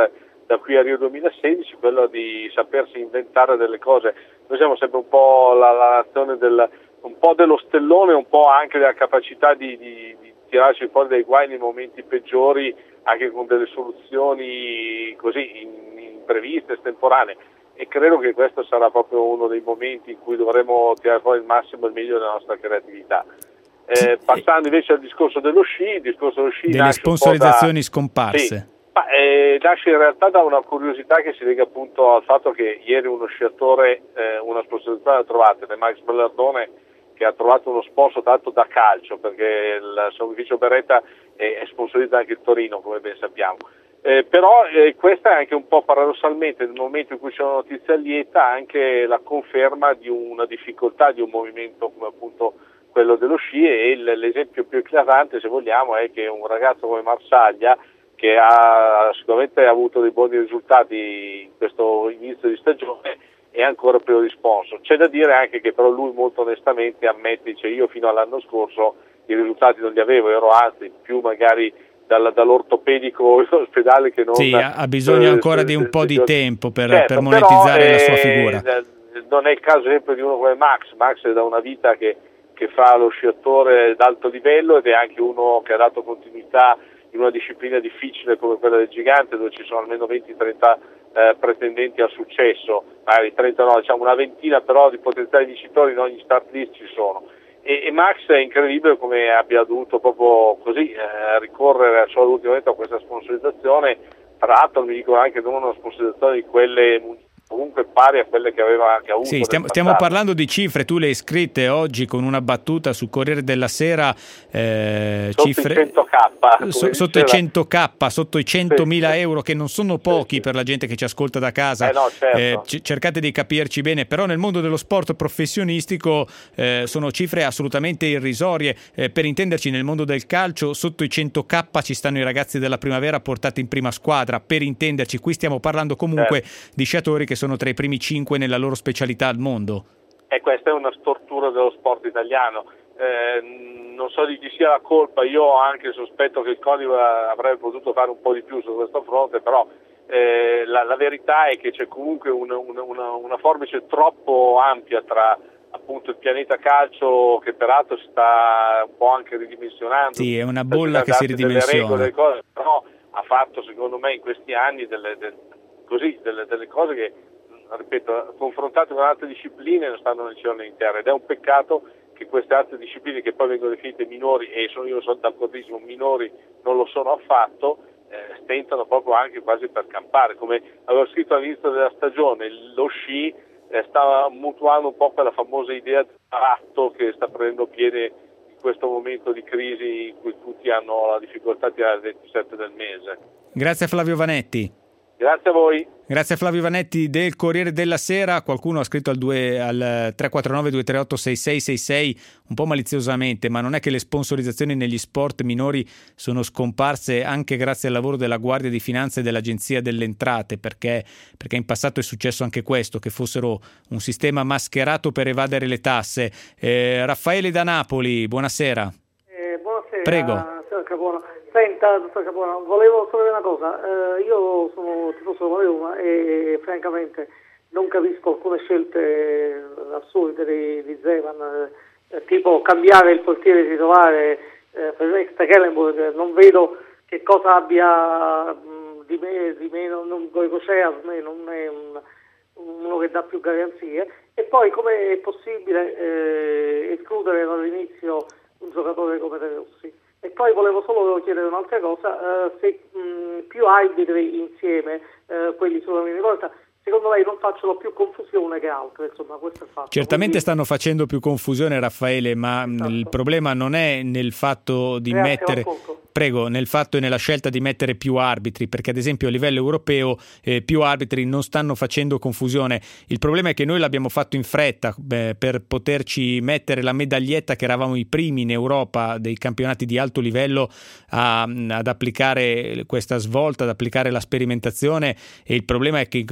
da qui a Rio duemilasedici, quello di sapersi inventare delle cose. Noi siamo sempre un po' la, la nazione del, un po' dello stellone, un po' anche della capacità di, di, di tirarci fuori dai guai nei momenti peggiori, anche con delle soluzioni così impreviste, estemporanee. E credo che questo sarà proprio uno dei momenti in cui dovremo tirare fuori il massimo e il meglio della nostra creatività. Eh, passando invece al discorso dello sci, il discorso dello sci delle sponsorizzazioni da, scomparse. Sì, ma, eh, nasce in realtà da una curiosità che si lega appunto al fatto che ieri uno sciatore, eh, una sponsorizzazione l'ha trovata, Max Bellardone, che ha trovato uno sponsor tanto da calcio, perché il Salumificio Beretta è, è sponsorizzato anche il Torino, come ben sappiamo. Eh, però eh, questa è anche un po' paradossalmente, nel momento in cui c'è una notizia lieta, anche la conferma di una difficoltà di un movimento come appunto quello dello sci, e il, l'esempio più eclatante, se vogliamo, è che un ragazzo come Marsaglia, che ha sicuramente avuto dei buoni risultati in questo inizio di stagione, è ancora privo di sponsor. C'è da dire anche che però lui molto onestamente ammette, dice: io fino all'anno scorso i risultati non li avevo, ero anzi più magari Dal, dall'ortopedico all'ospedale che non... Sì, ha bisogno ancora eh, di un po' di tempo per, certo, per monetizzare però, la sua figura. Eh, non è il caso esempio di uno come Max. Max è da una vita che, che fa lo sciatore d'alto livello, ed è anche uno che ha dato continuità in una disciplina difficile come quella del gigante, dove ci sono almeno venti trenta eh, pretendenti al successo, magari trenta no, diciamo una ventina però di potenziali vincitori in ogni start list ci sono. E Max è incredibile come abbia dovuto proprio così eh, ricorrere solo all'ultimo momento a questa sponsorizzazione. Tra l'altro mi dicono anche non una sponsorizzazione di quelle comunque pari a quelle che aveva che ha avuto. Sì, stiamo, stiamo parlando di cifre, tu le hai scritte oggi con una battuta sul Corriere della Sera, eh, sotto cifre, i cento K, so, sotto i cento K, sotto i centomila sì, euro, che non sono pochi sì, per la gente che ci ascolta da casa. Eh no, certo. eh, c- cercate di capirci bene, però nel mondo dello sport professionistico eh, sono cifre assolutamente irrisorie. Eh, per intenderci, nel mondo del calcio sotto i cento K ci stanno i ragazzi della Primavera portati in prima squadra. Per intenderci, qui stiamo parlando comunque certo. di sciatori che sono tra i primi cinque nella loro specialità al mondo. E questa è una stortura dello sport italiano. Eh, non so di chi sia la colpa, io ho anche il sospetto che il Coniuge avrebbe potuto fare un po' di più su questo fronte, però eh, la, la verità è che c'è comunque una, una, una, una forbice troppo ampia tra appunto il pianeta calcio, che peraltro si sta un po' anche ridimensionando. Sì, è una bolla che si ridimensiona. Delle regole, cose, però ha fatto secondo me in questi anni delle, delle, così, delle, delle cose che, ripeto, confrontate con altre discipline non stanno nel cielo né in terra, ed è un peccato che queste altre discipline, che poi vengono definite minori, e sono, io sono d'accordissimo, minori non lo sono affatto, eh, stentano proprio anche quasi per campare. Come avevo scritto all'inizio della stagione, lo sci eh, stava mutuando un po' quella famosa idea di baratto che sta prendendo piede in questo momento di crisi in cui tutti hanno la difficoltà di tirare il ventisette del mese. Grazie a Flavio Vanetti. Grazie a voi. Grazie a Flavio Vanetti del Corriere della Sera. Qualcuno ha scritto al, due, al tre quattro nove due tre otto sei sei sei sei un po' maliziosamente: ma non è che le sponsorizzazioni negli sport minori sono scomparse anche grazie al lavoro della Guardia di Finanza e dell'Agenzia delle Entrate, perché, perché in passato è successo anche questo, che fossero un sistema mascherato per evadere le tasse. Eh, Raffaele da Napoli, buonasera. Eh, buonasera. Prego. Capone. Senta, dottor Capone, volevo sapere una cosa. Eh, io sono tifoso della Roma e francamente non capisco alcune scelte assurde di, di Zeman, eh, tipo cambiare il portiere titolare eh, per Extra Kellenburg. Non vedo che cosa abbia mh, di, me, di meno, non Goicocea per me non è un, uno che dà più garanzie. E poi come è possibile eh, escludere dall'inizio un giocatore come De Rossi? E poi volevo solo chiedere un'altra cosa, uh, se mh, più arbitri insieme, uh, quelli sulla linea di volta, secondo lei non facciano più confusione che altro, insomma, questo è il fatto. Certamente Quindi... stanno facendo più confusione, Raffaele, ma esatto. il problema non è nel fatto di Grazie, mettere... Prego, nel fatto e nella scelta di mettere più arbitri, perché ad esempio a livello europeo eh, più arbitri non stanno facendo confusione. Il problema è che noi l'abbiamo fatto in fretta beh, per poterci mettere la medaglietta che eravamo i primi in Europa dei campionati di alto livello a, ad applicare questa svolta, ad applicare la sperimentazione, e il problema è che in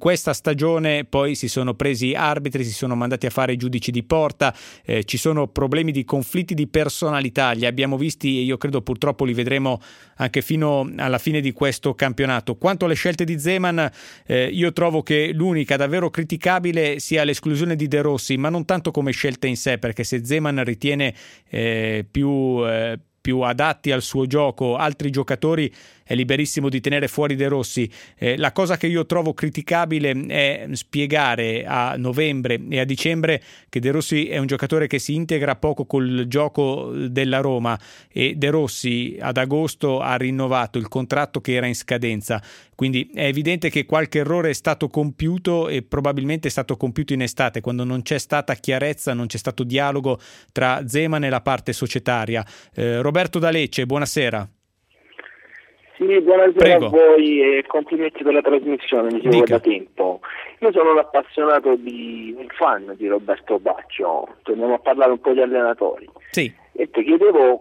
questa stagione poi si sono presi arbitri, si sono mandati a fare i giudici di porta, eh, ci sono problemi di conflitti di personalità, li abbiamo visti e io credo purtroppo li vedremo anche fino alla fine di questo campionato. Quanto alle scelte di Zeman, eh, io trovo che l'unica davvero criticabile sia l'esclusione di De Rossi, ma non tanto come scelta in sé, perché se Zeman ritiene eh, più, eh, più adatti al suo gioco altri giocatori è liberissimo di tenere fuori De Rossi. Eh, la cosa che io trovo criticabile è spiegare a novembre e a dicembre che De Rossi è un giocatore che si integra poco col gioco della Roma e De Rossi ad agosto ha rinnovato il contratto che era in scadenza, quindi è evidente che qualche errore è stato compiuto e probabilmente è stato compiuto in estate, quando non c'è stata chiarezza, non c'è stato dialogo tra Zeman e la parte societaria. Eh, Roberto da Lecce, buonasera. Sì, buonasera Prego. a voi e complimenti per la trasmissione, mi seguo da tempo. Io sono un appassionato di un fan di Roberto Baggio, torniamo a parlare un po' di allenatori. Sì. E ti chiedevo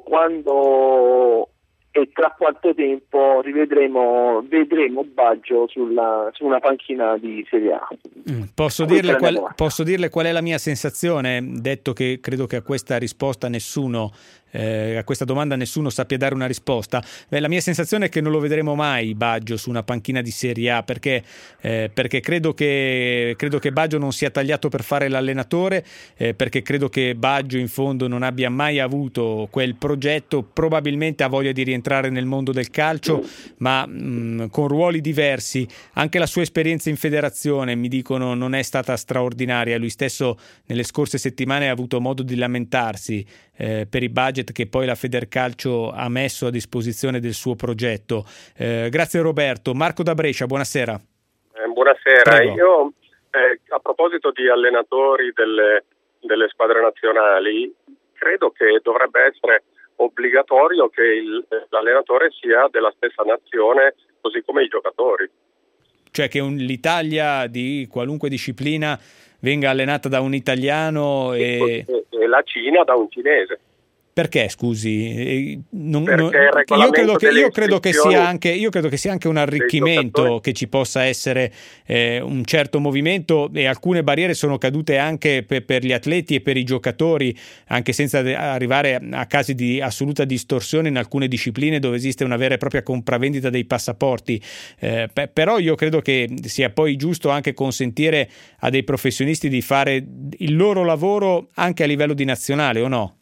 quando e tra quanto tempo rivedremo vedremo Baggio sulla, su una panchina di Serie A. Mm, posso, dirle qual, posso dirle qual è la mia sensazione, detto che credo che a questa risposta nessuno Eh, a questa domanda nessuno sappia dare una risposta. Beh, la mia sensazione è che non lo vedremo mai Baggio su una panchina di Serie A, perché, eh, perché credo che credo che Baggio non sia tagliato per fare l'allenatore, eh, perché credo che Baggio in fondo non abbia mai avuto quel progetto, probabilmente ha voglia di rientrare nel mondo del calcio, ma mh, con ruoli diversi. Anche la sua esperienza in federazione, mi dicono, non è stata straordinaria. Lui stesso nelle scorse settimane ha avuto modo di lamentarsi eh, per i budget che poi la Federcalcio ha messo a disposizione del suo progetto. Eh, grazie Roberto. Marco da Brescia, buonasera. Eh, buonasera. Prego. Io eh, a proposito di allenatori delle, delle squadre nazionali, credo che dovrebbe essere obbligatorio che il, l'allenatore sia della stessa nazione, così come i giocatori. Cioè che un, l'Italia di qualunque disciplina venga allenata da un italiano e, e, e la Cina da un cinese. Perché, scusi? Non, Perché non, il regolamento io credo che, delle io credo che iscrizioni sia anche io credo che sia anche un arricchimento che ci possa essere eh, un certo movimento, e alcune barriere sono cadute anche per, per gli atleti e per i giocatori, anche senza de- arrivare a casi di assoluta distorsione in alcune discipline dove esiste una vera e propria compravendita dei passaporti. Eh, pe- però io credo che sia poi giusto anche consentire a dei professionisti di fare il loro lavoro anche a livello di nazionale, o no?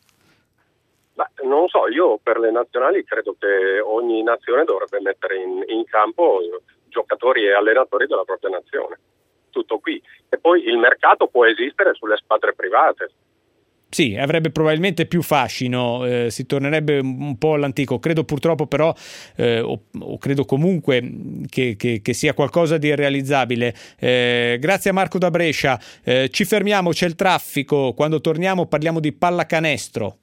Ma non so, io per le nazionali credo che ogni nazione dovrebbe mettere in, in campo giocatori e allenatori della propria nazione. Tutto qui. E poi il mercato può esistere sulle squadre private. Sì, avrebbe probabilmente più fascino, eh, si tornerebbe un po' all'antico. Credo purtroppo però, eh, o, o credo comunque che, che, che sia qualcosa di irrealizzabile. Eh, grazie a Marco da Brescia. Eh, ci fermiamo, c'è il traffico. Quando torniamo parliamo di pallacanestro.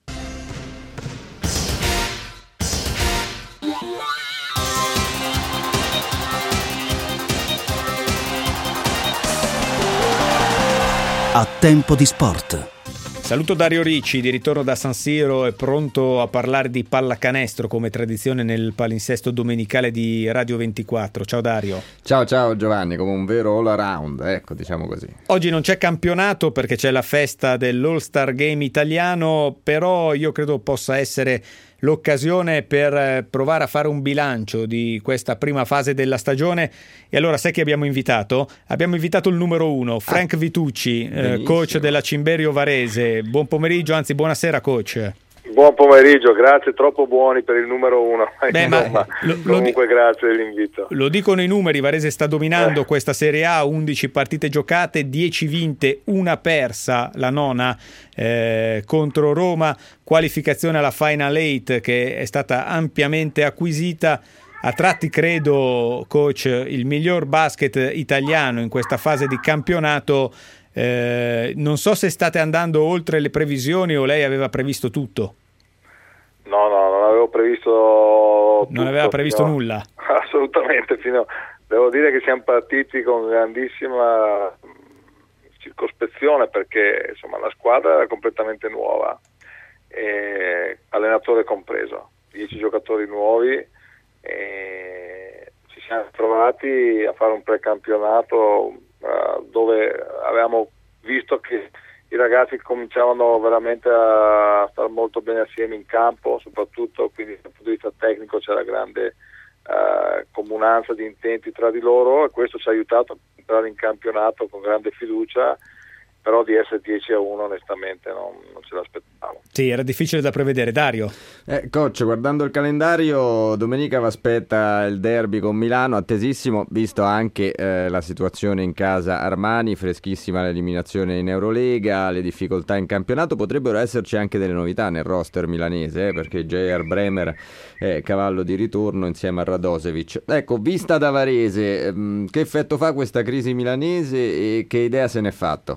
A tempo di sport. Saluto Dario Ricci, di ritorno da San Siro, è pronto a parlare di pallacanestro come tradizione nel palinsesto domenicale di Radio ventiquattro. Ciao Dario. Ciao ciao Giovanni, come un vero all around, ecco, diciamo così. Oggi non c'è campionato perché c'è la festa dell'All-Star Game italiano, però io credo possa essere l'occasione per provare a fare un bilancio di questa prima fase della stagione. E allora sai chi abbiamo invitato? Abbiamo invitato il numero uno, Frank ah, Vitucci, eh, coach della Cimberio Varese. Buon pomeriggio, anzi buonasera coach. Buon pomeriggio, grazie, troppo buoni per il numero uno. Beh, Insomma, ma lo, comunque lo, grazie dell'invito. Lo dicono i numeri, Varese sta dominando eh. questa Serie A, undici partite giocate, dieci vinte, una persa, la nona eh, contro Roma, qualificazione alla Final Eight che è stata ampiamente acquisita. A tratti credo, coach, il miglior basket italiano in questa fase di campionato. Eh, non so se state andando oltre le previsioni o lei aveva previsto tutto. No, no, non avevo previsto Non aveva previsto no, nulla? Assolutamente, fino, devo dire che siamo partiti con grandissima circospezione perché insomma la squadra era completamente nuova, e allenatore compreso, dieci giocatori nuovi, e ci siamo trovati a fare un precampionato uh, dove avevamo visto che i ragazzi cominciavano veramente a stare molto bene assieme in campo, soprattutto, quindi dal punto di vista tecnico c'era grande uh, comunanza di intenti tra di loro, e questo ci ha aiutato a entrare in campionato con grande fiducia, però di essere dieci a uno onestamente non, non ce l'aspettavo. Sì, era difficile da prevedere. Dario? Eh, coach, guardando il calendario, domenica vi aspetta il derby con Milano, attesissimo, visto anche eh, la situazione in casa Armani, freschissima l'eliminazione in Eurolega, le difficoltà in campionato. Potrebbero esserci anche delle novità nel roster milanese, eh, perché J R Bremer è cavallo di ritorno insieme a Radosevic. Ecco, vista da Varese, ehm, che effetto fa questa crisi milanese e che idea se n'è fatto?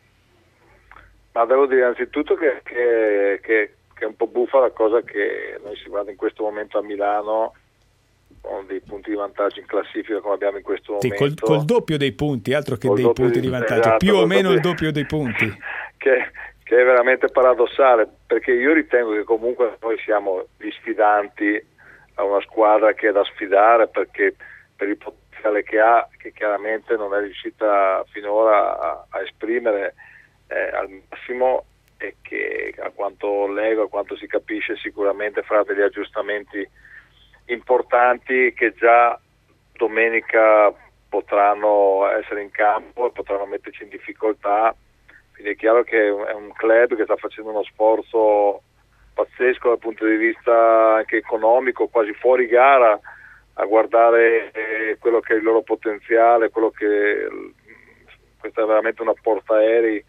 Ma devo dire innanzitutto che, che, che, che è un po' buffa la cosa che noi si guarda in questo momento a Milano con dei punti di vantaggio in classifica come abbiamo in questo sì, momento. Col, col doppio dei punti, altro che col dei punti di, di vantaggio, esatto, più o meno il doppio dei punti. Che, che è veramente paradossale, perché io ritengo che comunque noi siamo gli sfidanti a una squadra che è da sfidare, perché per il potenziale che ha, che chiaramente non è riuscita finora a, a esprimere Eh, al massimo, e che a quanto leggo, a quanto si capisce, sicuramente farà degli aggiustamenti importanti che già domenica potranno essere in campo e potranno metterci in difficoltà. Quindi è chiaro che è un club che sta facendo uno sforzo pazzesco dal punto di vista anche economico, quasi fuori gara, a guardare quello che è il loro potenziale, quello che questa è veramente una portaerei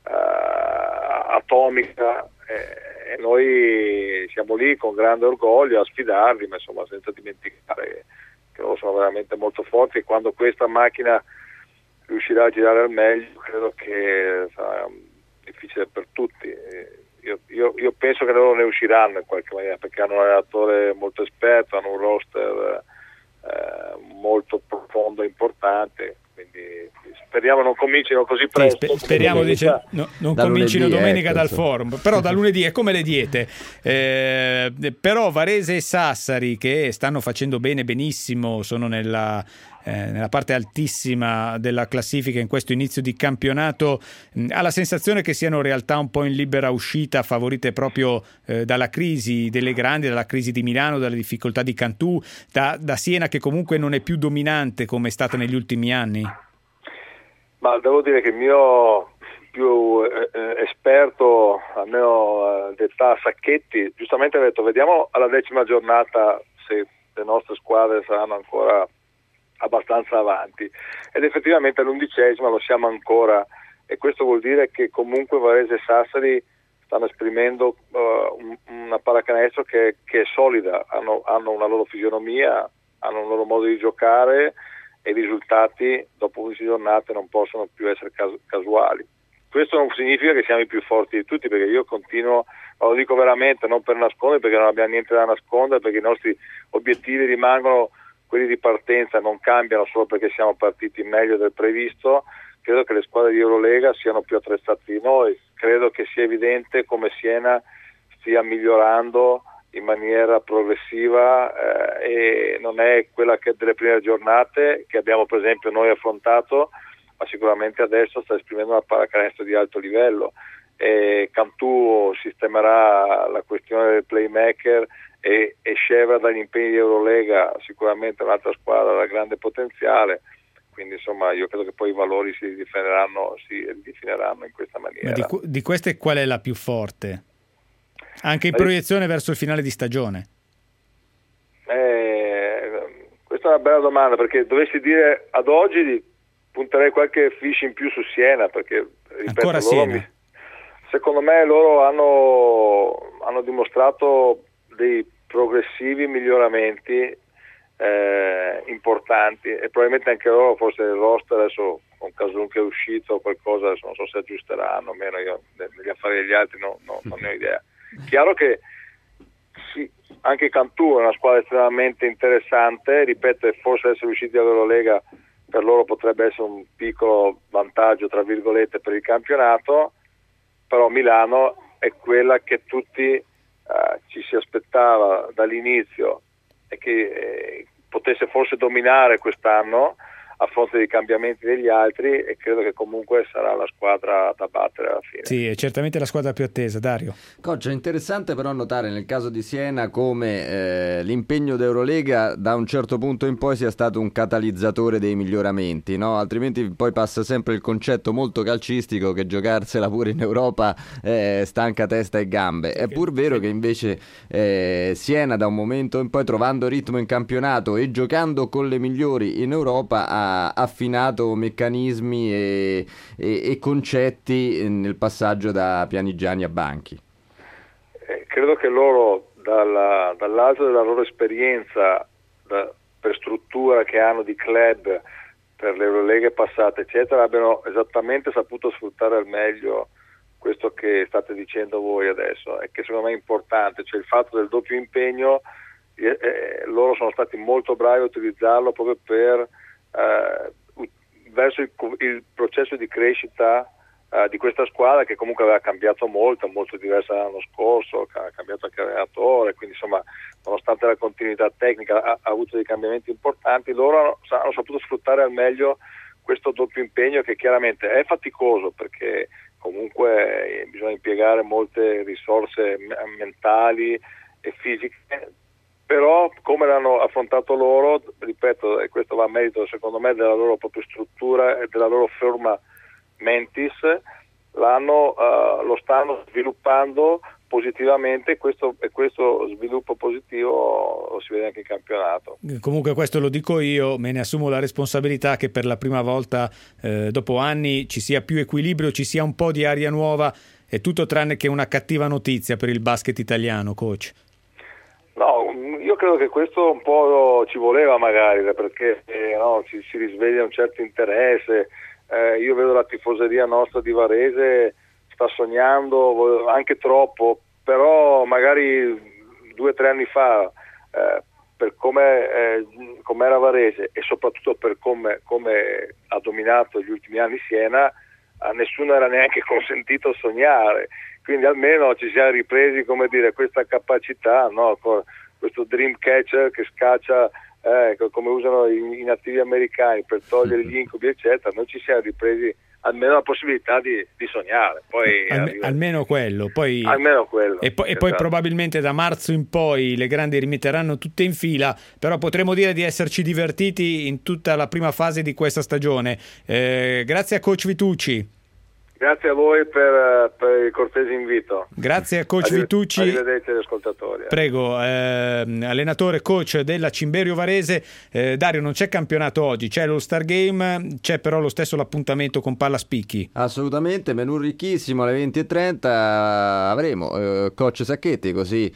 Uh, atomica, eh, e noi siamo lì con grande orgoglio a sfidarli, ma insomma senza dimenticare che loro sono veramente molto forti, e quando questa macchina riuscirà a girare al meglio credo che sarà difficile per tutti. Io, io, io penso che loro ne usciranno in qualche maniera, perché hanno un allenatore molto esperto, hanno un roster eh, molto profondo e importante, quindi speriamo non comincino così presto. Sì, speriamo dice, no, non da comincino lunedì, domenica ecco, dal forum, però da lunedì è come le diete. Eh, però Varese e Sassari, che stanno facendo bene, benissimo, sono nella, eh, nella parte altissima della classifica in questo inizio di campionato, mh, ha la sensazione che siano in realtà un po' in libera uscita, favorite proprio eh, dalla crisi delle grandi, dalla crisi di Milano, dalle difficoltà di Cantù, da, da Siena, che comunque non è più dominante come è stata negli ultimi anni. Ma devo dire che il mio più eh, esperto, almeno eh, d'età, Sacchetti, giustamente ha detto vediamo alla decima giornata se le nostre squadre saranno ancora abbastanza avanti, ed effettivamente all'undicesima lo siamo ancora, e questo vuol dire che comunque Varese e Sassari stanno esprimendo uh, un, una pallacanestro che, che è solida, hanno, hanno una loro fisionomia, hanno un loro modo di giocare, e i risultati dopo undici giornate non possono più essere casu- casuali. Questo non significa che siamo i più forti di tutti, perché io continuo, ma lo dico veramente, non per nascondere, perché non abbiamo niente da nascondere, perché i nostri obiettivi rimangono quelli di partenza, non cambiano solo perché siamo partiti meglio del previsto. Credo che le squadre di Eurolega siano più attrezzate di noi, credo che sia evidente come Siena stia migliorando in maniera progressiva, eh, e non è quella che delle prime giornate che abbiamo per esempio noi affrontato, ma sicuramente adesso sta esprimendo una pallacanestro di alto livello, e Cantù sistemerà la questione del playmaker, e, e Scevra dagli impegni di Eurolega, sicuramente un'altra squadra da grande potenziale, quindi insomma io credo che poi i valori si defineranno, si defineranno in questa maniera. Ma di, di queste qual è la più forte? Anche in proiezione verso il finale di stagione? Eh, questa è una bella domanda, perché dovessi dire ad oggi punterei qualche fish in più su Siena, perché ripeto, ancora Siena. Mi, secondo me loro hanno, hanno dimostrato dei progressivi miglioramenti eh, importanti, e probabilmente anche loro, forse il roster adesso con Casun che è uscito o qualcosa, adesso non so se aggiusteranno o meno, io negli affari degli altri no, no, non ne ho idea. Chiaro che sì, anche Cantù è una squadra estremamente interessante, ripeto, forse essere usciti dall'Eurolega per loro potrebbe essere un piccolo vantaggio tra virgolette per il campionato, però Milano è quella che tutti eh, ci si aspettava dall'inizio, e che eh, potesse forse dominare quest'anno, a fronte dei cambiamenti degli altri, e credo che comunque sarà la squadra da battere alla fine. Sì, è certamente la squadra più attesa. Dario. Coach, è interessante però notare nel caso di Siena come eh, l'impegno d'Eurolega da un certo punto in poi sia stato un catalizzatore dei miglioramenti, no? Altrimenti poi passa sempre il concetto molto calcistico che giocarsela pure in Europa eh, stanca testa e gambe. È pur vero che invece eh, Siena da un momento in poi, trovando ritmo in campionato e giocando con le migliori in Europa, ha affinato meccanismi e, e, e concetti nel passaggio da Pianigiani a Banchi. Eh, credo che loro dalla, dall'alto della loro esperienza da, per struttura che hanno di club per le Euroleghe passate eccetera, abbiano esattamente saputo sfruttare al meglio questo che state dicendo voi adesso, e che secondo me è importante, cioè il fatto del doppio impegno. Eh, eh, loro sono stati molto bravi a utilizzarlo proprio per eh, verso il, il processo di crescita eh, di questa squadra, che comunque aveva cambiato molto, molto diversa dall'anno scorso, ha cambiato anche allenatore, quindi insomma nonostante la continuità tecnica ha, ha avuto dei cambiamenti importanti. Loro hanno, hanno saputo sfruttare al meglio questo doppio impegno, che chiaramente è faticoso perché comunque eh, bisogna impiegare molte risorse mentali e fisiche, però come l'hanno affrontato loro, ripeto, e questo va a merito secondo me della loro propria struttura e della loro forma mentis, l'hanno, uh, lo stanno sviluppando positivamente, e questo, e questo sviluppo positivo lo si vede anche in campionato. Comunque questo lo dico io, me ne assumo la responsabilità che per la prima volta eh, dopo anni ci sia più equilibrio, ci sia un po' di aria nuova, è tutto tranne che una cattiva notizia per il basket italiano, coach. No, io credo che questo un po' ci voleva magari, perché eh, no, ci, si risveglia un certo interesse. Eh, io vedo la tifoseria nostra di Varese sta sognando anche troppo, però magari due o tre anni fa eh, per come eh, era Varese e soprattutto per come, come ha dominato gli ultimi anni Siena, a nessuno era neanche consentito sognare. Quindi almeno ci siamo ripresi, come dire, questa capacità, no? Questo dream catcher che scaccia, eh, come usano i, i nativi americani per togliere gli incubi eccetera. Noi ci siamo ripresi almeno la possibilità di, di sognare. Poi Alme, arriva... almeno quello, poi, almeno quello. E, po- e poi probabilmente da marzo in poi le grandi rimetteranno tutte in fila, però potremo dire di esserci divertiti in tutta la prima fase di questa stagione. Eh, grazie a coach Vitucci. Grazie a voi per, per il cortese invito. Grazie a coach Arriv- Vitucci. Arrivederci agli ascoltatori. Prego, eh, allenatore coach della Cimberio Varese. Eh, Dario, non c'è campionato oggi, c'è lo Star Game, c'è però lo stesso l'appuntamento con Palla Spicchi. Assolutamente, menù ricchissimo, alle venti e trenta avremo eh, coach Sacchetti, così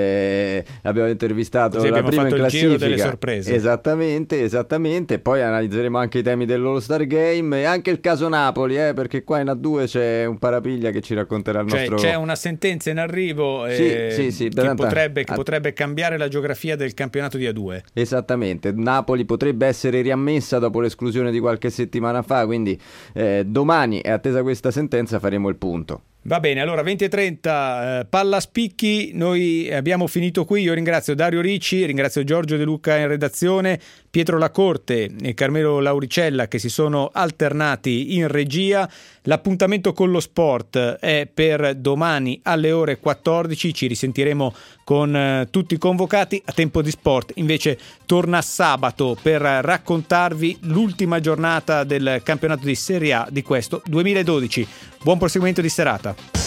eh, abbiamo intervistato così la abbiamo prima fatto in il classifica. giro delle sorprese. Esattamente, esattamente. Poi analizzeremo anche i temi dell'All Star Game e anche il caso Napoli, eh, perché qua in A due c'è un parapiglia che ci racconterà il cioè, nostro... C'è una sentenza in arrivo eh, sì, sì, sì, che, potrebbe, che a... potrebbe cambiare la geografia del campionato di A due. Esattamente, Napoli potrebbe essere riammessa dopo l'esclusione di qualche settimana fa, quindi eh, domani, è attesa questa sentenza, faremo il punto. Va bene, allora venti e trenta, eh, Palla Spicchi, noi abbiamo finito qui. Io ringrazio Dario Ricci, ringrazio Giorgio De Luca in redazione, Pietro Lacorte e Carmelo Lauricella che si sono alternati in regia. L'appuntamento con lo sport è per domani alle ore quattordici, ci risentiremo con eh, tutti i convocati. A Tempo di Sport invece torna sabato per raccontarvi l'ultima giornata del campionato di Serie A di questo duemiladodici. Buon proseguimento di serata.